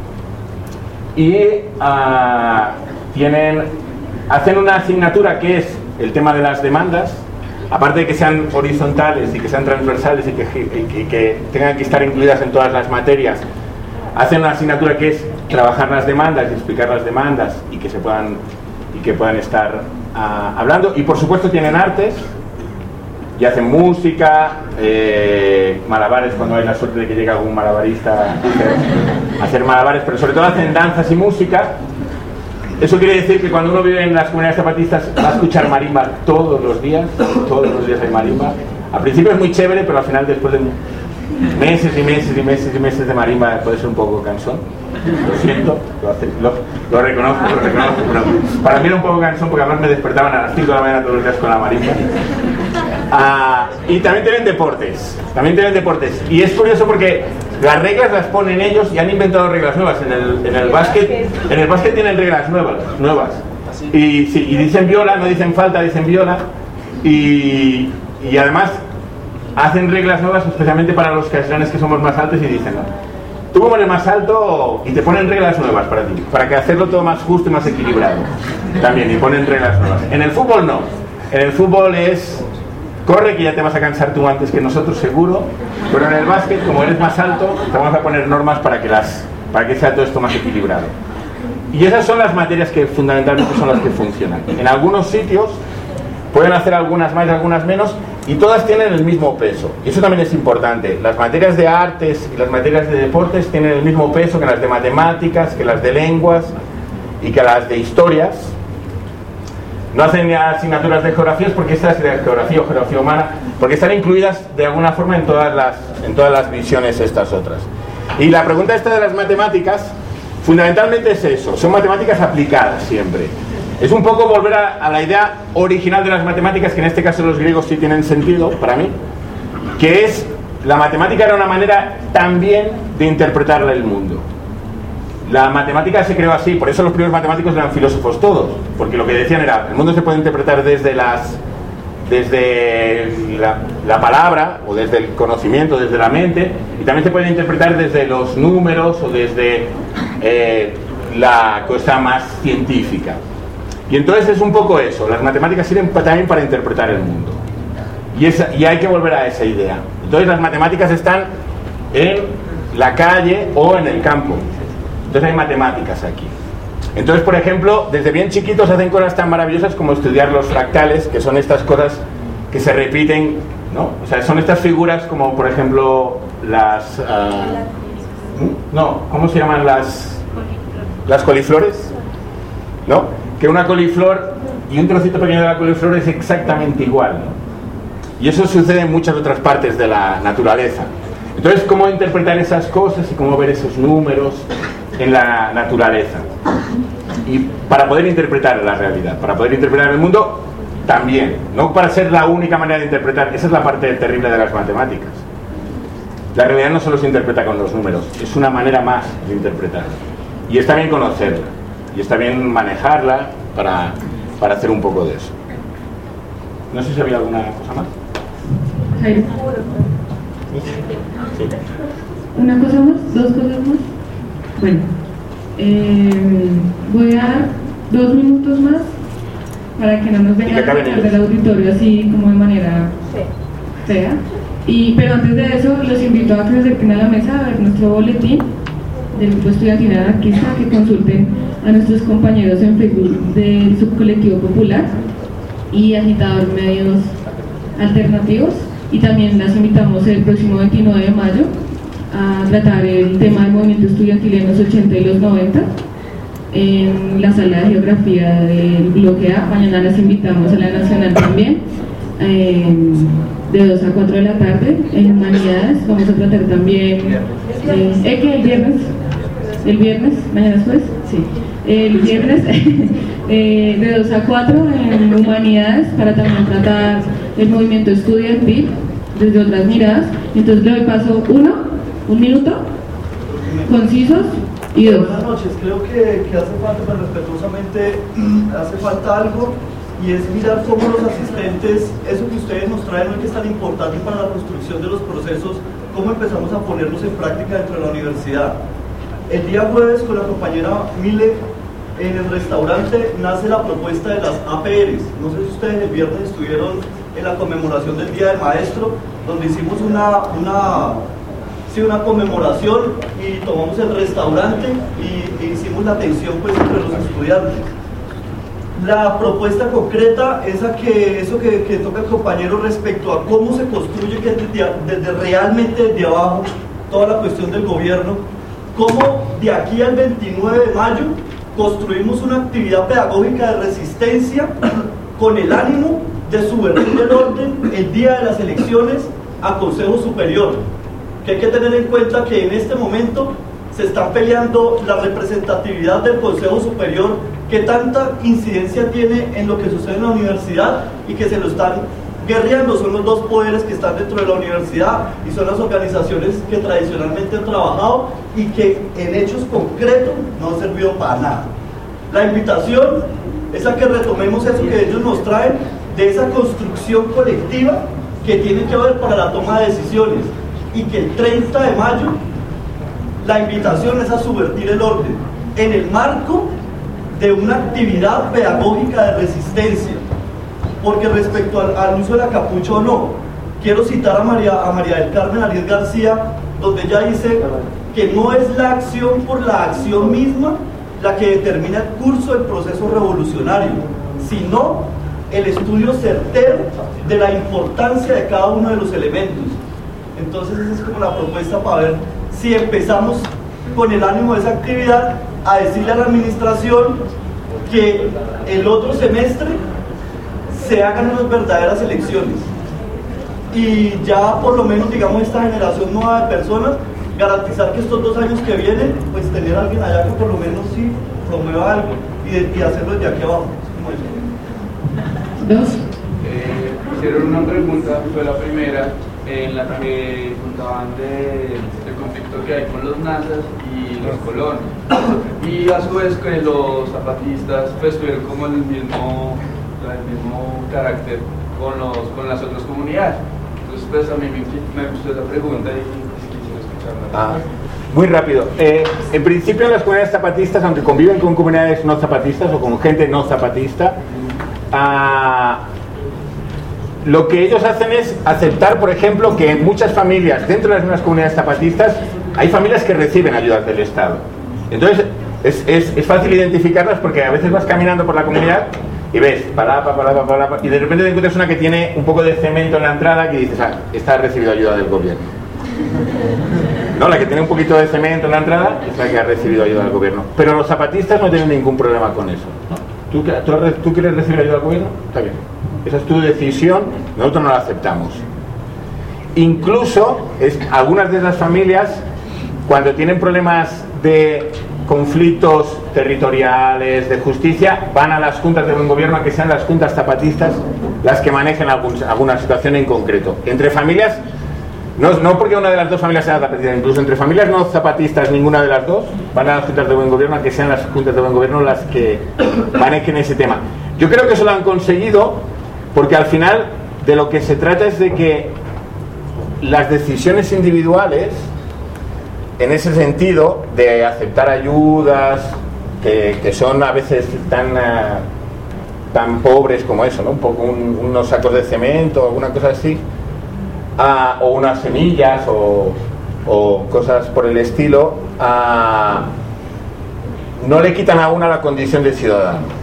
Y uh, tienen, hacen una asignatura que es el tema de las demandas. Aparte de que sean horizontales y que sean transversales y que, y que tengan que estar incluidas en todas las materias, hacen una asignatura que es trabajar las demandas y explicar las demandas y que se puedan y que puedan estar uh, hablando. Y por supuesto tienen artes y hacen música, eh, malabares cuando hay la suerte de que llegue algún malabarista a hacer, a hacer malabares, pero sobre todo hacen danzas y música. Eso quiere decir que cuando uno vive en las comunidades zapatistas va a escuchar marimba todos los días, todos los días hay marimba. Al principio es muy chévere, pero al final, después de meses y meses y meses y meses de marimba, puede ser un poco cansón. Lo siento, lo, hace, lo, lo reconozco, lo reconozco, pero para mí era un poco cansón porque además me despertaban a las cinco de la mañana todos los días con la marimba. Ah, y también tienen deportes, también tienen deportes. Y es curioso porque las reglas las ponen ellos y han inventado reglas nuevas. En el, en el básquet, en el básquet tienen reglas nuevas, nuevas. Y, sí, y dicen viola, no dicen falta, dicen viola. Y, y además hacen reglas nuevas especialmente para los castellanes que somos más altos y dicen, ¿no? Tú como eres más alto, y te ponen reglas nuevas para ti, para que hacerlo todo más justo y más equilibrado. También, y ponen reglas nuevas. En el fútbol no. En el fútbol es corre que ya te vas a cansar tú antes que nosotros seguro, pero en el básquet, como eres más alto, te vamos a poner normas para que, las, para que sea todo esto más equilibrado. Y esas son las materias que fundamentalmente son las que funcionan. En algunos sitios pueden hacer algunas más y algunas menos, y todas tienen el mismo peso. Y eso también es importante. Las materias de artes y las materias de deportes tienen el mismo peso que las de matemáticas, que las de lenguas y que las de historias. No hacen asignaturas de geografías porque estas de geografía o geografía humana, porque están incluidas de alguna forma en todas las, en todas las visiones estas otras. Y la pregunta esta de las matemáticas, fundamentalmente es eso, son matemáticas aplicadas siempre. Es un poco volver a, a la idea original de las matemáticas, que en este caso los griegos sí tienen sentido para mí, que es, la matemática era una manera también de interpretar el mundo. La matemática se creó así, por eso los primeros matemáticos eran filósofos todos, porque lo que decían era, el mundo se puede interpretar desde las desde la, la palabra, o desde el conocimiento, desde la mente, y también se puede interpretar desde los números, o desde eh, la cosa más científica. Y entonces es un poco eso, las matemáticas sirven también para interpretar el mundo. Y, esa, y hay que volver a esa idea. Entonces las matemáticas están en la calle o en el campo. Entonces hay matemáticas aquí. Entonces, por ejemplo, desde bien chiquitos hacen cosas tan maravillosas como estudiar los fractales, que son estas cosas que se repiten, ¿no? O sea, son estas figuras como, por ejemplo, las... Uh, no, ¿cómo se llaman las... las coliflores? ¿No? Que una coliflor y un trocito pequeño de la coliflor es exactamente igual, ¿no? Y eso sucede en muchas otras partes de la naturaleza. Entonces, ¿cómo interpretar esas cosas y cómo ver esos números en la naturaleza? Y para poder interpretar la realidad, para poder interpretar el mundo, también, no para ser la única manera de interpretar. Esa es la parte terrible de las matemáticas. La realidad no solo se interpreta con los números, es una manera más de interpretar. Y está bien conocerla, y está bien manejarla para, para hacer un poco de eso. No sé si había alguna cosa más. Jairo. Sí. ¿Una cosa más? ¿Dos cosas más? Bueno, eh, voy a dar dos minutos más para que no nos vengan a sacar del auditorio así como de manera fea. Y, pero antes de eso, los invito a que se acerquen a la mesa a ver nuestro boletín del grupo estudiantil anarquista, que consulten a nuestros compañeros en Facebook del Subcolectivo Popular y Agitador Medios Alternativos. Y también las invitamos el próximo veintinueve de mayo a tratar el tema del movimiento estudiantil en los ochenta y los noventa en la sala de geografía del bloque A. Mañana las invitamos a la nacional también, eh, de dos a cuatro de la tarde. En humanidades vamos a tratar también eh, ¿eh, que el viernes el viernes, mañana después, sí, el viernes eh, de dos a cuatro en humanidades, para también tratar el movimiento estudiantil desde otras miradas. Entonces le doy paso uno, un minuto, concisos y dos. Buenas noches, creo que, que hace falta, pero respetuosamente, hace falta algo, y es mirar cómo los asistentes, eso que ustedes nos traen hoy que es tan importante para la construcción de los procesos, cómo empezamos a ponerlos en práctica dentro de la universidad. El día jueves, con la compañera Mile, en el restaurante nace la propuesta de las A P Rs. No sé si ustedes el viernes estuvieron en la conmemoración del Día del Maestro, donde hicimos una, una, sí, una conmemoración y tomamos el restaurante y, y hicimos la atención pues, entre los estudiantes. La propuesta concreta es a que eso que, que toca el compañero respecto a cómo se construye que desde, desde realmente desde abajo toda la cuestión del gobierno, cómo de aquí al veintinueve de mayo construimos una actividad pedagógica de resistencia con el ánimo de subvertir el orden el día de las elecciones a Consejo Superior. Que hay que tener en cuenta que en este momento se está peleando la representatividad del Consejo Superior, que tanta incidencia tiene en lo que sucede en la universidad y que se lo están guerreando. Son los dos poderes que están dentro de la universidad y son las organizaciones que tradicionalmente han trabajado y que en hechos concretos no han servido para nada. La invitación es a que retomemos eso que ellos nos traen, de esa construcción colectiva que tiene que haber para la toma de decisiones, y que el treinta de mayo la invitación es a subvertir el orden en el marco de una actividad pedagógica de resistencia. porque respecto al, al uso de la capucha o no, quiero citar a María, a María del Carmen Arias García, donde ella dice que no es la acción por la acción misma la que determina el curso del proceso revolucionario, sino el estudio certero de la importancia de cada uno de los elementos. Entonces esa es como la propuesta para ver si empezamos con el ánimo de esa actividad a decirle a la administración que el otro semestre se hagan unas verdaderas elecciones y ya por lo menos, digamos, esta generación nueva de personas, garantizar que estos dos años que vienen, pues tener a alguien allá que por lo menos sí promueva algo y, de, y hacerlo desde aquí abajo. Dos. Eh, hicieron una pregunta, fue la primera, en la que contaban de, del conflicto que hay con los nazas y los colonos, y a su vez que los zapatistas pues tuvieron como el mismo, el mismo carácter con, los, con las otras comunidades. Entonces pues a mí me, me gustó esa pregunta y quisiera escucharla. Ah, muy rápido. Eh, en principio las comunidades zapatistas, aunque conviven con comunidades no zapatistas o con gente no zapatista, ah, lo que ellos hacen es aceptar, por ejemplo, que en muchas familias, dentro de las mismas comunidades zapatistas, hay familias que reciben ayudas del Estado. Entonces, es, es, es fácil identificarlas porque a veces vas caminando por la comunidad y ves, palapa, palapa, palapa, y de repente te encuentras una que tiene un poco de cemento en la entrada que dices, ah, esta ha recibido ayuda del gobierno. No, la que tiene un poquito de cemento en la entrada es la que ha recibido ayuda del gobierno. Pero los zapatistas no tienen ningún problema con eso, ¿no? ¿Tú, tú, ¿Tú quieres recibir ayuda del gobierno? Está bien. Esa es tu decisión, nosotros no la aceptamos. Incluso es, algunas de esas familias, cuando tienen problemas de conflictos territoriales, de justicia, van a las juntas de buen gobierno, a que sean las juntas zapatistas las que manejen algún, alguna situación en concreto. Entre familias, no, no porque una de las dos familias sea zapatista, incluso entre familias no zapatistas, ninguna de las dos, van a las juntas de buen gobierno, a que sean las juntas de buen gobierno las que manejen ese tema. Yo creo que eso lo han conseguido porque al final de lo que se trata es de que las decisiones individuales, en ese sentido de aceptar ayudas que, que son a veces tan, uh, tan pobres como eso, ¿no? Un poco un, unos sacos de cemento, alguna cosa así, uh, o unas semillas o, o cosas por el estilo, uh, no le quitan a una la condición de ciudadano.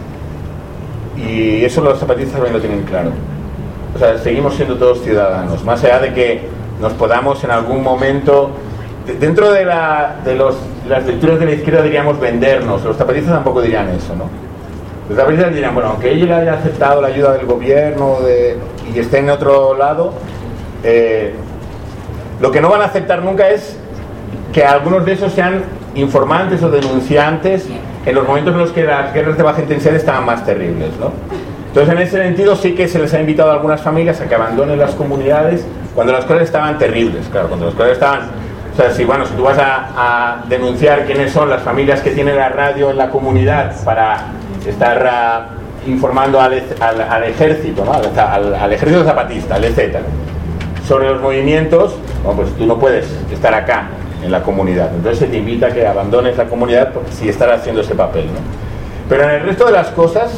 Y eso los zapatistas también lo tienen claro. O sea, seguimos siendo todos ciudadanos, más allá de que nos podamos en algún momento, de, dentro de, la, de los, las lecturas de la izquierda diríamos vendernos. Los zapatistas tampoco dirían eso, ¿no? Los zapatistas dirían, bueno, aunque ella haya aceptado la ayuda del gobierno de, y esté en otro lado, eh, lo que no van a aceptar nunca es que algunos de esos sean informantes o denunciantes en los momentos en los que las guerras de baja intensidad estaban más terribles, ¿no? Entonces, en ese sentido sí que se les ha invitado a algunas familias a que abandonen las comunidades cuando las cosas estaban terribles, claro, cuando las cosas estaban... O sea, si, bueno, si tú vas a, a denunciar quiénes son las familias que tienen la radio en la comunidad para estar uh, informando al, al, al ejército, ¿no? al, al, al ejército zapatista, al E Z, sobre los movimientos, bueno, pues tú no puedes estar acá en la comunidad. Entonces se te invita a que abandones la comunidad porque si estás haciendo ese papel, ¿no? Pero en el resto de las cosas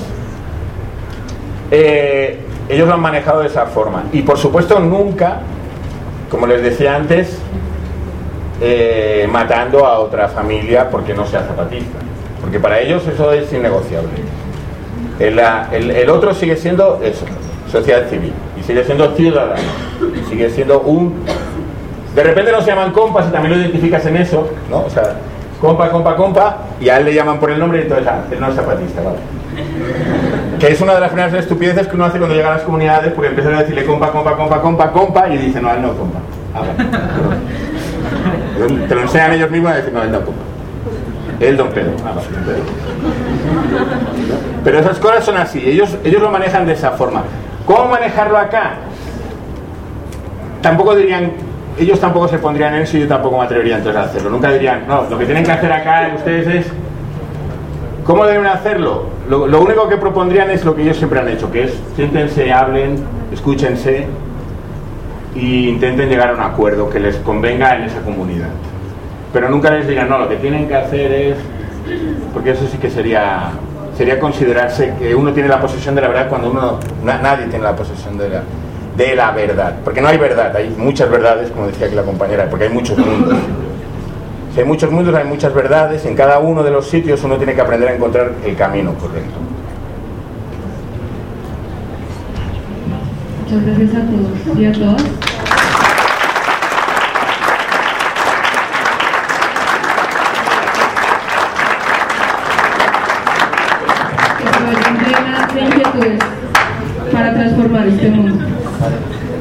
eh, ellos lo han manejado de esa forma y por supuesto nunca, como les decía antes, eh, matando a otra familia porque no sea zapatista, porque para ellos eso es innegociable. El, el, el otro sigue siendo eso, sociedad civil, y sigue siendo ciudadano, y sigue siendo un... De repente no se llaman compas y también lo identificas en eso, ¿no? O sea, compa, compa, compa, y a él le llaman por el nombre y entonces, ah, él no es zapatista, ¿vale? Que es una de las primeras estupideces que uno hace cuando llega a las comunidades, porque empiezan a decirle compa, compa, compa, compa, compa, y dicen, no, él no compa. Ah, vale. Te lo enseñan ellos mismos a decir, no, él no compa. Él don Pedro. Ah, vale, don Pedro. Pero esas cosas son así, ellos, ellos lo manejan de esa forma. ¿Cómo manejarlo acá? Tampoco dirían... Ellos tampoco se pondrían en eso y yo tampoco me atrevería entonces a hacerlo. Nunca dirían, no, lo que tienen que hacer acá ustedes es... ¿Cómo deben hacerlo? Lo, lo único que propondrían es lo que ellos siempre han hecho, que es siéntense, hablen, escúchense e intenten llegar a un acuerdo que les convenga en esa comunidad. Pero nunca les digan, no, lo que tienen que hacer es... Porque eso sí que sería sería considerarse que uno tiene la posesión de la verdad cuando uno na, nadie tiene la posesión de la, de la verdad, porque no hay verdad, hay muchas verdades, como decía aquí la compañera, porque hay muchos mundos. Si hay muchos mundos, hay muchas verdades, en cada uno de los sitios uno tiene que aprender a encontrar el camino correcto. Muchas gracias a todos y a todas. Que se vayan llenas de inquietudes para transformar este mundo.